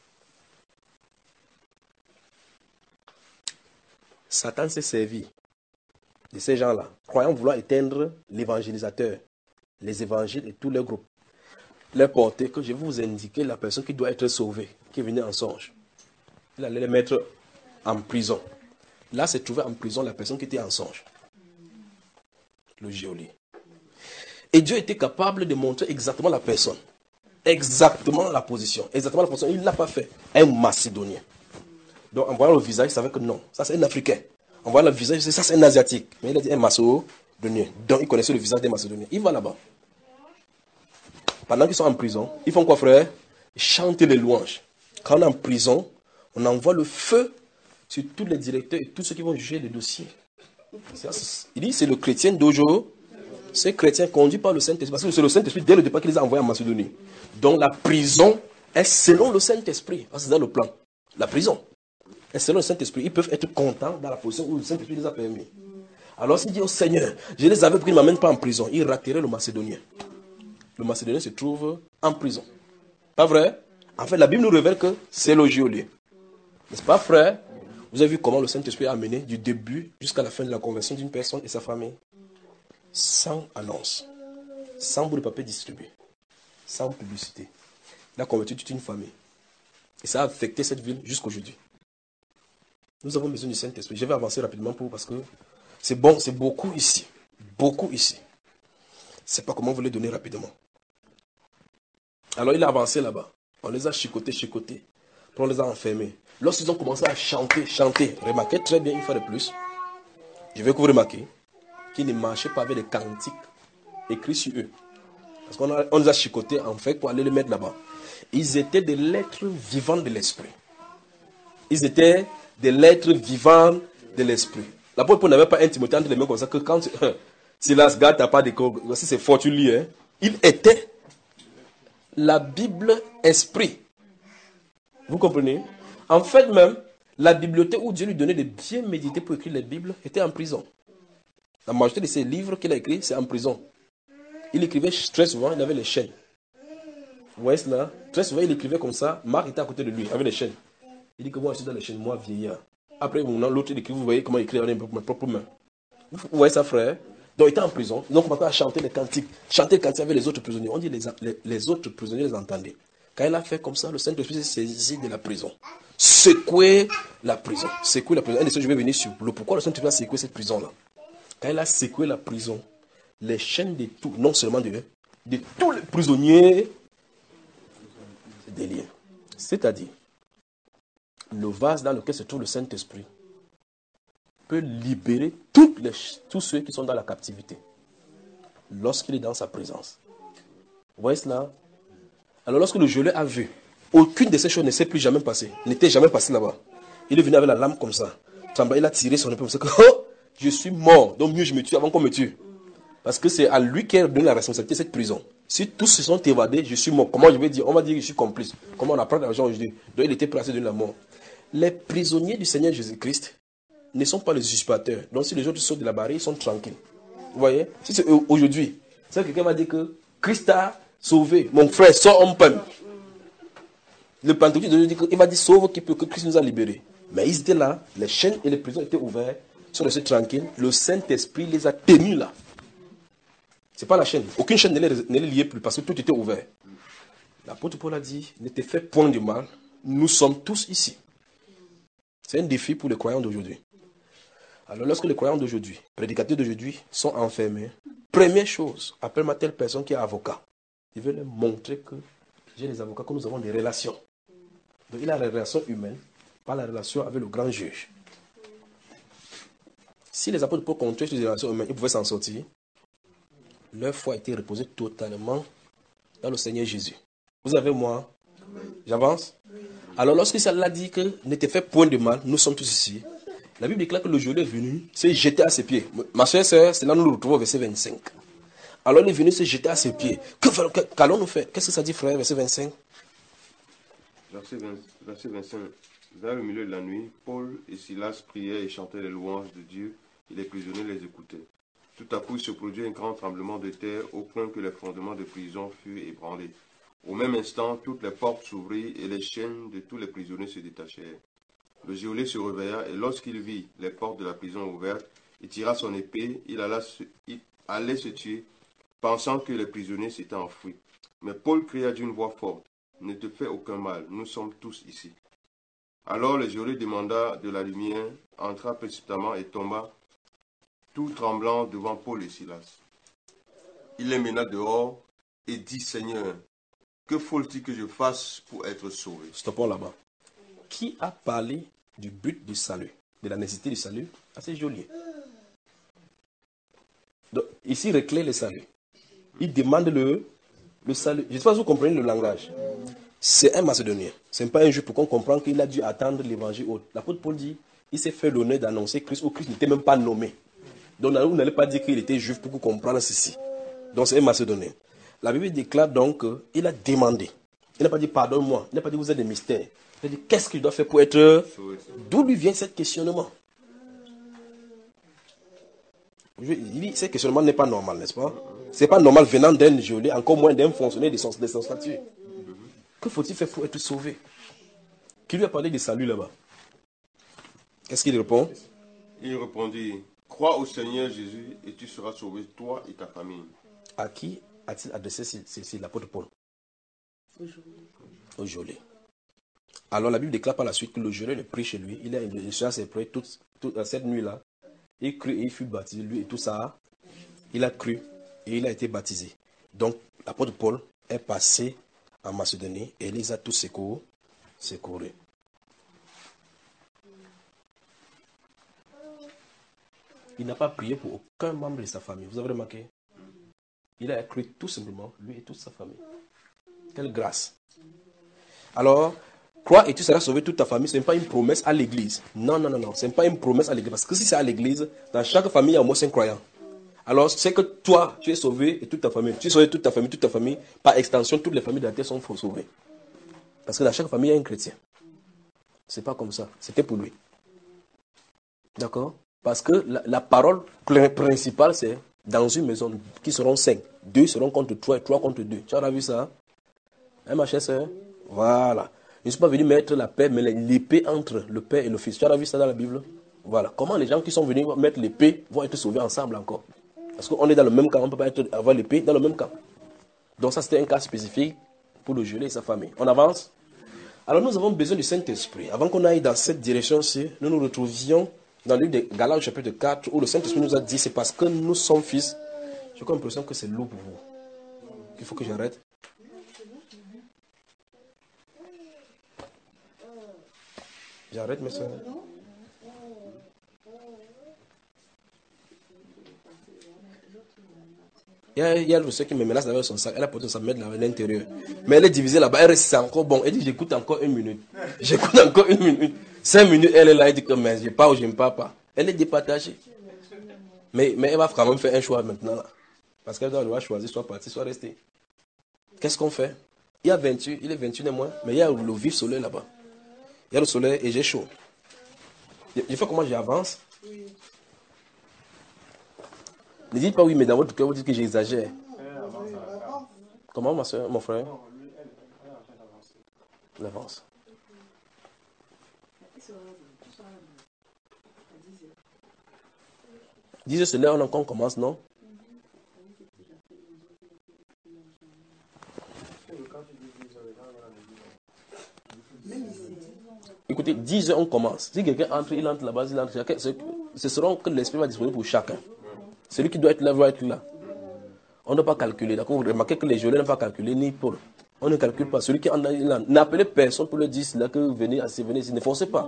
Satan s'est servi de ces gens-là, croyant vouloir éteindre l'évangélisateur, les évangiles et tous les groupes. Leur porter que je vais vous indiquer la personne qui doit être sauvée, qui est venue en songe. Il allait les mettre en prison. Là, s'est trouvé en prison la personne qui était en songe. Le geôlier. Et Dieu était capable de montrer exactement la personne. Exactement la position. Exactement la position. Il ne l'a pas fait. Un Macédonien. Donc, en voyant le visage, il savait que non. Ça, c'est un Africain. En voyant le visage, ça, c'est un Asiatique. Mais il a dit un Macédonien. Donc, il connaissait le visage des Macédoniens. Il va là-bas. Pendant qu'ils sont en prison, ils font quoi, frère? Ils chantent les louanges. Quand on est en prison, on envoie le feu sur tous les directeurs et tous ceux qui vont juger les dossiers. Il dit, c'est le chrétien d'aujourd'hui. Ces chrétiens conduits par le Saint-Esprit. Parce que c'est le Saint-Esprit dès le départ qui les a envoyés en Macédonie. Donc la prison est selon le Saint-Esprit. C'est dans le plan. La prison est selon le Saint-Esprit. Ils peuvent être contents dans la position où le Saint-Esprit les a permis. Alors s'il dit au Seigneur, je les avais pris, il ne m'amène pas en prison. Il raterait le Macédonien. Le Macédonien se trouve en prison. Pas vrai? En fait, la Bible nous révèle que c'est le geôlier. N'est-ce pas, frère? Vous avez vu comment le Saint-Esprit a amené du début jusqu'à la fin de la conversion d'une personne et sa famille? Sans annonce, sans bout de papier distribué, sans publicité. Il a converti toute une famille. Et ça a affecté cette ville jusqu'aujourd'hui. Nous avons besoin du Saint-Esprit. Je vais avancer rapidement pour parce que c'est bon, c'est beaucoup ici. Beaucoup ici. Je ne sais pas comment vous les donner rapidement. Alors il a avancé là-bas. On les a chicotés, chicotés. Puis on les a enfermés. Lorsqu'ils ont commencé à chanter, chanter, remarquez très bien une fois de plus. Je veux que vous remarquez qu'ils ne marchaient pas avec des cantiques écrits sur eux. Parce qu'on a, on les a chicotés en fait pour aller les mettre là-bas. Ils étaient des lettres vivantes de l'esprit. Ils étaient des lettres vivantes de l'esprit. L'apôtre Paul n'avait pas un Timothée entre les mains comme ça que quand Silas garde t'as pas d'école, voici c'est fort, tu lis. Hein? Il était la Bible esprit. Vous comprenez? En fait même, la bibliothèque où Dieu lui donnait de bien méditer pour écrire les Bibles était en prison. La majorité de ses livres qu'il a écrits, c'est en prison. Il écrivait très souvent, il avait les chaînes. Vous voyez cela? Très souvent, il écrivait comme ça. Marc était à côté de lui, avec les chaînes. Il dit que moi, je suis dans les chaînes, moi, vieillard. Après, l'autre, il écrit, vous voyez comment il écrit avec mes propres mains. Vous voyez ça, frère? Donc, il était en prison. Donc, on va pas chanter les cantiques. Chanter les cantiques avec les autres prisonniers. On dit les, les, les autres prisonniers les entendaient. Quand il a fait comme ça, le Saint-Esprit s'est saisi de la prison. Secouer la prison. Secouer la prison. Un de ceux, je vais venir sur le pourquoi le Saint-Esprit a secoué cette prison-là. Quand il a secoué la prison, les chaînes de tout, non seulement de, de tous les prisonniers, c'est des liens. C'est-à-dire, le vase dans lequel se trouve le Saint-Esprit peut libérer toutes les, tous ceux qui sont dans la captivité lorsqu'il est dans sa présence. Vous voyez cela? Alors lorsque le geôlier a vu, aucune de ces choses ne s'est plus jamais passée, n'était jamais passée là-bas. Il est venu avec la lame comme ça. Il a tiré son épée comme ça. Oh, je suis mort, donc mieux je me tue avant qu'on me tue. Parce que c'est à lui qui a donné la responsabilité de cette prison. Si tous se sont évadés, je suis mort. Comment je vais dire? On va dire que je suis complice. Comment on apprend l'argent aujourd'hui? Donc il était placé de la mort. Les prisonniers du Seigneur Jésus-Christ ne sont pas les usurpateurs. Donc si les autres sortent de la barrière, ils sont tranquilles. Vous voyez? Si c'est aujourd'hui, c'est que quelqu'un va dire que Christ a sauvé. Mon frère, sors en peine. Le Pentecôte dit qu'il va dire sauve qui peut, que Christ nous a libérés. Mais ils étaient là, les chaînes et les prisons étaient ouvertes, ils sont restés tranquilles. Le Saint-Esprit les a tenus là. Ce n'est pas la chaîne. Aucune chaîne ne les, ne les liait plus parce que tout était ouvert. L'apôtre Paul a dit, ne te fais point de mal, nous sommes tous ici. C'est un défi pour les croyants d'aujourd'hui. Alors lorsque les croyants d'aujourd'hui, prédicateurs d'aujourd'hui, sont enfermés, première chose, appelle-moi telle personne qui est avocat. Il veut leur montrer que j'ai des avocats, que nous avons des relations. Donc il a des relations humaines, pas la relation avec le grand juge. Si les apôtres Paul comptaient sur les relations humaines, ils pouvaient s'en sortir. Leur foi a été reposée totalement dans le Seigneur Jésus. Vous avez moi? J'avance? Alors lorsque ça l'a dit que ne te fais point de mal, nous sommes tous ici. La Bible déclare que le geôlier est venu, s'est jeté à ses pieds. Ma chère sœur, c'est là que nous le retrouvons au verset vingt-cinq. Alors il est venu se jeter à ses pieds. Que, qu'allons-nous faire? Qu'est-ce que ça dit, frère, verset vingt-cinq? Verset, vingt, verset vingt-cinq. Vers le milieu de la nuit, Paul et Silas priaient et chantaient les louanges de Dieu, et les prisonniers les écoutaient. Tout à coup, il se produit un grand tremblement de terre, au point que les fondements de prison furent ébranlés. Au même instant, toutes les portes s'ouvrirent et les chaînes de tous les prisonniers se détachèrent. Le geôlier se réveilla et lorsqu'il vit les portes de la prison ouvertes, il tira son épée, il, alla se, il allait se tuer, pensant que les prisonniers s'étaient enfuis. Mais Paul cria d'une voix forte, « Ne te fais aucun mal, nous sommes tous ici. » Alors le geôlier demanda de la lumière, entra précipitamment et tomba, tout tremblant devant Paul et Silas. Il les mena dehors et dit, « Seigneur, que faut-il que je fasse pour être sauvé ?» Stoppons là-bas. Qui a parlé du but du salut, de la nécessité du salut à ces geôliers? Donc, ici, il réclame le salut. Il demande le, le salut. Je ne sais pas si vous comprenez le langage. C'est un Macédonien. Ce n'est pas un juif pour qu'on comprenne qu'il a dû attendre l'évangile. L'apôtre Paul dit, il s'est fait l'honneur d'annoncer Christ, où Christ n'était même pas nommé. Donc, vous n'allez pas dire qu'il était juif pour comprendre ceci. Donc, c'est un Macédonien. La Bible déclare donc qu'il a demandé. Il n'a pas dit pardonne-moi. Il n'a pas dit vous êtes des mystères. Il a dit qu'est-ce qu'il doit faire pour être. D'où lui vient ce questionnement? Il dit ce questionnement n'est pas normal, n'est-ce pas? Ce n'est pas normal venant d'un geôlier, encore moins d'un fonctionnaire de son, de son statut. Que faut-il faire pour être sauvé? Qui lui a parlé de salut là-bas? Qu'est-ce qu'il répond? Il répondit, crois au Seigneur Jésus et tu seras sauvé, toi et ta famille. À qui a-t-il adressé ceci, l'apôtre Paul? Au geôlier. Alors la Bible déclare par la suite que le geôlier le prit chez lui. Il a il a ses prêts toute, toute cette nuit-là. Il crut et il fut baptisé, lui et tout ça. Il a cru et il a été baptisé. Donc l'apôtre Paul est passé en Macédonie et il les a tous secourus. secourus. Il n'a pas prié pour aucun membre de sa famille. Vous avez remarqué? Il a cru tout simplement, lui et toute sa famille. Quelle grâce. Alors, crois et tu seras sauvé toute ta famille, ce n'est pas une promesse à l'église. Non, non, non, non. Ce n'est pas une promesse à l'église. Parce que si c'est à l'église, dans chaque famille, il y a au moins cinq croyants. Alors, c'est que toi, tu es sauvé et toute ta famille. Tu es sauvé toute ta famille, toute ta famille. Par extension, toutes les familles de la terre sont sauvées. Parce que dans chaque famille, il y a un chrétien. Ce n'est pas comme ça. C'était pour lui. D'accord? Parce que la, la parole principale, c'est dans une maison qui seront cinq. Deux seront contre trois et trois contre deux. Tu as vu ça? Hein, ma chère sœur? Voilà. Je ne suis pas venu mettre la paix, mais l'épée entre le Père et le Fils. Tu as vu ça dans la Bible? Voilà. Comment les gens qui sont venus mettre l'épée vont être sauvés ensemble encore? Parce qu'on est dans le même camp, on ne peut pas être, avoir l'épée dans le même camp. Donc ça, c'était un cas spécifique pour le gelé et sa famille. On avance? Alors nous avons besoin du Saint-Esprit. Avant qu'on aille dans cette direction-ci, nous nous retrouvions dans le livre de Galates chapitre quatre, où le Saint-Esprit nous a dit, c'est parce que nous sommes fils. J'ai comme l'impression que c'est lourd pour vous. Il faut que j'arrête. J'arrête, mes soeurs. Il y a, il y a le monsieur qui me menace avec son sac. Elle a porté sa main à l'intérieur. Mais elle est divisée là-bas. Elle reste encore bon. Elle dit, j'écoute encore une minute. J'écoute encore une minute. Cinq minutes, elle est là. Elle dit que mais je pars ou je ne pars pas. Elle est départagée. Mais, mais elle va quand même faire un choix maintenant. Là. Parce qu'elle doit choisir soit partir, soit rester. Qu'est-ce qu'on fait? Il y a vingt-huit, il est vingt-et-une et moins. Mais il y a le vif soleil là-bas. Il y a le soleil et j'ai chaud. Je fais comment j'avance? Ne dites pas oui, mais dans votre cœur, vous dites que j'exagère. Comment, ma soeur, mon frère? Elle avance. dix heures, c'est l'heure où on commence, non? Écoutez, dix heures, on commence. Si quelqu'un entre, il entre là-bas, il entre. Chacun, ce seront que l'esprit va disponible pour chacun. Celui qui doit être là, doit être là. On ne doit pas calculer. D'accord? Vous remarquez que les gelés n'ont pas calculé ni pour. On ne calcule pas. Celui qui en a là, n'appelez personne pour le dire là que venez, venez ici. Ne forcez pas.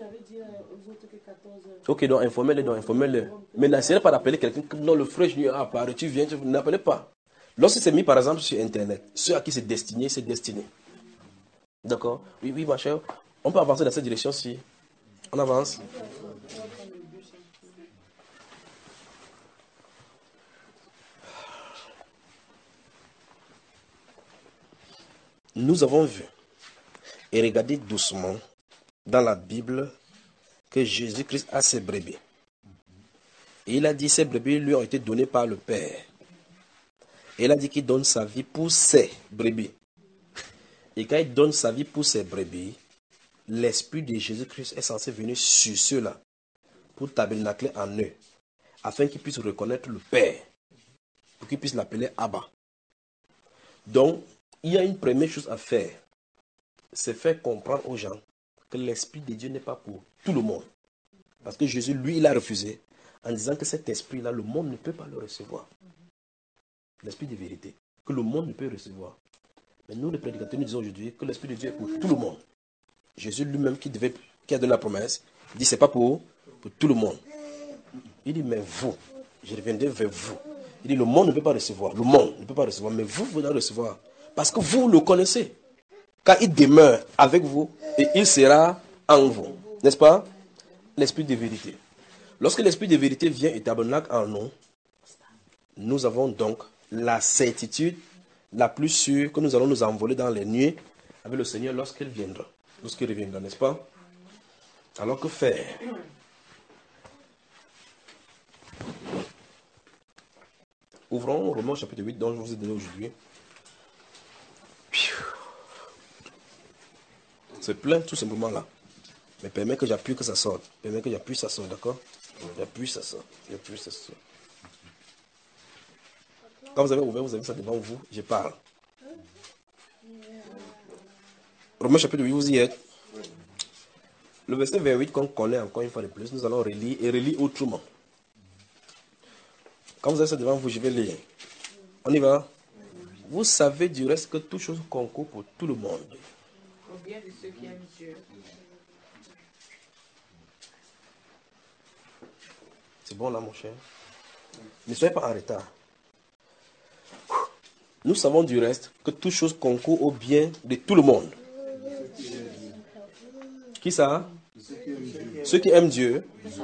Ok, donc informez-les, donc informez-les. Mais n'essayez pas d'appeler quelqu'un que non, le frère junior a apparu, tu viens, tu n'appelez pas. Lorsque c'est mis par exemple sur Internet, ceux à qui c'est destiné, c'est destiné. D'accord? Oui, oui, ma chère. On peut avancer dans cette direction-ci. On avance. Nous avons vu et regardé doucement dans la Bible que Jésus-Christ a ses brebis. Et il a dit que ces brebis lui ont été données par le Père. Et il a dit qu'il donne sa vie pour ses brebis. Et quand il donne sa vie pour ses brebis, l'Esprit de Jésus-Christ est censé venir sur ceux-là pour tabernacler en eux, afin qu'ils puissent reconnaître le Père, pour qu'ils puissent l'appeler Abba. Donc, il y a une première chose à faire, c'est faire comprendre aux gens que l'Esprit de Dieu n'est pas pour tout le monde. Parce que Jésus, lui, il a refusé en disant que cet esprit-là, le monde ne peut pas le recevoir. L'esprit de vérité, que le monde ne peut recevoir. Mais nous, les prédicateurs, nous disons aujourd'hui que l'Esprit de Dieu est pour tout le monde. Jésus lui-même qui, devait, qui a donné la promesse, dit c'est pas pour, pour tout le monde. Il dit mais vous, je reviendrai vers vous. Il dit le monde ne peut pas recevoir, le monde ne peut pas recevoir, mais vous, vous allez recevoir. Parce que vous le connaissez. Car il demeure avec vous et il sera en vous. N'est-ce pas? L'esprit de vérité. Lorsque l'esprit de vérité vient et tabernacle en nous, nous avons donc la certitude la plus sûre que nous allons nous envoler dans les nuits avec le Seigneur lorsqu'il viendra. Lorsqu'il reviendra, n'est-ce pas? Alors que faire? Ouvrons Romains chapitre huit dont je vous ai donné aujourd'hui. C'est plein tout simplement là. Mais permets que j'appuie que ça sorte. Permets que j'appuie ça sorte, d'accord? J'appuie ça sorte. J'appuie ça sorte. Quand vous avez ouvert, vous avez ça devant vous, je parle. Romains chapitre huit, vous y êtes. Le verset vingt-huit qu'on connaît encore une fois de plus, nous allons relire et relire autrement. Quand vous avez ça devant vous, je vais lire. On y va? Vous savez du reste que toute chose concourt pour tout le monde. Au bien de ceux qui aiment Dieu. C'est bon là, mon cher? Ne soyez pas en retard. Nous savons du reste que toute chose concourt au bien de tout le monde. Qui ça? Ceux qui aiment Dieu.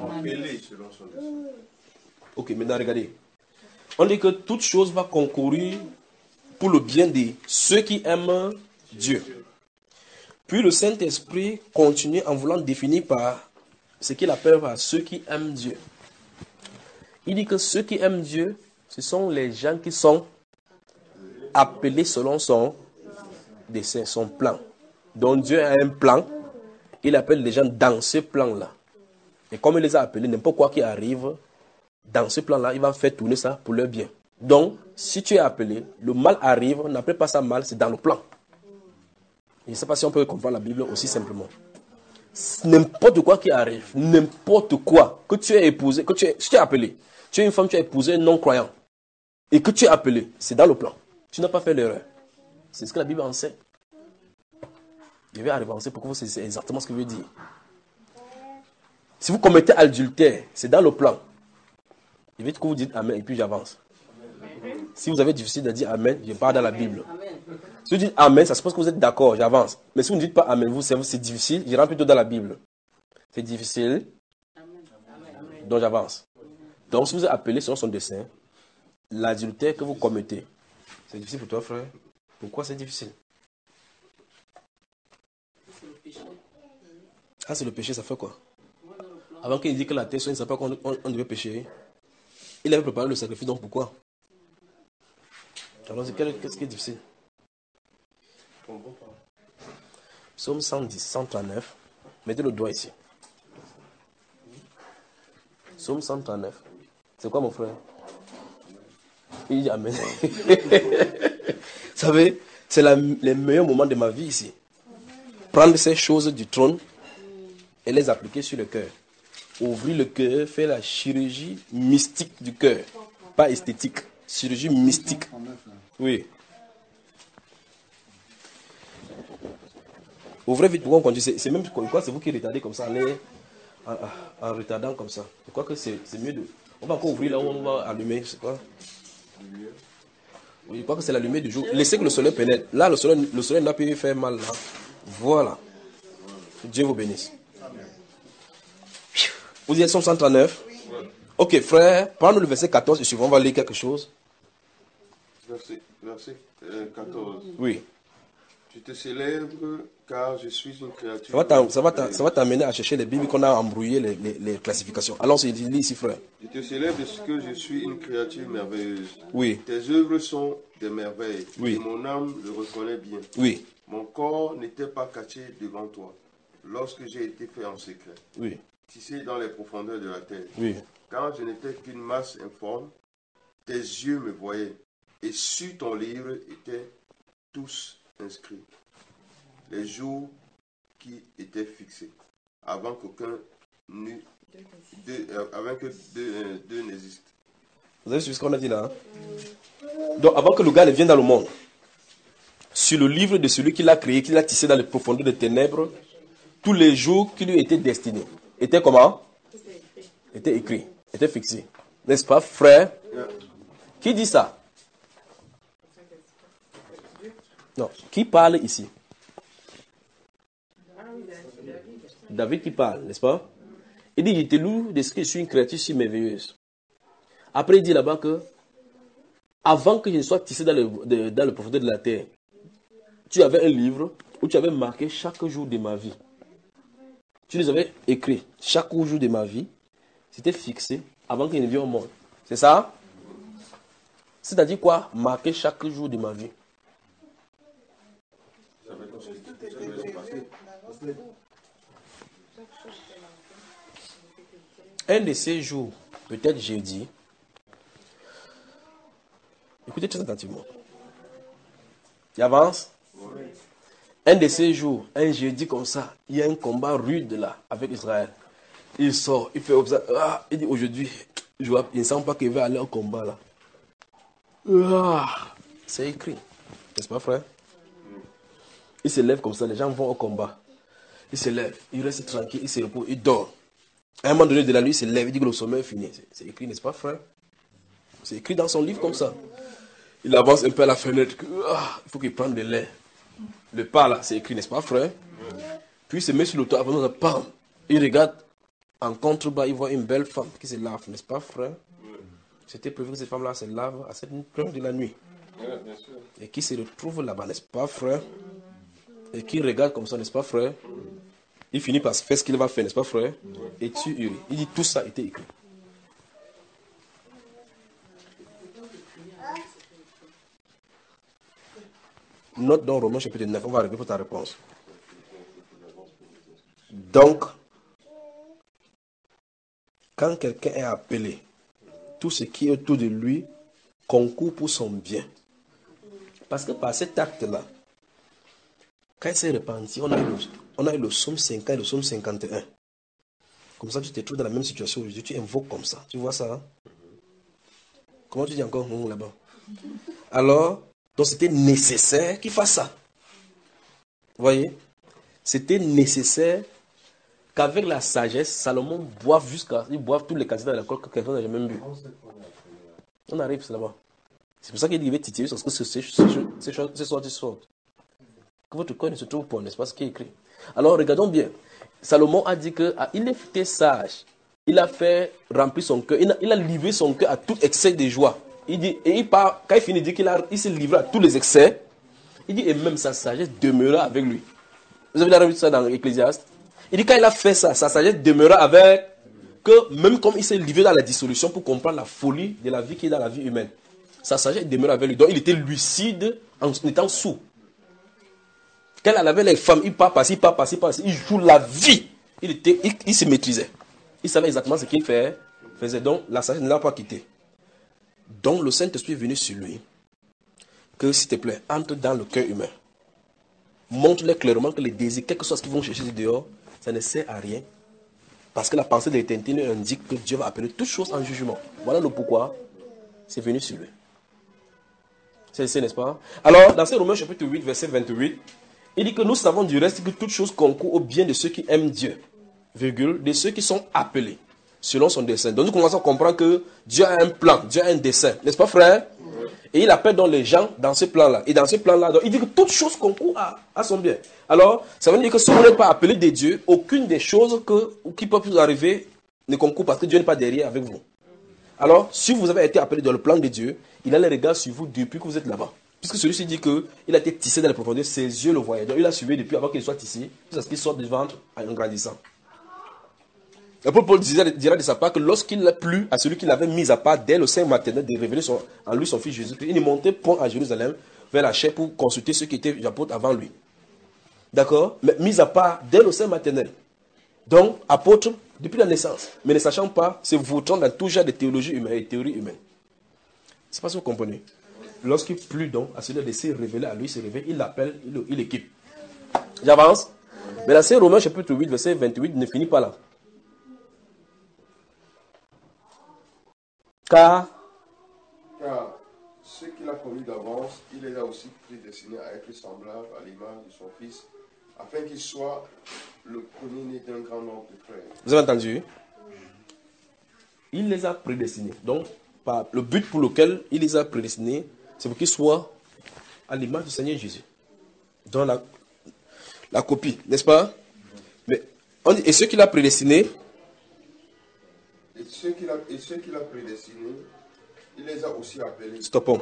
Ok, maintenant regardez. On dit que toute chose va concourir pour le bien de ceux qui aiment Dieu. Puis le Saint-Esprit continue en voulant définir par ce qu'il appelle par ceux qui aiment Dieu. Il dit que ceux qui aiment Dieu, ce sont les gens qui sont appelés selon son. dessein, son plan. Donc Dieu a un plan, il appelle les gens dans ce plan-là. Et comme il les a appelés, n'importe quoi qui arrive, dans ce plan-là, il va faire tourner ça pour leur bien. Donc, si tu es appelé, le mal arrive, n'appelle pas ça mal, c'est dans le plan. Je ne sais pas si on peut comprendre la Bible aussi simplement. N'importe quoi qui arrive, n'importe quoi, que tu es épousé, que tu es, si tu es appelé, tu es une femme, tu as épousé un non-croyant, et que tu es appelé, c'est dans le plan. Tu n'as pas fait l'erreur. C'est ce que la Bible enseigne. Je vais avancer pour que vous sachiez exactement ce que veut dire. Si vous commettez adultère, c'est dans le plan. Je vais que vous dites Amen et puis j'avance. Si vous avez difficile de dire Amen, je parle dans la Bible. Si vous dites Amen, ça suppose que vous êtes d'accord, j'avance. Mais si vous ne dites pas Amen, vous savez, c'est difficile, je rentre plutôt dans la Bible. C'est difficile, donc j'avance. Donc si vous êtes appelé selon son dessein, l'adultère que vous commettez, c'est difficile pour toi, frère. Pourquoi c'est difficile? Ah, c'est le péché, ça fait quoi? Avant qu'il dise que la terre soit, il ne savait pas qu'on on, on devait pécher. Il avait préparé le sacrifice, donc pourquoi? Alors, qu'est-ce qui est difficile? Psaume cent dix, cent trente-neuf. Mettez le doigt ici. Psaume cent trente-neuf. C'est quoi, mon frère? Il dit Amen. Vous savez, c'est la, les meilleurs moments de ma vie ici. Prendre ces choses du trône et les appliquer sur le cœur. Ouvrir le cœur, faire la chirurgie mystique du cœur. Pas esthétique. Chirurgie mystique. Oui. Ouvrez vite, pourquoi on continue? C'est même quoi, c'est vous qui retardez comme ça, allez, en, en, en retardant comme ça. Je crois que c'est mieux de... On va encore ouvrir là où on va allumer, c'est quoi? Oui, je crois que c'est la lumière du jour. Laissez que le soleil pénètre. Là, le soleil, le soleil n'a pu faire mal. Là. Voilà. Dieu vous bénisse. Vous dites Psaume cent trente-neuf? Ok, frère, prends le verset quatorze et suivant, on va lire quelque chose. Verset, verset euh, quatorze. Oui. Je te célèbre car je suis une créature. Ça va t'amener à chercher les Bibles qu'on a embrouillé les, les, les classifications. Alors, c'est lit ici, frère. Je te célèbre parce que je suis une créature merveilleuse. Oui. Tes œuvres sont des merveilles. Oui. Et mon âme le reconnaît bien. Oui. Mon corps n'était pas caché devant toi lorsque j'ai été fait en secret. Oui. Tissé dans les profondeurs de la terre. Oui. Quand je n'étais qu'une masse informe, tes yeux me voyaient. Et sur ton livre étaient tous inscrits les jours qui étaient fixés, avant qu'aucun n'eût, deux, euh, avant que deux, euh, deux n'existent. Vous avez suivi ce qu'on a dit là? Hein? Donc, avant que le gars ne vienne dans le monde, sur le livre de celui qui l'a créé, qui l'a tissé dans les profondeurs des ténèbres, tous les jours qui lui étaient destinés, étaient comment? Étaient écrits, étaient fixés. N'est-ce pas, frère? Yeah. Qui dit ça? Non, qui parle ici? David qui parle, n'est-ce pas? Il dit, je te loue de ce que je suis une créature si merveilleuse. Après, il dit là-bas que, avant que je ne sois tissé dans le, de, dans le profondeur de la terre, tu avais un livre où tu avais marqué chaque jour de ma vie. Tu les avais écrits chaque jour de ma vie. C'était fixé avant qu'il ne vienne au monde. C'est ça? C'est-à-dire quoi? Marquer chaque jour de ma vie. Un de ces jours, peut-être jeudi, écoutez très attentivement. Il avance. Oui. Un de ces jours, un jeudi comme ça, il y a un combat rude là avec Israël. Il sort, il fait observer. Ah, il dit aujourd'hui, je il ne sent pas qu'il va aller au combat là. Ah, c'est écrit. N'est-ce pas, frère? Il se lève comme ça, les gens vont au combat. Il se lève, il reste tranquille, il se repose, il dort. À un moment donné de la nuit, il se lève, il dit que le sommeil est fini. C'est écrit, n'est-ce pas, frère? C'est écrit dans son livre comme ça. Il avance un peu à la fenêtre. Ah, il faut qu'il prenne de l'air. Le pas là, c'est écrit, n'est-ce pas, frère? Puis il se met sur le toit, avant de pam. Il regarde en contrebas, il voit une belle femme qui se lave, n'est-ce pas, frère? C'était prévu que cette femme-là se lave à cette heure de la nuit. Et qui se retrouve là-bas, n'est-ce pas, frère? Et qui regarde comme ça, n'est-ce pas, frère? Il finit par faire ce qu'il va faire, n'est-ce pas, frère? Et tu Uri. Il dit tout ça était écrit. Note dans Romains chapitre neuf, on va arriver pour ta réponse. Donc, quand quelqu'un est appelé, tout ce qui est autour de lui concourt pour son bien. Parce que par cet acte-là, quand il s'est repenti, on a eu le, on a eu le psaume cinquante et le psaume cinquante et un. Comme ça, tu te trouves dans la même situation aujourd'hui, tu invoques comme ça. Tu vois ça? Hein? Comment tu dis encore mmh, là-bas? Alors, donc c'était nécessaire qu'il fasse ça. Vous voyez? C'était nécessaire qu'avec la sagesse, Salomon boive jusqu'à... Il boive tous les quantités de l'alcool que quelqu'un n'a jamais bu. On arrive, c'est là-bas. C'est pour ça qu'il devait titiller, parce que c'est ces sortes sortes. Que votre corps ne se trouve pas, n'est-ce pas ce qui est écrit? Alors, regardons bien. Salomon a dit qu'il ah, était sage. Il a fait remplir son cœur. Il a, il a livré son cœur à tout excès de joie. Il dit, et il part, quand il finit, il dit qu'il a, il s'est livré à tous les excès. Il dit, et même sa sagesse demeura avec lui. Vous avez déjà vu ça dans Ecclésiaste? Il dit, quand il a fait ça, sa sagesse demeura avec, que même comme il s'est livré dans la dissolution pour comprendre la folie de la vie qui est dans la vie humaine, sa sagesse demeura avec lui. Donc il était lucide en étant sourd. Quand elle avait les femmes, il part par-ci, il part par-ci, il part par-ci, il joue la vie. Il, était, il, il se maîtrisait. Il savait exactement ce qu'il fait, faisait. Donc la sagesse ne l'a pas quitté. Donc le Saint-Esprit est venu sur lui. Que s'il te plaît, entre dans le cœur humain. Montre-leur clairement que les désirs, quelque chose qu'ils vont chercher dehors, ça ne sert à rien. Parce que la pensée de l'éternité nous indique que Dieu va appeler toutes choses en jugement. Voilà le pourquoi c'est venu sur lui. C'est ça, n'est-ce pas? Alors, dans ce Romains chapitre huit, verset vingt-huit, il dit que nous savons du reste que toutes choses concourent au bien de ceux qui aiment Dieu, virgule, de ceux qui sont appelés selon son dessein. Donc nous commençons à comprendre que Dieu a un plan, Dieu a un dessein, n'est-ce pas frère? Et il appelle donc les gens dans ce plan-là. Et dans ce plan-là, donc, il dit que toutes choses concourent à, à son bien. Alors, ça veut dire que si vous n'êtes pas appelé de Dieu, aucune des choses que, qui peuvent vous arriver ne concourt parce que Dieu n'est pas derrière avec vous. Alors, si vous avez été appelé dans le plan de Dieu, il a les regards sur vous depuis que vous êtes là-bas. Puisque celui-ci dit qu'il a été tissé dans les profondeurs, ses yeux le voyaient. Donc il a suivi depuis avant qu'il soit tissé, jusqu'à ce qu'il sorte du ventre en grandissant. L'apôtre Paul dira de sa part que lorsqu'il a plu à celui qu'il avait mis à part dès le sein maternel de révéler son, en lui son fils Jésus-Christ, il ne montait point à Jérusalem vers la chair pour consulter ceux qui étaient les apôtres avant lui. D'accord? Mais mis à part dès le sein maternel. Donc, apôtre depuis la naissance. Mais ne sachant pas, se vautrant dans tout genre de théologie humaine et théorie humaine. C'est pas ce que vous comprenez. Lorsqu'il plut donc à celui de se révéler à lui, se révèle, il l'appelle, il, il l'équipe. J'avance. Mais là, c'est Romains chapitre huit, verset vingt-huit, ne finit pas là. Car, Car ceux qu'il a connus d'avance, il les a aussi prédestinés à être semblables à l'image de son Fils, afin qu'il soit le premier-né d'un grand nombre de frères. Vous avez entendu? Il les a prédestinés. Donc, par le but pour lequel il les a prédestinés, c'est pour qu'ils soient à l'image du Seigneur Jésus. Dans la, la copie, n'est-ce pas? Mais on dit, et ceux qu'il a prédestinés, Et ceux qu'il a, et ceux qu'il a prédestinés, il les a aussi appelés. stoppons.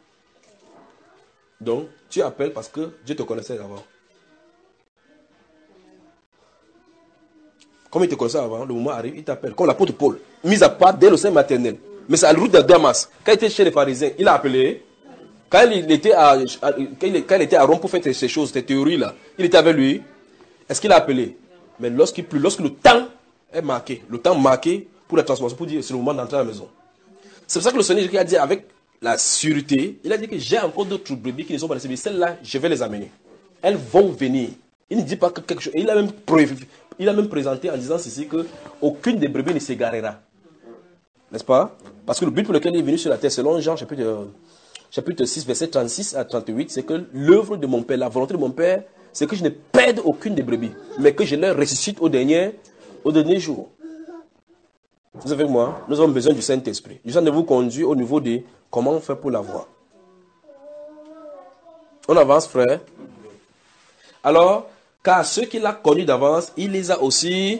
Donc, tu appelles parce que Dieu te connaissait avant. Comme il te connaissait avant, le moment arrive, il t'appelle. Comme l'apôtre Paul, mis à part dès le sein maternel. Mais c'est à la route de Damas. Quand il était chez les pharisiens, il a appelé. Quand il était à, à, quand il, quand il était à Rome pour faire ces choses, ces théories-là, il était avec lui. Est-ce qu'il a appelé? Mais lorsqu'il pleut, lorsque le temps est marqué, le temps marqué pour la transformation, pour dire c'est le moment d'entrer à la maison. C'est pour ça que le Seigneur a dit avec la sûreté, il a dit que j'ai encore d'autres brebis qui ne sont pas laissées, mais celles-là, je vais les amener. Elles vont venir. Il ne dit pas que quelque chose. Il a même, il a même présenté en disant ceci que aucune des brebis ne s'égarera. N'est-ce pas? Parce que le but pour lequel il est venu sur la terre, selon Jean chapitre, chapitre six, verset trente-six à trente-huit, c'est que l'œuvre de mon Père, la volonté de mon Père, c'est que je ne perde aucune des brebis, mais que je les ressuscite au dernier, au dernier jour. Vous savez moi, nous avons besoin du Saint-Esprit. Je de vous conduire au niveau de comment on fait pour l'avoir. On avance, frère. Alors, car ceux qu'il a connus d'avance, il les a aussi...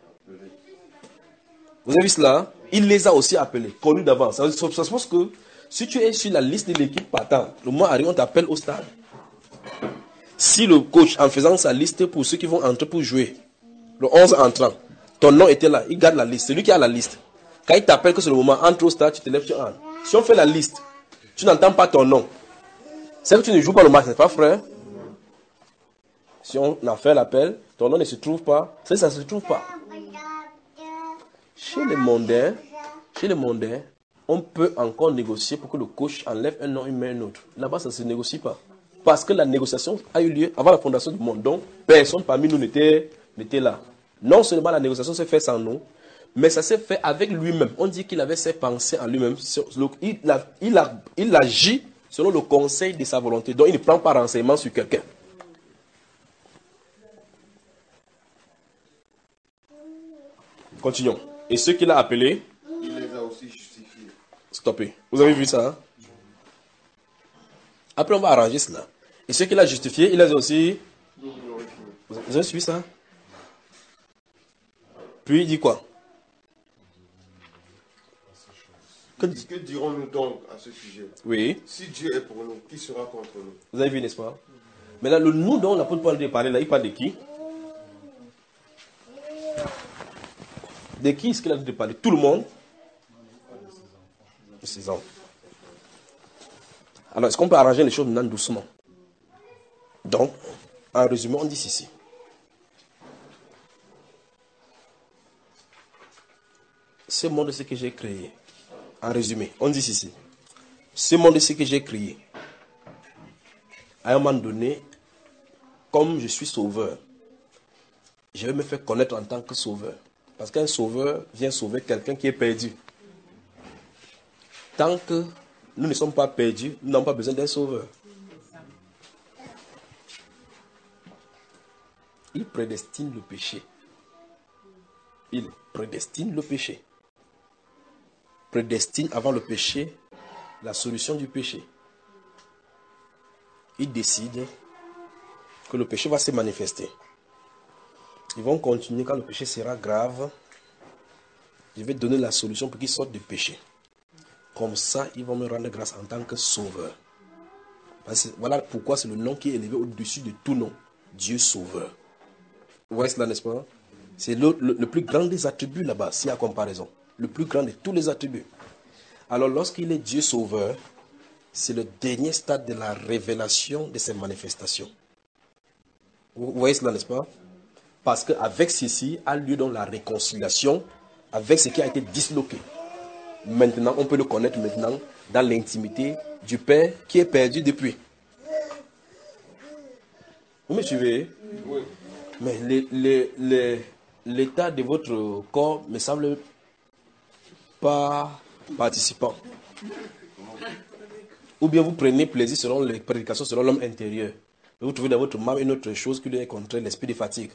Vous avez vu cela? Il les a aussi appelés, connus d'avance. Ça, ça, ça suppose que si tu es sur la liste de l'équipe partant, le mois arrive, on t'appelle au stade. Si le coach, en faisant sa liste pour ceux qui vont entrer pour jouer, le onze entrant, ton nom était là, il garde la liste. C'est lui qui a la liste. Quand il t'appelle que c'est le moment, entre au stade, tu te lèves, tu entres. Si on fait la liste, tu n'entends pas ton nom. C'est que tu ne joues pas le match, n'est-ce pas, frère? Si on a fait l'appel, ton nom ne se trouve pas, ça ne se trouve pas. Chez les mondains, chez les mondains, on peut encore négocier pour que le coach enlève un nom et met un autre. Là-bas, ça ne se négocie pas. Parce que la négociation a eu lieu avant la fondation du monde. Donc, personne parmi nous n'était, n'était là. Non seulement la négociation s'est faite sans nous, mais ça s'est fait avec lui-même. On dit qu'il avait ses pensées en lui-même. Il, a, il, a, il agit selon le conseil de sa volonté. Donc, il ne prend pas renseignement sur quelqu'un. Continuons. Et ceux qu'il a appelés, il les a aussi justifiés. Stoppez. Vous avez vu ça? Hein? Après, on va arranger cela. Et ceux qu'il a justifiés, il les a aussi... Vous avez suivi ça? Puis il dit quoi? Que, que dirons-nous donc à ce sujet? Oui. Si Dieu est pour nous, qui sera contre nous? Vous avez vu, n'est-ce pas? Maintenant, le nous dont l'apôtre Paul a parlé là, il parle de qui? De qui est-ce qu'il a dit de parler? Tout le monde? De ses enfants. Alors, est-ce qu'on peut arranger les choses maintenant doucement? Donc, en résumé, on dit ceci. Ce monde, c'est ce que j'ai créé. En résumé, on dit ceci. Ce monde, c'est ce que j'ai créé. À un moment donné, comme je suis sauveur, je vais me faire connaître en tant que sauveur. Parce qu'un sauveur vient sauver quelqu'un qui est perdu. Tant que nous ne sommes pas perdus, nous n'avons pas besoin d'un sauveur. Il prédestine le péché. Il prédestine le péché. Prédestine avant le péché la solution du péché. Il décide que le péché va se manifester. Ils vont continuer quand le péché sera grave. Je vais donner la solution pour qu'ils sortent du péché. Comme ça, ils vont me rendre grâce en tant que sauveur. Parce que voilà pourquoi c'est le nom qui est élevé au-dessus de tout nom. Dieu sauveur. Vous voyez cela, n'est-ce pas? C'est le, le, le plus grand des attributs là-bas, si à comparaison. Le plus grand de tous les attributs. Alors, lorsqu'il est Dieu sauveur, c'est le dernier stade de la révélation de ses manifestations. Vous voyez cela, n'est-ce pas? Parce qu'avec ceci a lieu donc la réconciliation avec ce qui a été disloqué. Maintenant, on peut le connaître maintenant dans l'intimité du Père qui est perdu depuis. Vous me suivez? Oui. Mais les, les, les, l'état de votre corps me semble pas participant. Ou bien vous prenez plaisir selon les prédications, selon l'homme intérieur. Vous trouvez dans votre âme une autre chose qui lui est contraire, l'esprit de fatigue.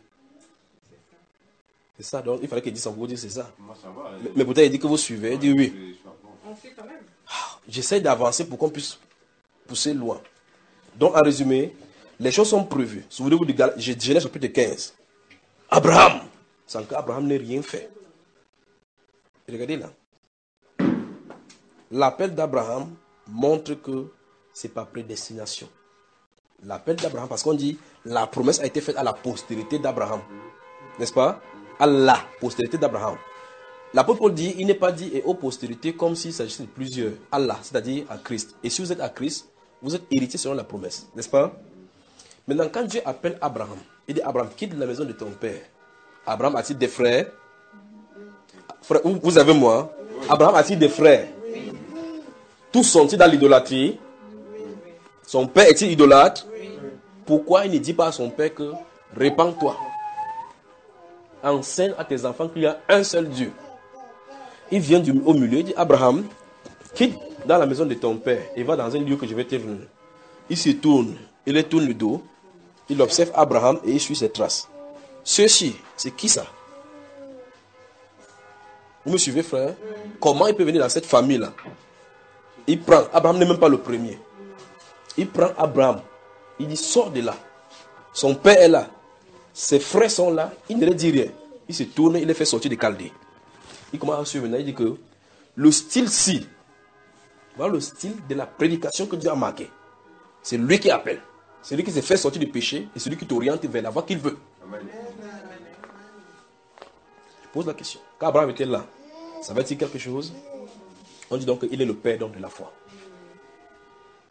C'est ça, donc il fallait qu'il dise en vous dire c'est ça. Moi, ça va, mais, mais peut-être il dit que vous suivez, il dit oui. On suit quand même. J'essaie d'avancer pour qu'on puisse pousser loin. Donc en résumé, les choses sont prévues. Souvenez-vous de Genèse chapitre quinze. Abraham, sans qu'Abraham n'ait rien fait. Regardez là. L'appel d'Abraham montre que ce n'est pas prédestination. L'appel d'Abraham, parce qu'on dit la promesse a été faite à la postérité d'Abraham. N'est-ce pas? À la postérité d'Abraham. L'apôtre Paul dit, il n'est pas dit et aux postérités comme s'il s'agissait de plusieurs. Allah, c'est-à-dire à Christ. Et si vous êtes à Christ, vous êtes héritier selon la promesse. N'est-ce pas? Maintenant, quand Dieu appelle Abraham, il dit, Abraham, quitte la maison de ton père. Abraham a-t-il des frères? Frère, vous avez moi? Abraham a-t-il des frères? Oui. Tous sont-ils dans l'idolâtrie? Oui. Son père est-il idolâtre? Oui. Pourquoi il ne dit pas à son père que répands-toi? Enseigne à tes enfants qu'il y a un seul Dieu. Il vient du, au milieu, il dit Abraham, quitte dans la maison de ton père et va dans un lieu que je vais te donner. Il se tourne, il lui tourne le dos, il observe Abraham et il suit ses traces. Ceci, c'est qui ça? Vous me suivez, frère? Comment il peut venir dans cette famille-là? Il prend, Abraham n'est même pas le premier. Il prend Abraham, il dit sors de là. Son père est là, ses frères sont là, il ne leur dit rien. Il se tourne, il les fait sortir de Chaldée. Il commence à suivre maintenant, il dit que le style-ci, voilà le style de la prédication que Dieu a marqué. C'est lui qui appelle. C'est lui qui s'est fait sortir du péché et c'est lui qui t'oriente vers la voie qu'il veut. Amen. Je pose la question. Quand Abraham était là, ça veut dire quelque chose? On dit donc qu'il est le père donc de la foi. On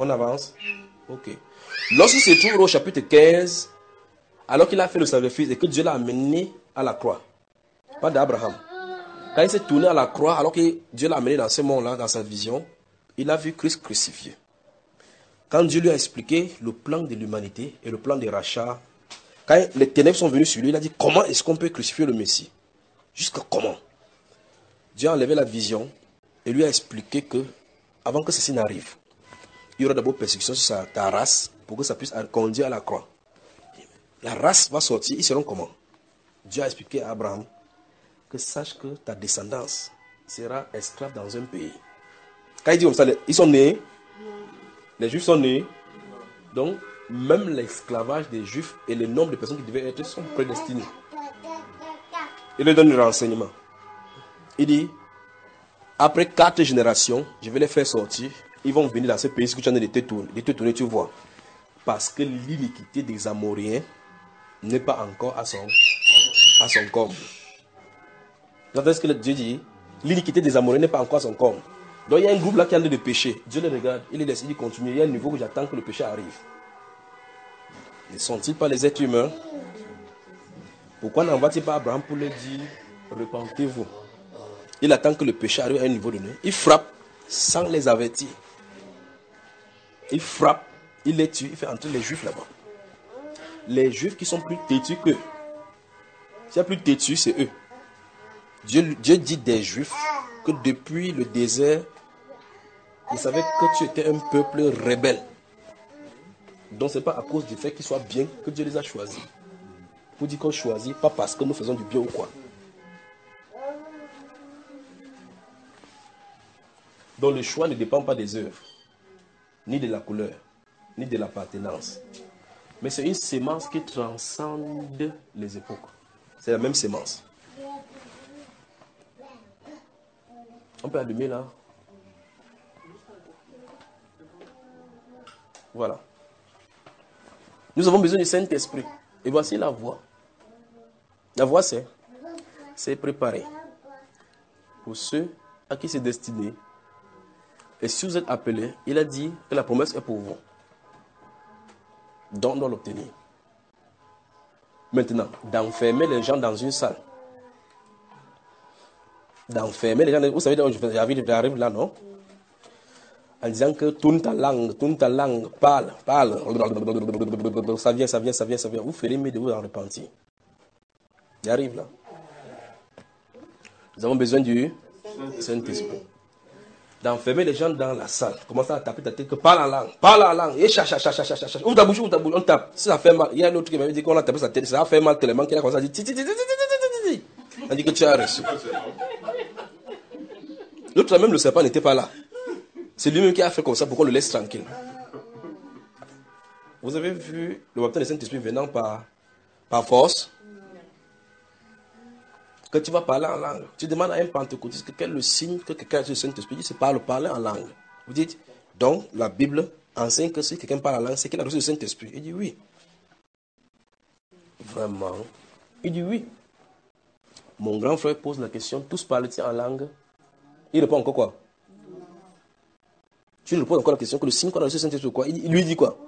On avance? Ok. Lorsqu'il se trouve au chapitre quinze, alors qu'il a fait le sacrifice et que Dieu l'a amené à la croix, pas d'Abraham. Quand il s'est tourné à la croix, alors que Dieu l'a amené dans ce monde-là, dans sa vision, il a vu Christ crucifié. Quand Dieu lui a expliqué le plan de l'humanité et le plan des rachats, quand les ténèbres sont venues sur lui, il a dit comment est-ce qu'on peut crucifier le Messie? Jusqu'à comment? Dieu a enlevé la vision et lui a expliqué que, avant que ceci n'arrive, il y aura d'abord persécution sur sa, ta race pour que ça puisse conduire à la croix. La race va sortir, ils seront comment? Dieu a expliqué à Abraham que sache que ta descendance sera esclave dans un pays. Quand il dit comme ça, ils sont nés, les Juifs sont nés, donc même l'esclavage des Juifs et le nombre de personnes qui devaient être sont prédestinés. Il leur donne le renseignement. Il dit, après quatre générations, je vais les faire sortir. Ils vont venir dans ce pays, ce que tu en as de te tourner, de te tourner, tu vois. Parce que l'iniquité des Amoréens n'est pas encore à son, à son comble. Vous entendez ce que Dieu dit? L'iniquité des Amoréens n'est pas encore à son comble. Donc il y a un groupe là qui a l'air de péché. Dieu les regarde, il les laisse, il continue. Il y a un niveau où j'attends que le péché arrive. Ne sont-ils pas les êtres humains? Pourquoi n'envoie-t-il pas Abraham pour leur dire, repentez-vous? Il attend que le péché arrive à un niveau donné. Il frappe sans les avertir. Il frappe, il les tue, il fait entrer les Juifs là-bas. Les Juifs qui sont plus têtus qu'eux. S'il y a plus têtus, c'est eux. Dieu, Dieu dit des Juifs que depuis le désert, ils savaient que tu étais un peuple rebelle. Donc ce n'est pas à cause du fait qu'ils soient bien que Dieu les a choisis. Pour dire qu'on choisit, pas parce que nous faisons du bien ou quoi. Donc le choix ne dépend pas des œuvres, ni de la couleur, ni de l'appartenance. Mais c'est une sémence qui transcende les époques. C'est la même sémence. On peut allumer là. Voilà. Nous avons besoin du Saint-Esprit. Et voici la voie. La voie, c'est, c'est préparer pour ceux à qui c'est destiné. Et si vous êtes appelés, il a dit que la promesse est pour vous. Donc, on doit l'obtenir. Maintenant, d'enfermer les gens dans une salle. D'enfermer les gens. Vous savez, j'arrive, j'arrive là, non? En disant que tourne ta langue, tourne ta langue, parle, parle. Ça vient, ça vient, ça vient, ça vient. Vous ferez mieux de vous en repentir. J'arrive là. Nous avons besoin du Saint-Esprit. D'enfermer les gens dans la salle. Commencez à taper ta tête, que parle en langue, parle en langue. Et chacha, chacha, chacha, chacha. Ouvre ta bouche, ouvre ta bouche, on tape. Si ça fait mal, il y a un autre qui m'avait dit qu'on a tapé sa tête, ça a fait mal tellement qu'il a commencé à dire. On dit que tu as reçu. L'autre, même le serpent n'était pas là. C'est lui-même qui a fait comme ça pour qu'on le laisse tranquille. Vous avez vu le baptême du Saint-Esprit venant par, par force. Quand tu vas parler en langue, tu demandes à un pentecôtiste quel est le signe que quelqu'un a le Saint-Esprit. Il se parle, parler en langue. Vous dites, donc la Bible enseigne que si quelqu'un parle en langue, c'est qu'il a reçu le Saint-Esprit. Il dit oui. Vraiment. Il dit oui. Mon grand frère pose la question, tous parlent-ils en langue? Il répond encore quoi? Tu lui poses encore la question que le signe qu'on a reçu le Saint-Esprit, quoi? Il lui dit quoi?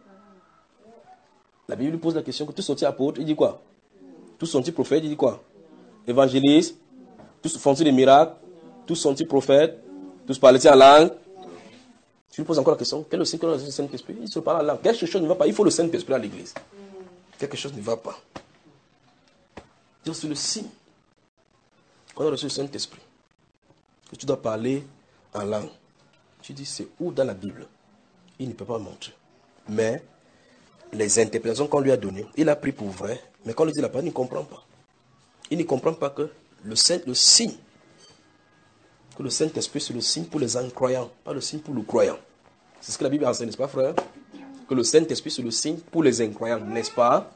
La Bible lui pose la question que tous sont-ils apôtres? Il dit quoi? Tous sont-ils prophètes? Il dit quoi? Évangélistes? Tous font-ils des miracles? Tous sont-ils prophètes? Tous parlent-ils en langue? Tu lui poses encore la question, quel est le signe qu'on a reçu le Saint-Esprit? Il se parle en langue. Quelque chose ne va pas. Il faut le Saint-Esprit à l'église. Quelque chose ne va pas. C'est le signe qu'on a reçu le Saint-Esprit. Que tu dois parler en langue. Tu dis, c'est où dans la Bible? Il ne peut pas montrer. Mais les interprétations qu'on lui a données, il a pris pour vrai, mais quand on lui dit la parole, il ne comprend pas. Il ne comprend pas que le, Saint, le signe, que le Saint-Esprit, c'est le signe pour les incroyants, pas le signe pour le croyant. C'est ce que la Bible enseigne, n'est-ce pas, frère? Que le Saint-Esprit, c'est le signe pour les incroyants, n'est-ce pas?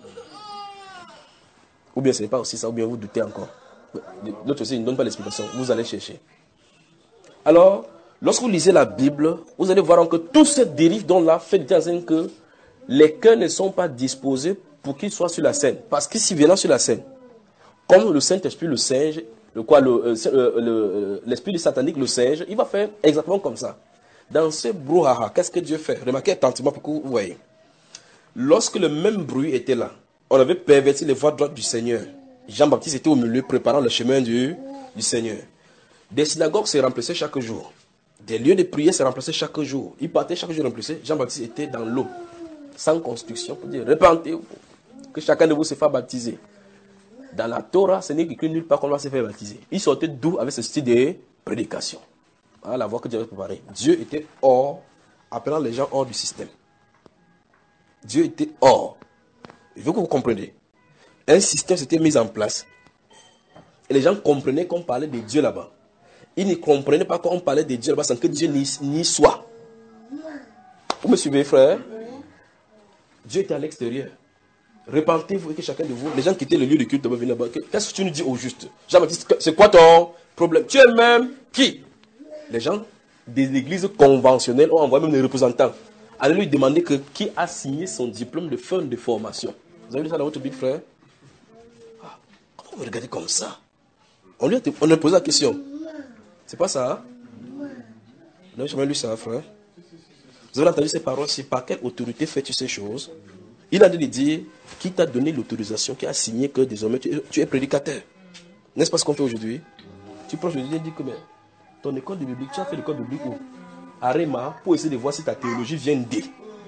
Ou bien ce n'est pas aussi ça, ou bien vous doutez encore. L'autre aussi, il ne donne pas l'explication. Vous allez chercher. Alors, lorsque vous lisez la Bible, vous allez voir que toute cette dérive dont là fait dire que les cœurs ne sont pas disposés pour qu'ils soient sur la scène. Parce que s'ils viennent sur la scène, comme le Saint-Esprit, le singe, le quoi, le, euh, le, le, l'esprit du satanique, le singe, il va faire exactement comme ça. Dans ce brouhaha, qu'est-ce que Dieu fait? Remarquez attentivement pour que vous voyez. Lorsque le même bruit était là, on avait perverti les voies droites du Seigneur. Jean-Baptiste était au milieu préparant le chemin du, du Seigneur. Des synagogues se remplissaient chaque jour. Des lieux de prière se remplissaient chaque jour. Ils partaient chaque jour remplissés. Jean-Baptiste était dans l'eau, sans construction, pour dire repentez-vous, que chacun de vous se fasse baptiser. Dans la Torah, ce n'est que nulle part qu'on va se faire baptiser. Il sortait d'où avec ce style de prédication. Voilà la voie que Dieu avait préparée. Dieu était hors, appelant les gens hors du système. Dieu était hors. Il faut que vous compreniez. Un système s'était mis en place. Et les gens comprenaient qu'on parlait de Dieu là-bas. Ils ne comprenaient pas qu'on parlait de Dieu là-bas sans que Dieu n'y soit. Vous me suivez, frère? Dieu était à l'extérieur. Repentez-vous et que chacun de vous, les gens qui étaient le lieu de culte, venir là-bas. Qu'est-ce que tu nous dis au juste? Jean-Baptiste, c'est quoi ton problème? Tu es même qui? Les gens des églises conventionnelles ont envoyé même des représentants. Allez lui demander que, qui a signé son diplôme de fin de formation. Vous avez lu ça dans votre Bible, frère? Ah, comment vous regardez comme ça? On lui a, on a posé la question. C'est pas ça, hein? Vous n'avez jamais lu ça, frère? Vous avez entendu ces paroles? C'est par quelle autorité fais-tu ces choses? Il a dit de dire, qui t'a donné l'autorisation, qui a signé que désormais tu es, tu es prédicateur. N'est-ce pas ce qu'on fait aujourd'hui? Tu prends aujourd'hui et dis que mais, ton école de biblique, tu as fait l'école de biblique où? À Réma, pour essayer de voir si ta théologie vient d'I.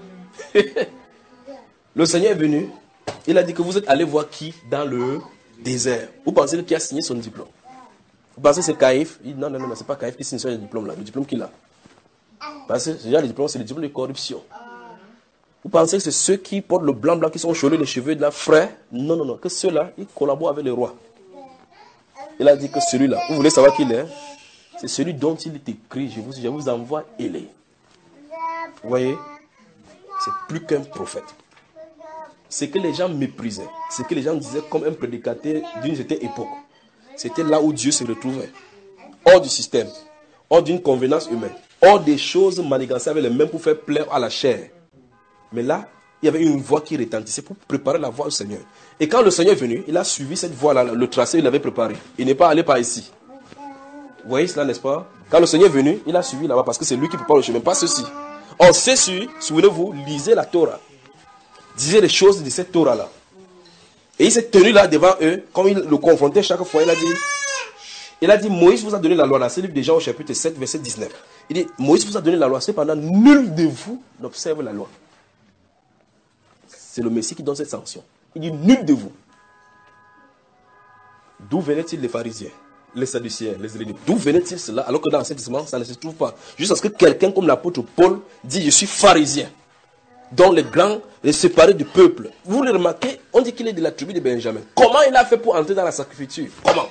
Le Seigneur est venu, il a dit que vous êtes allé voir qui dans le désert. Vous pensez que qui a signé son diplôme? Vous pensez que c'est Caïphe? Il dit non, non, non, c'est pas Caïphe qui signe ce diplôme-là, le diplôme qu'il a. Parce que déjà, le diplôme, c'est le diplôme de corruption. Vous pensez que c'est ceux qui portent le blanc-blanc, qui sont chelus, les cheveux de la frère? Non, non, non, que ceux-là, ils collaborent avec le roi. Il a dit que celui-là, vous voulez savoir qui il est? C'est celui dont il est écrit, je vous, je vous envoie Élie. Vous voyez? C'est plus qu'un prophète. Ce que les gens méprisaient, ce que les gens disaient comme un prédicateur d'une certaine époque, c'était là où Dieu se retrouvait. Hors du système, hors d'une convenance humaine, hors des choses manigancées avec les mains pour faire plaire à la chair. Mais là, il y avait une voix qui retentissait pour préparer la voie au Seigneur. Et quand le Seigneur est venu, il a suivi cette voie-là, le tracé, il l'avait préparé. Il n'est pas allé par ici. Vous voyez cela, n'est-ce pas? Quand le Seigneur est venu, il a suivi là-bas parce que c'est lui qui prépare le chemin, pas ceci. Or, ceci, souvenez-vous, lisez la Torah. Disait les choses de cette Torah-là. Et il s'est tenu là devant eux, comme il le confrontait chaque fois, il a dit, il a dit, Moïse vous a donné la loi, là, c'est le livre de Jean au chapitre sept, verset dix-neuf. Il dit, Moïse vous a donné la loi, cependant, nul de vous n'observe la loi. C'est le Messie qui donne cette sanction. Il dit, nul de vous. D'où venaient-ils les pharisiens, les sadducéens, les hélénites? D'où venait-il cela, alors que dans l'Ancien Testament, ça ne se trouve pas. Juste parce que quelqu'un comme l'apôtre Paul dit, je suis pharisien, dont les grands, les séparés du peuple. Vous le remarquez, on dit qu'il est de la tribu de Benjamin. Comment il a fait pour entrer dans la sacrificature? Comment?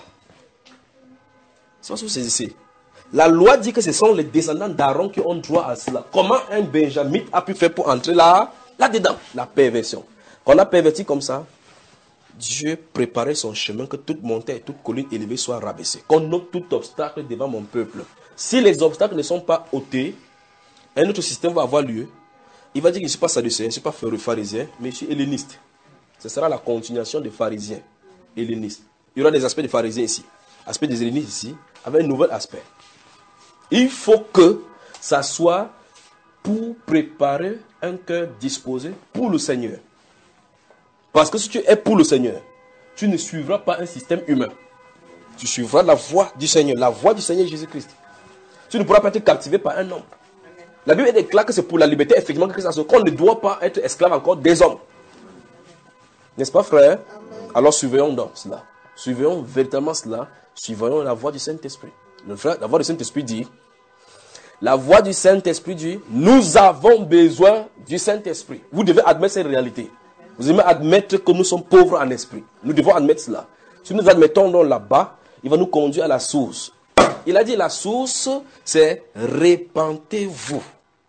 C'est pas ce que c'est ici. La loi dit que ce sont les descendants d'Aaron qui ont droit à cela. Comment un Benjamite a pu faire pour entrer là, là-dedans? La perversion. Quand on a perverti comme ça, Dieu préparait son chemin, que toute montagne et toute colline élevée soit rabaissée. Qu'on ôte tout obstacle devant mon peuple. Si les obstacles ne sont pas ôtés, un autre système va avoir lieu. Il va dire que je ne suis pas sadducéen, je ne suis pas pharisien, mais je suis helléniste. Ce sera la continuation des pharisiens hellénistes. Il y aura des aspects des pharisiens ici, aspects des hellénistes ici, avec un nouvel aspect. Il faut que ça soit pour préparer un cœur disposé pour le Seigneur. Parce que si tu es pour le Seigneur, tu ne suivras pas un système humain. Tu suivras la voie du Seigneur, la voie du Seigneur Jésus-Christ. Tu ne pourras pas être captivé par un homme. La Bible est claire que c'est pour la liberté, effectivement, que Christ a qu'on ne doit pas être esclave encore des hommes. N'est-ce pas, frère? Amen. Alors surveillons donc cela. Surveillons véritablement cela. Surveillons la voie du Saint-Esprit. La voie du Saint-Esprit dit, la voie du Saint-Esprit dit, nous avons besoin du Saint-Esprit. Vous devez admettre cette réalité. Vous devez admettre que nous sommes pauvres en esprit. Nous devons admettre cela. Si nous admettons donc là-bas, il va nous conduire à la source. Il a dit la source, c'est répentez-vous.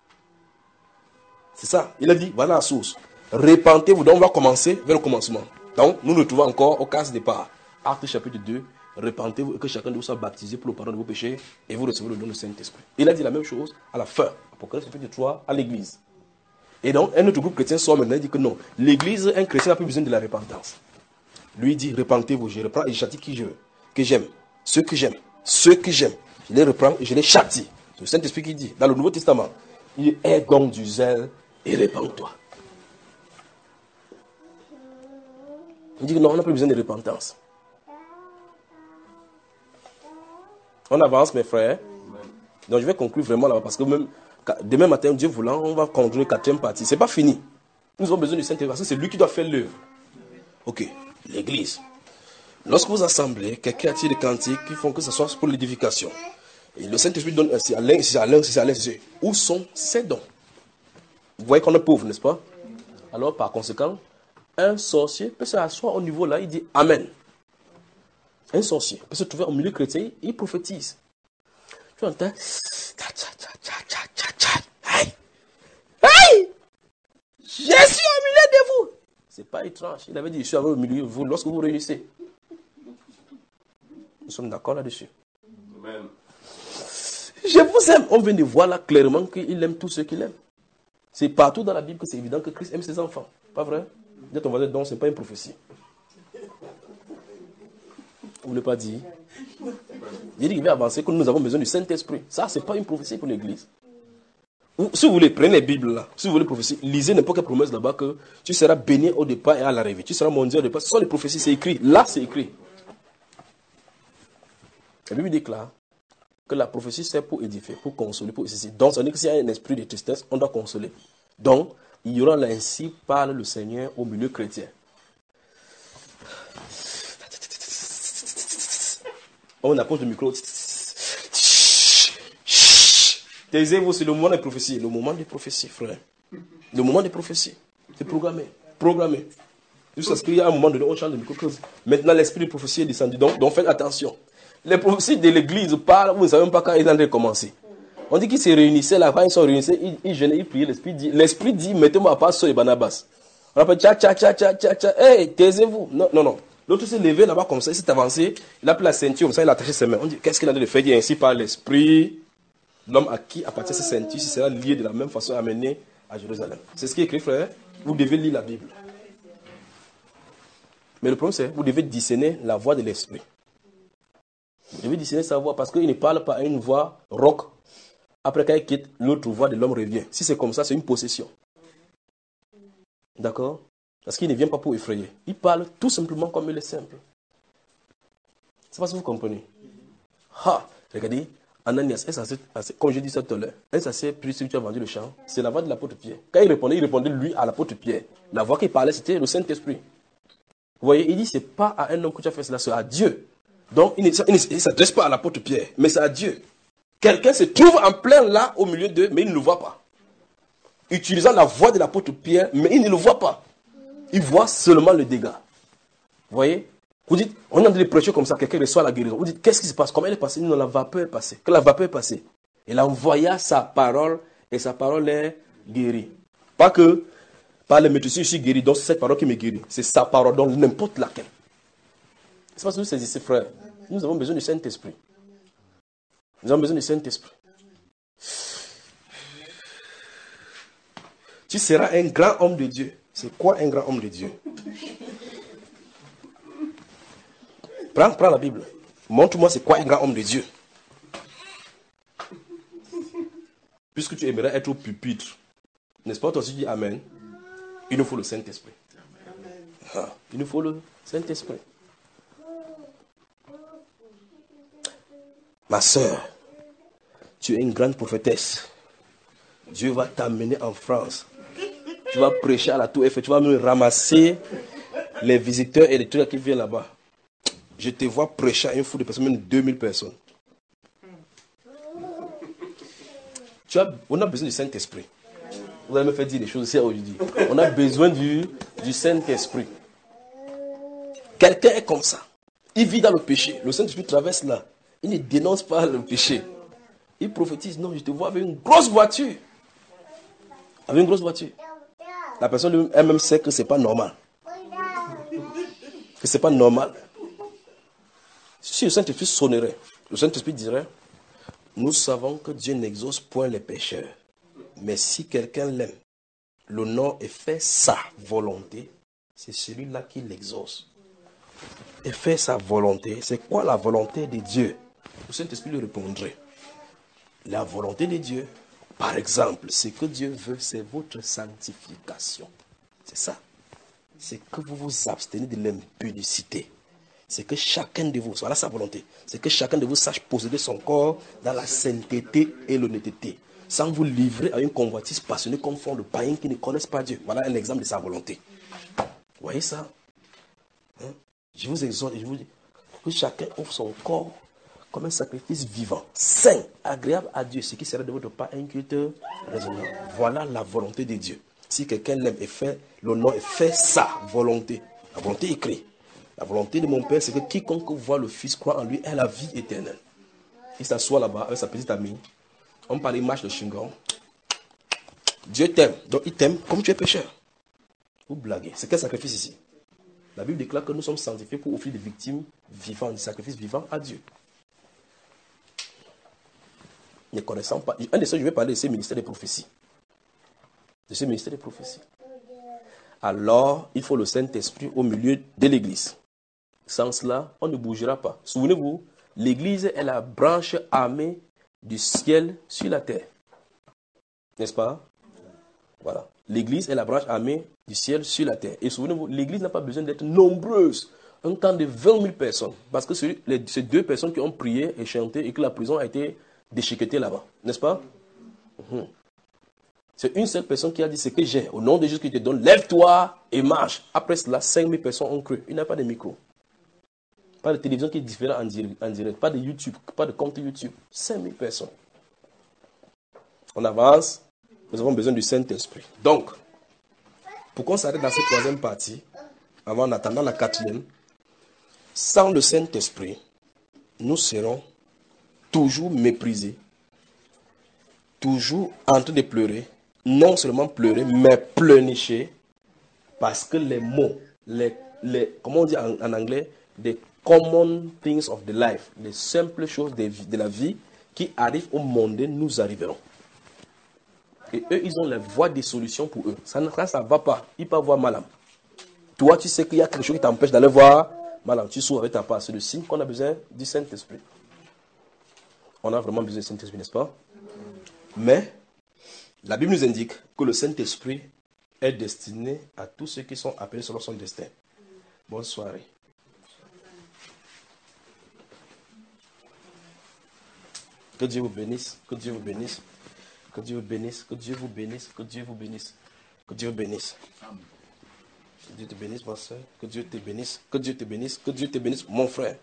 C'est ça. Il a dit, voilà la source. Répentez-vous. Donc on va commencer vers le commencement. Donc nous nous trouvons encore au casse départ. Acte chapitre deux. Répentez-vous et que chacun de vous soit baptisé pour le pardon de vos péchés et vous recevez le don du Saint-Esprit. Il a dit la même chose à la fin. Apocalypse chapitre trois à l'église. Et donc un autre groupe chrétien sort maintenant et dit que non. L'église, un chrétien n'a plus besoin de la repentance. Lui dit, répentez-vous, je reprends et je châtie qui je veux. Que j'aime. Ceux que j'aime. Ceux que j'aime. Je les reprends et je les châtie. Le Saint-Esprit qui dit, dans le Nouveau Testament, il dit, aie donc du zèle et répands-toi. Il dit que non, on n'a plus besoin de repentance. On avance, mes frères. Donc je vais conclure vraiment là-bas, parce que même demain matin, Dieu voulant, on va conclure la quatrième partie. Ce n'est pas fini. Nous avons besoin du Saint-Esprit, parce que c'est lui qui doit faire l'œuvre. Ok, l'église. Lorsque vous assemblez, quelqu'un attire des cantiques qui font que ce soit pour l'édification. Et le Saint-Esprit donne ainsi à l'un, c'est à l'un, c'est à l'un, c'est où sont ces dons? Vous voyez qu'on est pauvre, n'est-ce pas? Alors, par conséquent, un sorcier peut s'asseoir au niveau là, il dit Amen. Un sorcier peut se trouver au milieu chrétien, il prophétise. Tu entends? Aïe! Aïe! Je suis au milieu de vous! C'est pas étrange. Il avait dit, je suis au milieu de vous lorsque vous réunissez. Nous sommes d'accord là-dessus. Amen. Je vous aime. On vient de voir là clairement qu'il aime tous ceux qu'il aime. C'est partout dans la Bible que c'est évident que Christ aime ses enfants. Pas vrai? Dis à ton voisin, donc ce n'est pas une prophétie. Vous ne voulez pas dire? Il dit qu'il va avancer, que nous avons besoin du Saint-Esprit. Ça, ce n'est pas une prophétie pour l'Église. Si vous voulez, prenez les Bibles là. Si vous voulez prophétie, lisez n'importe quelle promesse là-bas que tu seras béni au départ et à l'arrivée. Tu seras mondial au départ. Ce sont les prophéties, c'est écrit. Là, c'est écrit. La Bible déclare que la prophétie c'est pour édifier, pour consoler, pour ceci. Donc, ça veut dire que s'il y a un esprit de tristesse, on doit consoler. Donc, il y aura là ainsi parle le Seigneur au milieu chrétien. On approche du micro. Taisez-vous, c'est le moment des prophéties. Le moment des prophéties, frère. Le moment des prophéties. C'est programmé. Programmé. Jusqu'à ce qu'il y ait un moment donné, on change de micro. Maintenant, l'esprit de prophétie est descendu. Donc, donc faites attention. Les prophéties de l'église parlent, vous ne savez même pas quand ils ont commencé. On dit qu'ils se réunissaient là, quand ils sont réunis, ils, ils jeûnaient, ils priaient, l'esprit dit, l'esprit dit, mettez-moi à part Saul et Barnabas. On appelle tcha tcha tcha tcha tcha tcha, hey, taisez-vous. Non, non, non. L'autre s'est levé là-bas comme ça, il s'est avancé, il a pris la ceinture, comme ça, il a attaché ses mains. On dit, qu'est-ce qu'il a de faire? Il dit ainsi par l'esprit, l'homme à qui, à partir de sa ceinture, il sera lié de la même façon amené à Jérusalem. C'est ce qui est écrit, frère. Vous devez lire la Bible. Mais le problème, c'est vous devez discerner la voix de l'esprit. Vous devez discerner sa voix parce qu'il ne parle pas à une voix rock. Après qu'il quitte, l'autre voix de l'homme revient. Si c'est comme ça, c'est une possession. D'accord? Parce qu'il ne vient pas pour effrayer. Il parle tout simplement comme il est simple. C'est pas si vous comprenez. Ha! Regardez, Ananias, comme je dis ça tout à l'heure, un s'assied, puis si tu as vendu le champ, c'est la voix de l'apôtre Pierre. Quand il répondait, il répondait lui à l'apôtre Pierre. La voix qu'il parlait, c'était le Saint-Esprit. Vous voyez, il dit, c'est pas à un homme que tu as fait cela, c'est à Dieu. Donc, il ne, il ne s'adresse pas à l'apôtre Pierre, mais c'est à Dieu. Quelqu'un se trouve en plein là, au milieu d'eux, mais il ne le voit pas. Utilisant la voix de l'apôtre Pierre, mais il ne le voit pas. Il voit seulement le dégât. Vous voyez? Vous dites, on est en train de prêcher comme ça, quelqu'un reçoit la guérison. Vous dites, qu'est-ce qui se passe? Comment elle est passée? Non, la vapeur est passée. Que la vapeur est passée. Il envoya sa parole, et sa parole est guérie. Pas que, par le médecin, je suis guéri, donc c'est cette parole qui me guérit. C'est sa parole, donc n'importe laquelle. C'est parce que vous saisissez, frère. Nous avons besoin du Saint-Esprit. Nous avons besoin du Saint-Esprit. Tu seras un grand homme de Dieu. C'est quoi un grand homme de Dieu? Prends, prends la Bible. Montre-moi c'est quoi un grand homme de Dieu. Puisque tu aimerais être au pupitre, n'est-ce pas? Toi aussi tu dis Amen. Il nous faut le Saint-Esprit. Ah, il nous faut le Saint-Esprit. Ma soeur, tu es une grande prophétesse. Dieu va t'amener en France. Tu vas prêcher à la Tour Eiffel. Tu vas me ramasser les visiteurs et les trucs qui viennent là-bas. Je te vois prêcher à une foule de personnes, même deux mille personnes. Tu as, on a besoin du Saint-Esprit. Vous allez me faire dire des choses ici aujourd'hui. On a besoin du, du Saint-Esprit. Quelqu'un est comme ça. Il vit dans le péché. Le Saint-Esprit traverse là. Il ne dénonce pas le péché. Il prophétise. Non, je te vois avec une grosse voiture. Avec une grosse voiture. La personne elle-même sait que ce n'est pas normal. Que ce n'est pas normal. Si le Saint-Esprit sonnerait, le Saint-Esprit dirait, nous savons que Dieu n'exauce point les pécheurs. Mais si quelqu'un l'aime, l'honneur et fait sa volonté, c'est celui-là qui l'exauce. Et fait sa volonté, c'est quoi la volonté de Dieu? Le Saint-Esprit lui répondrait. la volonté de Dieu. Par exemple, ce que Dieu veut, c'est votre sanctification. C'est ça. C'est que vous vous abstenez de l'impudicité. C'est que chacun de vous, voilà sa volonté, c'est que chacun de vous sache posséder son corps dans la sainteté et l'honnêteté, sans vous livrer à une convoitise passionnée comme font les païens qui ne connaissent pas Dieu. Voilà un exemple de sa volonté. Vous voyez ça? Hein? Je vous exhorte et je vous dis que chacun offre son corps comme un sacrifice vivant, saint, agréable à Dieu, ce qui serait de votre part un culte raisonnable. Voilà la volonté de Dieu. Si quelqu'un l'aime et fait l'honneur et fait sa volonté, la volonté écrite. La volonté de mon Père, c'est que quiconque voit le Fils croit en lui ait la vie éternelle. Il s'assoit là-bas avec sa petite amie. On parle image de chewing-gum. Dieu t'aime, donc il t'aime comme tu es pécheur. Vous blaguez. C'est quel sacrifice ici? La Bible déclare que nous sommes sanctifiés pour offrir des victimes vivantes, des sacrifices vivants à Dieu. Ne connaissant pas. Un des seuls, je vais parler de ce ministère de prophétie. De ce ministère de prophétie. Alors, il faut le Saint-Esprit au milieu de l'Église. Sans cela, on ne bougera pas. Souvenez-vous, l'Église est la branche armée du ciel sur la terre. N'est-ce pas? Voilà. L'Église est la branche armée du ciel sur la terre. Et souvenez-vous, l'Église n'a pas besoin d'être nombreuse. Un camp de vingt mille personnes. Parce que c'est ces deux personnes qui ont prié et chanté et que la prison a été déchiquetée là-bas. N'est-ce pas? Mmh. C'est une seule personne qui a dit ce que j'ai. Au nom de Jésus qui te donne, lève-toi et marche. Après cela, cinq mille personnes ont cru. Il n'y a pas de micro. Pas de télévision qui est différente en direct, en direct. Pas de YouTube, pas de compte YouTube. cinq mille personnes. On avance. Nous avons besoin du Saint-Esprit. Donc, pour qu'on s'arrête dans cette troisième partie, avant en attendant la quatrième, sans le Saint-Esprit, nous serons toujours méprisés, toujours en train de pleurer, non seulement pleurer, mais pleurnicher, parce que les mots, les, les, comment on dit en, en anglais, des common things of the life, les simples choses de, de la vie qui arrivent au monde, nous arriveront. Et eux, ils ont la voie des solutions pour eux. Ça ne ça va pas. Ils peuvent voir Malam. Toi, tu sais qu'il y a quelque chose qui t'empêche d'aller voir Malam. Tu souffres avec ta part. C'est le signe qu'on a besoin du Saint-Esprit. On a vraiment besoin du Saint-Esprit, n'est-ce pas? Mais la Bible nous indique que le Saint-Esprit est destiné à tous ceux qui sont appelés selon son destin. Bonne soirée. Que Dieu vous bénisse. Que Dieu vous bénisse. Que Dieu vous bénisse. Que Dieu vous bénisse. Que Dieu vous bénisse. Que Dieu vous bénisse. Que Dieu te bénisse, ma soeur. Que Dieu te bénisse. Que Dieu te bénisse. Que Dieu te bénisse, mon frère.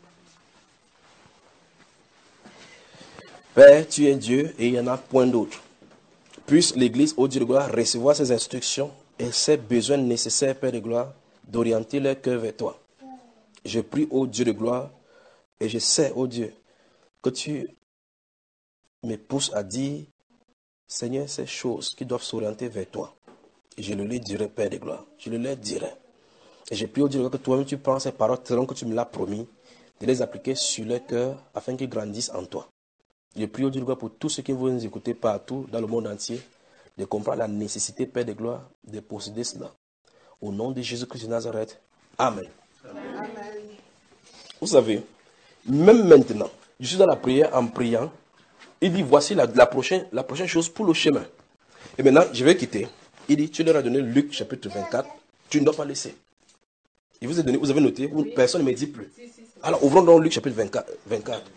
Père, tu es Dieu et il n'y en a point d'autre. Puisse l'Église, ô Dieu de gloire, recevoir ses instructions et ses besoins nécessaires, Père de gloire, d'orienter leur cœur vers toi. Je prie, ô Dieu de gloire, et je sais, ô Dieu, que tu me pousses à dire, Seigneur, ces choses qui doivent s'orienter vers toi. Et je le leur dirai, Père de gloire. Je le leur dirai. Et je prie, ô Dieu de gloire, que toi-même tu prends ces paroles selon que tu me l'as promis, de les appliquer sur leur cœur afin qu'ils grandissent en toi. Je prie au Dieu de gloire pour tous ceux qui vont nous écouter partout dans le monde entier, de comprendre la nécessité, Père de gloire, de posséder cela. Au nom de Jésus-Christ de Nazareth. Amen. Amen. Vous savez, même maintenant, je suis dans la prière en priant. Il dit, voici la, la, prochaine, la prochaine chose pour le chemin. Et maintenant, je vais quitter. Il dit, tu leur as donné Luc chapitre vingt-quatre, tu ne dois pas laisser. Il vous a donné, vous avez noté, personne ne me dit plus. Alors, ouvrons donc Luc chapitre vingt-quatre. vingt-quatre.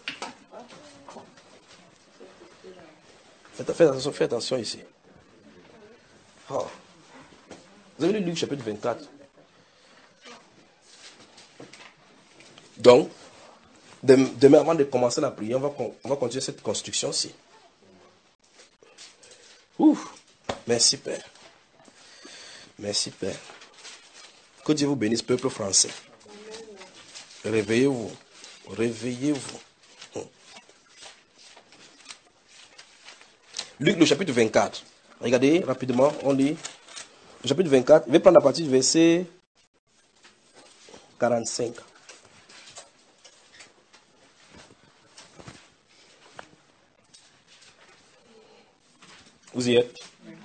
Faites, faites, attention, faites attention ici. Oh. Vous avez lu Luc chapitre vingt-quatre. Donc, demain, avant de commencer la prière, on va, on va continuer cette construction-ci. Ouf. Merci, Père. Merci, Père. Que Dieu vous bénisse, peuple français. Réveillez-vous. Réveillez-vous. Luc, le chapitre vingt-quatre. Regardez rapidement, on lit. Le chapitre vingt-quatre, je vais prendre la partie du verset quarante-cinq. Vous y êtes?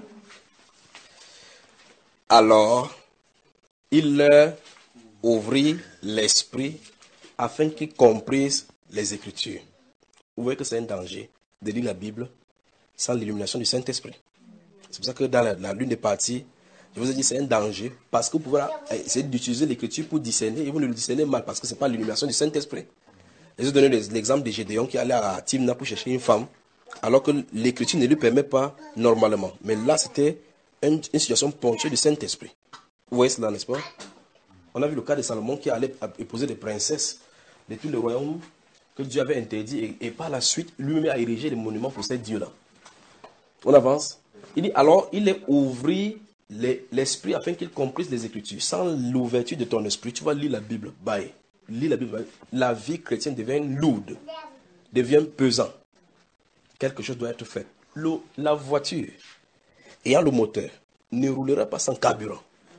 Alors, il leur ouvrit l'esprit afin qu'ils comprissent les Écritures. Vous voyez que c'est un danger. de lire la Bible sans l'illumination du Saint-Esprit. C'est pour ça que dans la, la l'une des parties, je vous ai dit c'est un danger parce que vous pouvez essayer d'utiliser l'écriture pour discerner et vous ne le discernez mal parce que ce n'est pas l'illumination du Saint-Esprit. Je vais vous donner l'exemple de Gédéon qui allait à Timna pour chercher une femme alors que l'écriture ne lui permet pas normalement. Mais là, c'était une, une situation ponctuée du Saint-Esprit. Vous voyez cela, n'est-ce pas? On a vu le cas de Salomon qui allait épouser des princesses de tout le royaume que Dieu avait interdit et, et par la suite, lui-même a érigé des monuments pour ces dieux-là. On avance. Il dit, alors, il est ouvri les, l'esprit afin qu'il comprenne les Écritures. Sans l'ouverture de ton esprit, tu vas lire la Bible. Bye. Lire la Bible. La vie chrétienne devient lourde, devient pesant. Quelque chose doit être fait. Le, la voiture, ayant le moteur, ne roulera pas sans carburant.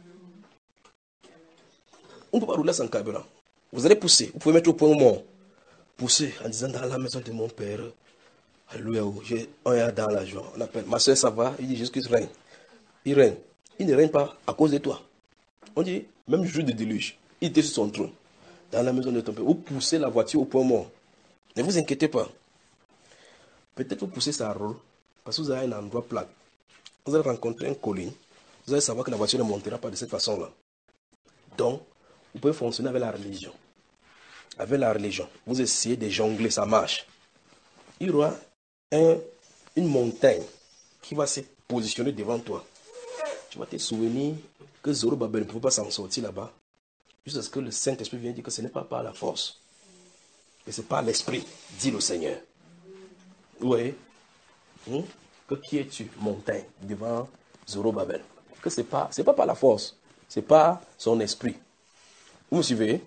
On ne peut pas rouler sans carburant. Vous allez pousser. Vous pouvez mettre au point mort. Pousser en disant dans la maison de mon père. Alléluia. On est dans la joie. On appelle. Ma soeur, ça va? Il dit Jésus-Christ règne. Il règne. Il ne règne pas à cause de toi. On dit, même le jour de déluge, il était sur son trône. Dans la maison de ton père. Vous poussez la voiture au point mort. Ne vous inquiétez pas. Peut-être vous poussez ça roule. Parce que vous avez un endroit plat. Vous allez rencontrer un colline. Vous allez savoir que la voiture ne montera pas de cette façon-là. Donc, vous pouvez fonctionner avec la religion. Avec la religion. Vous essayez de jongler, ça marche. Il y aura un, une montagne qui va se positionner devant toi. Tu vas te souvenir que Zorobabel ne pouvait pas s'en sortir là-bas. Jusqu'à ce que le Saint-Esprit vienne dire que ce n'est pas par la force. Mais c'est par l'Esprit, dit le Seigneur. Vous voyez? Hum? Que qui es-tu, montagne, devant Zorobabel? Que ce n'est pas, c'est pas par la force. C'est par son esprit. Vous me suivez?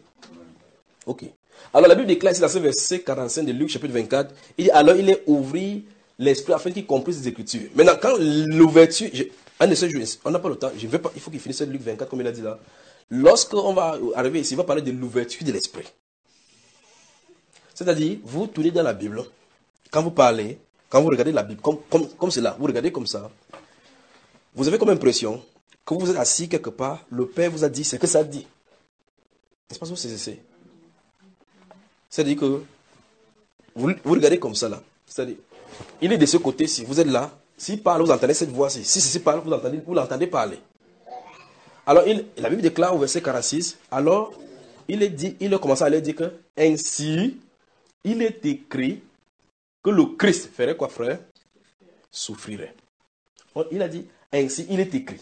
Ok. Alors la Bible déclare ici dans ce verset quarante-cinq de Luc chapitre vingt-quatre, il dit alors il est ouvert l'esprit afin qu'il comprenne les Écritures. Maintenant quand l'ouverture, je, un de ces jours, on n'a pas le temps, je vais pas, il faut qu'il finisse Luc vingt-quatre comme il a dit là. Lorsqu'on va arriver ici, il va parler de l'ouverture de l'esprit. C'est-à-dire, vous tournez dans la Bible, quand vous parlez, quand vous regardez la Bible, comme, comme, comme cela, vous regardez comme ça, vous avez comme impression que vous êtes assis quelque part, le Père vous a dit ce que ça dit. N'est-ce pas ce que vous saisissez? C'est-à-dire que vous, vous regardez comme ça là. C'est-à-dire, il est de ce côté-ci, vous êtes là. S'il parle, vous entendez cette voix-ci. Si ceci parle, vous l'entendez, vous l'entendez parler. Alors, il, la Bible déclare au verset quarante-six, alors, il est dit, il a commencé à leur dire que, ainsi, il est écrit que le Christ ferait quoi, frère? Souffrirait. Il a dit, ainsi, il est écrit.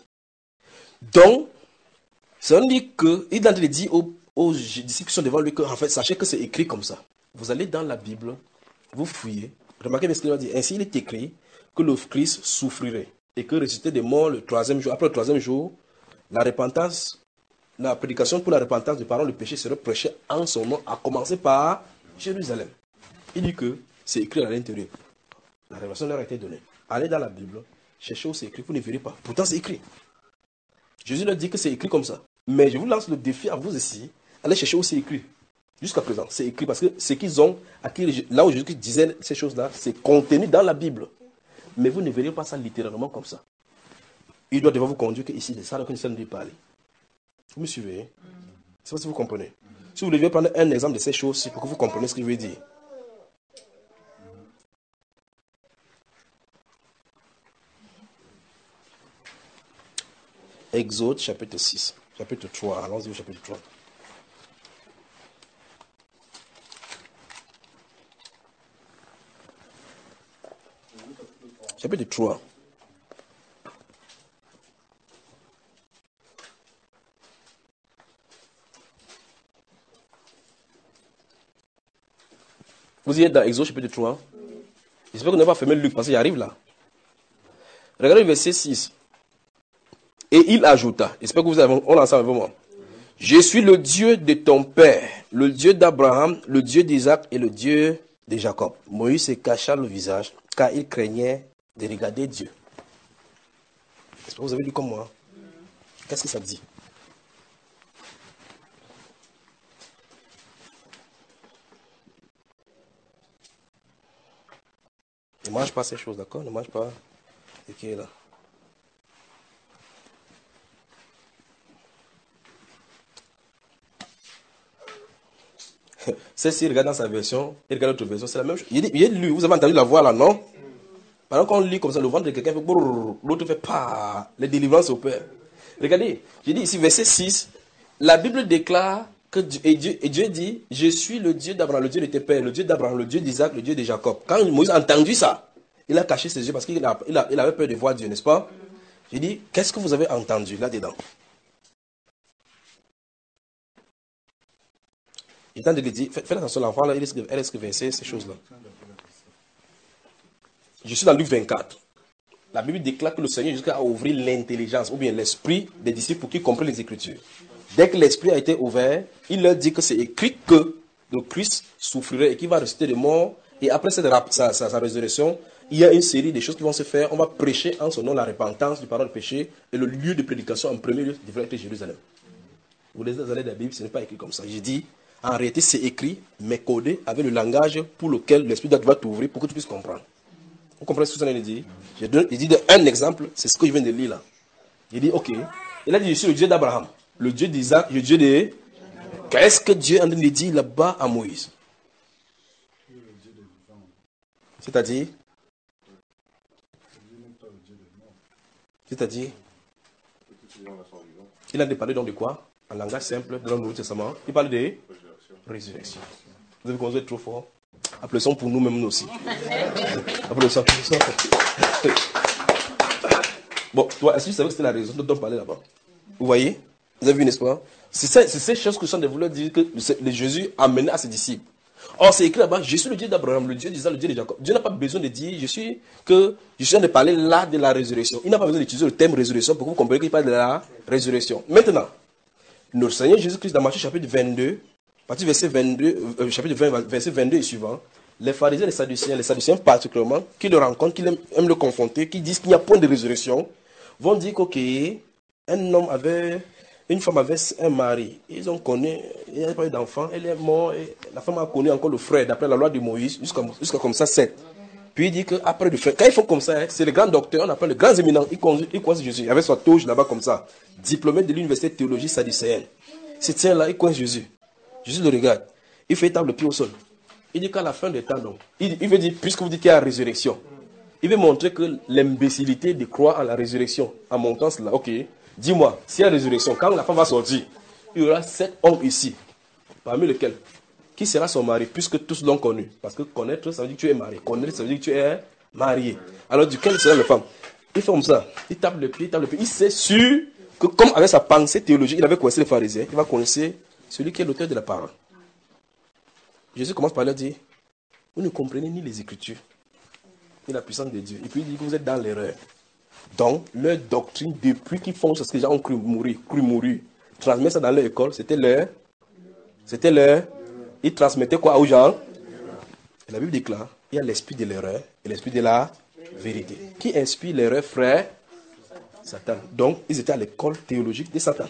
Donc, ça veut dire que, il a dit aux aux disciples qui sont devant lui que, en fait, sachez que c'est écrit comme ça. Vous allez dans la Bible, vous fouillez, remarquez bien ce qu'il a dit. Ainsi, il est écrit que le Christ souffrirait et que ressuscité des morts le troisième jour. Après le troisième jour, la repentance, la prédication pour la repentance du pardon du péché serait prêchée en son nom, à commencer par Jérusalem. Il dit que c'est écrit à l'intérieur. La révélation leur a été donnée. Allez dans la Bible, cherchez où c'est écrit, vous ne verrez pas. Pourtant, c'est écrit. Jésus leur dit que c'est écrit comme ça. Mais je vous lance le défi à vous ici. Allez chercher où c'est écrit. Jusqu'à présent, c'est écrit parce que ce qu'ils ont acquis, là où Jésus disait ces choses-là, c'est contenu dans la Bible. Mais vous ne verrez pas ça littéralement comme ça. Il doit devoir vous conduire que ici, c'est ça que nous sommes de parler. Vous me suivez? Hein? C'est pas si vous comprenez. Si vous devez prendre un exemple de ces choses, c'est pour que vous compreniez ce que je veux dire. Exode chapitre six, chapitre trois. Allons-y au chapitre trois. Chapitre trois. Vous y êtes dans Exode chapitre trois. J'espère que vous n'avez pas fermé Luc parce qu'il arrive là. Regardez le verset six. Et il ajouta, j'espère que vous avez, on l'ensemble avec moi. Je suis le Dieu de ton père, le Dieu d'Abraham, le Dieu d'Isaac et le Dieu de Jacob. Moïse se cacha le visage car il craignait de regarder Dieu. Est-ce que vous avez lu comme moi? Qu'est-ce que ça dit? Ne mange pas ces choses, d'accord? Ne mange pas ce qui est là. Celle-ci regarde dans sa version, il regarde l'autre version, c'est la même chose. Il dit, il dit lui, vous avez entendu la voix là, non? Pendant qu'on lit comme ça, le ventre de quelqu'un fait brrr, l'autre fait pas, les délivrances opèrent. Regardez, j'ai dit ici, verset six, la Bible déclare que Dieu, et, Dieu, et Dieu dit, je suis le Dieu d'Abraham, le Dieu de tes pères, le Dieu d'Abraham, le Dieu d'Isaac, le Dieu de Jacob. Quand Moïse a entendu ça, il a caché ses yeux parce qu'il a, il a, il avait peur de voir Dieu, n'est-ce pas? J'ai dit, qu'est-ce que vous avez entendu là-dedans? Il tente de lui dire, faites, faites attention, l'enfant là, il risque, elle risque de verser ces choses-là. Je suis dans Luc vingt-quatre. La Bible déclare que le Seigneur jusqu'à a ouvert l'intelligence ou bien l'esprit des disciples pour qu'ils comprennent les Écritures. Dès que l'esprit a été ouvert, il leur dit que c'est écrit que le Christ souffrirait et qu'il va ressusciter de mort. Et après cette, sa, sa, sa résurrection, il y a une série de choses qui vont se faire. On va prêcher en son nom la repentance du pardon de péché. Et le lieu de prédication en premier lieu devrait être Jérusalem. Vous lisez dans la Bible, ce n'est pas écrit comme ça. J'ai dit, en réalité, c'est écrit, mais codé avec le langage pour lequel l'esprit doit t'ouvrir pour que tu puisses comprendre. Vous comprenez ce que ça veut dire? Il dit un exemple, c'est ce que je viens de lire là. Il dit, ok. Il a dit, je suis le Dieu d'Abraham, le Dieu d'Isaac, le Dieu de... Qu'est-ce que Dieu est en train de dire là-bas à Moïse? C'est-à-dire? C'est-à-dire? Il a parlé donc de quoi? En langage simple, dans le Nouveau Testament. Il parle de résurrection. Vous avez commencé trop fort. Applaudissons pour nous-mêmes aussi. Applaudissons, applaudissons. Bon, toi, est-ce que tu savais que c'était la raison dont on parlait là-bas? Vous voyez? Vous avez vu, n'est-ce pas? C'est ces choses que je suis en train de vouloir dire que le Jésus a amené à ses disciples. Or, c'est écrit là-bas, je suis le Dieu d'Abraham, le Dieu d'Isaac, le Dieu de Jacob. Dieu n'a pas besoin de dire, je suis que je suis en train de parler là de la résurrection. Il n'a pas besoin d'utiliser le terme résurrection pour que vous compreniez qu'il parle de la résurrection. Maintenant, notre Seigneur Jésus-Christ, dans Matthieu chapitre vingt-deux, partie verset vingt-deux, euh, chapitre vingt, verset vingt-deux et suivant, les pharisiens et les sadduciens, les sadduciens particulièrement, qui le rencontrent, qui aiment, aiment le confronter, qui disent qu'il n'y a point de résurrection, vont dire qu'ok, un homme avait, une femme avait un mari, ils ont connu, il n'y a pas eu d'enfant, elle est morte, et la femme a connu encore le frère, d'après la loi de Moïse, jusqu'à, jusqu'à comme ça, sept. Puis il dit qu'après le frère, quand ils font comme ça, c'est les grands docteurs, on appelle les grands éminents, ils coincent Jésus, il avait sa touche là-bas comme ça, diplômé de l'université de théologie sadducéenne. Il se tient là, il coince Jésus. Jésus le regarde, il fait table le pied au sol. Il dit qu'à la fin des temps, donc, il, il veut dire, puisque vous dites qu'il y a la résurrection, il veut montrer que l'imbécilité de croire à la résurrection, en montant cela, ok, dis-moi, s'il y a résurrection, quand la femme va sortir, il y aura sept hommes ici, parmi lesquels, qui sera son mari, puisque tous l'ont connu. Parce que connaître, ça veut dire que tu es marié. Connaître, ça veut dire que tu es marié. Alors, duquel sera la femme? Il fait comme ça, il tape le pied, il tape le pied, il sait sûr que comme avec sa pensée théologique, il avait coincé les pharisiens, il va connaître celui qui est l'auteur de la parole. Jésus commence par leur dire, vous ne comprenez ni les Écritures, ni la puissance de Dieu. Et puis il dit que vous êtes dans l'erreur. Donc, leur doctrine, depuis qu'ils font ce que les gens ont cru mourir, cru mourir, transmettre ça dans leur école, c'était leur, c'était leur, ils transmettaient quoi aux gens? Et la Bible déclare, il y a l'esprit de l'erreur et l'esprit de la vérité. Qui inspire l'erreur, frère? Satan. Donc, ils étaient à l'école théologique de Satan.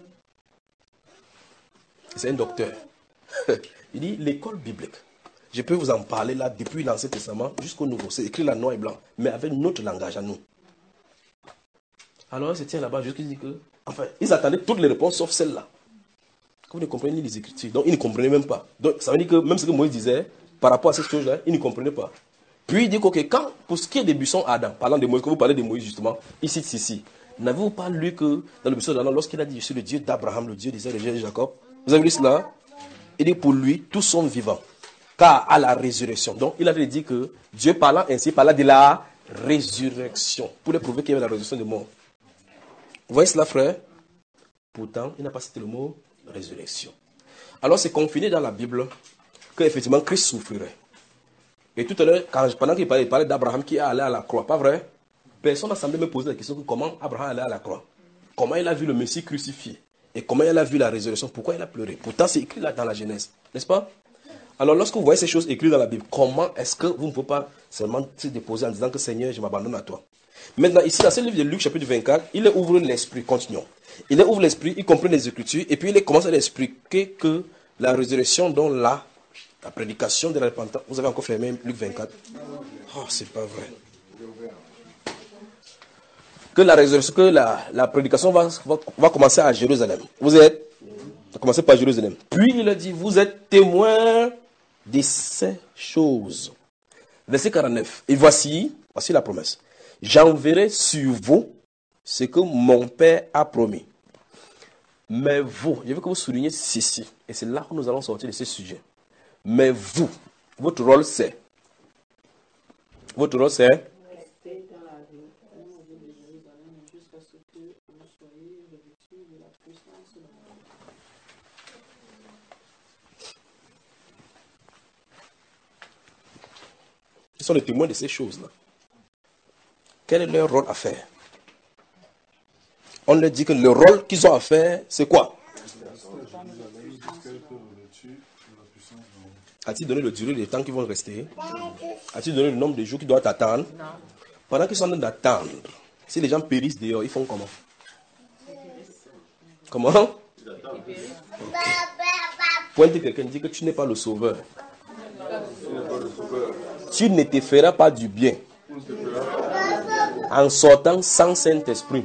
C'est un docteur. Il dit, l'école biblique, je peux vous en parler là, depuis l'Ancien Testament jusqu'au Nouveau. C'est écrit là, noir et blanc, mais avec notre langage à nous. Alors, il se tient là-bas, jusqu'à dire que, enfin, ils attendaient toutes les réponses sauf celle-là. Vous ne comprenez ni les Écritures, donc ils ne comprenaient même pas. Donc, ça veut dire que même ce que Moïse disait, par rapport à cette chose-là, ils ne comprenaient pas. Puis il dit que, okay, quand, pour ce qui est des buissons Adam, parlant de Moïse, quand vous parlez de Moïse justement, il cite ceci. N'avez-vous pas lu que dans le buisson d'Adam, lorsqu'il a dit, je suis le Dieu d'Abraham, le Dieu d'Isaac, le Dieu de Jacob, vous avez lu cela? Il dit, pour lui, tous sont vivants, car à la résurrection. Donc, il avait dit que Dieu parlant ainsi, parlait de la résurrection, pour lui prouver qu'il y avait la résurrection de mort. Vous voyez cela, frère? Pourtant, il n'a pas cité le mot résurrection. Alors, c'est confiné dans la Bible qu'effectivement, Christ souffrirait. Et tout à l'heure, pendant qu'il parlait, il parlait d'Abraham qui est allé à la croix, pas vrai? Personne n'a semblé me poser la question de comment Abraham allait à la croix. Comment il a vu le Messie crucifié. Et comment il a vu la résurrection. Pourquoi il a pleuré. Pourtant, c'est écrit là dans la Genèse. N'est-ce pas? Alors, lorsque vous voyez ces choses écrites dans la Bible, comment est-ce que vous ne pouvez pas seulement se déposer en disant que Seigneur, je m'abandonne à toi? Maintenant, ici, dans ce livre de Luc, chapitre vingt-quatre, il ouvre l'esprit. Continuons. Il ouvre l'esprit, il comprend les Écritures, et puis il commence à expliquer que la résurrection, dont là, la prédication de la repentance. Vous avez encore fermé Luc vingt-quatre? Oh, c'est pas vrai. Que la résurrection, que la, la prédication va, va, va commencer à Jérusalem. Vous êtes? commencez par Jérusalem. Puis il a dit, vous êtes témoins de ces choses. Verset quarante-neuf. Et voici, voici la promesse. J'enverrai sur vous ce que mon Père a promis. Mais vous, je veux que vous souligniez ceci. Et c'est là que nous allons sortir de ce sujet. Mais vous, votre rôle c'est. Votre rôle c'est. Restez dans la ville, de Jérusalem, jusqu'à ce que vous soyez revêtus de la puissance de Dieu. Ils sont les témoins de ces choses-là. Quel est leur rôle à faire? On leur dit que le rôle qu'ils ont à faire, c'est quoi? A-t-il donné le durée des temps qu'ils vont rester? A-t-il donné le nombre de jours qu'ils doivent attendre? Non. Pendant qu'ils sont en train d'attendre, si les gens périssent dehors, ils font comment? Comment? Okay. Pointe quelqu'un, dit que tu n'es pas le sauveur. Tu ne te feras pas du bien en sortant sans Saint-Esprit.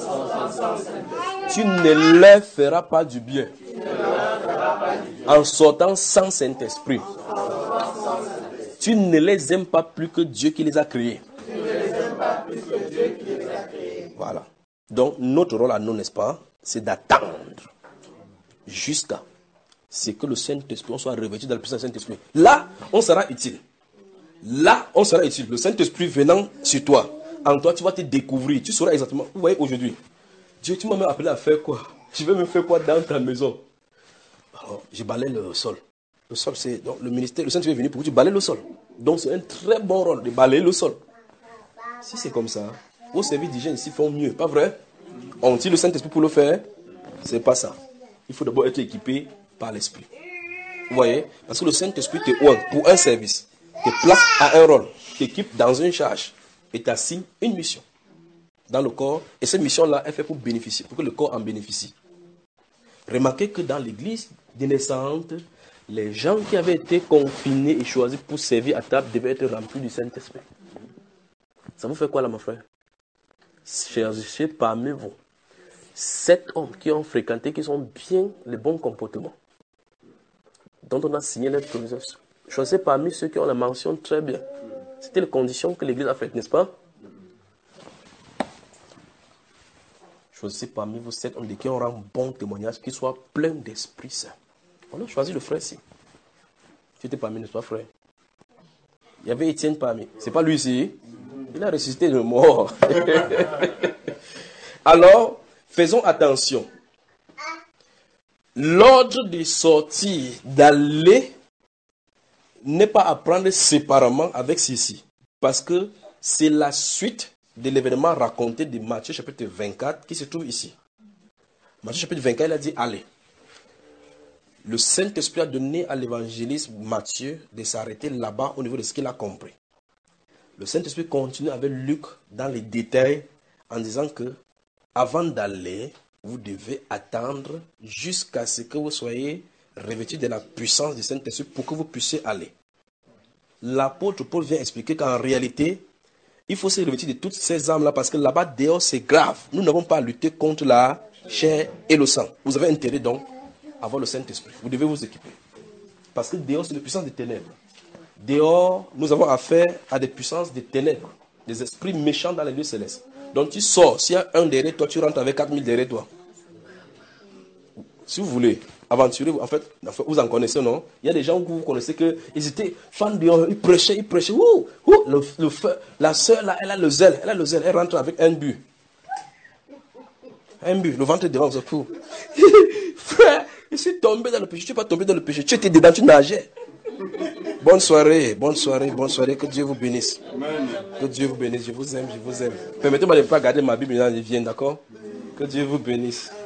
Tu ne leur feras pas du bien en sortant sans Saint-Esprit. Tu ne les aimes pas plus que Dieu qui les a créés. Voilà. Donc, notre rôle à nous, n'est-ce pas, c'est d'attendre jusqu'à ce que le Saint-Esprit, on soit revêtu dans la puissance du Saint-Esprit. Là, on sera utile. Là, on sera utile. Le Saint-Esprit venant sur toi, en toi, tu vas te découvrir. Tu sauras exactement. Vous voyez, aujourd'hui, Dieu, tu m'as même appelé à faire quoi? Je vais me faire quoi dans ta maison? Alors, je balaye le sol. Le sol, c'est donc le ministère. Le Saint-Esprit est venu pour que tu balayes le sol. Donc, c'est un très bon rôle de balayer le sol. Si c'est comme ça, vos services d'hygiène ici font mieux, pas vrai? Ont-ils le Saint-Esprit pour le faire? C'est pas ça. Il faut d'abord être équipé par l'Esprit. Vous voyez? Parce que le Saint-Esprit te oint pour un service, te place à un rôle, t'équipe dans une charge et t'assigne une mission dans le corps. Et cette mission-là est faite pour bénéficier, pour que le corps en bénéficie. Remarquez que dans l'église des naissantes, les gens qui avaient été confinés et choisis pour servir à table devaient être remplis du Saint-Esprit. Ça vous fait quoi là, mon frère? Cherchez parmi vous sept hommes qui ont fréquenté, qui ont bien les bons comportements, dont on a signé les provisions. Choisissez parmi ceux qui ont la mention très bien. C'était les conditions que l'Église a faites, n'est-ce pas? Choisissez parmi vous sept hommes qui auront un bon témoignage, qui soient pleins d'Esprit Saint. On a choisi le frère ici. Tu étais parmi nous, toi, frère. Il y avait Étienne parmi. C'est pas lui ici. Il a ressuscité de mort. Alors, faisons attention. L'ordre de sortir, d'aller, n'est pas à prendre séparément avec ceci. Parce que c'est la suite de l'événement raconté de Matthieu chapitre vingt-quatre qui se trouve ici. Matthieu chapitre vingt-quatre, il a dit allez. Le Saint-Esprit a donné à l'évangéliste Matthieu de s'arrêter là-bas au niveau de ce qu'il a compris. Le Saint-Esprit continue avec Luc dans les détails en disant que avant d'aller, vous devez attendre jusqu'à ce que vous soyez revêtus de la puissance du Saint-Esprit pour que vous puissiez aller. L'apôtre Paul vient expliquer qu'en réalité, il faut se revêtir de toutes ces armes-là parce que là-bas, dehors, c'est grave. Nous n'avons pas à lutter contre la chair et le sang. Vous avez intérêt donc à avoir le Saint-Esprit. Vous devez vous équiper. Parce que dehors, c'est la puissance des ténèbres. Dehors, nous avons affaire à des puissances des ténèbres, des esprits méchants dans les lieux célestes. Donc tu sors, s'il y a un derrière toi, tu rentres avec quatre mille derrière toi. Si vous voulez aventurer, en fait, vous en connaissez, non? Il y a des gens que vous connaissez qu'ils étaient fans de, ils prêchaient, ils prêchaient. Ouh, ouh, le, le feu, la sœur là, elle a le zèle, elle a le zèle, elle rentre avec un but. Un but, le ventre devant, vous fou. Frère, je suis tombé dans le péché, tu n'es pas tombé dans le péché, tu étais dedans, tu nageais. Bonne soirée, bonne soirée, bonne soirée, que Dieu vous bénisse. Amen. Que Dieu vous bénisse, je vous aime, je vous aime. Permettez-moi de ne pas garder ma Bible, je viens, d'accord? Que Dieu vous bénisse.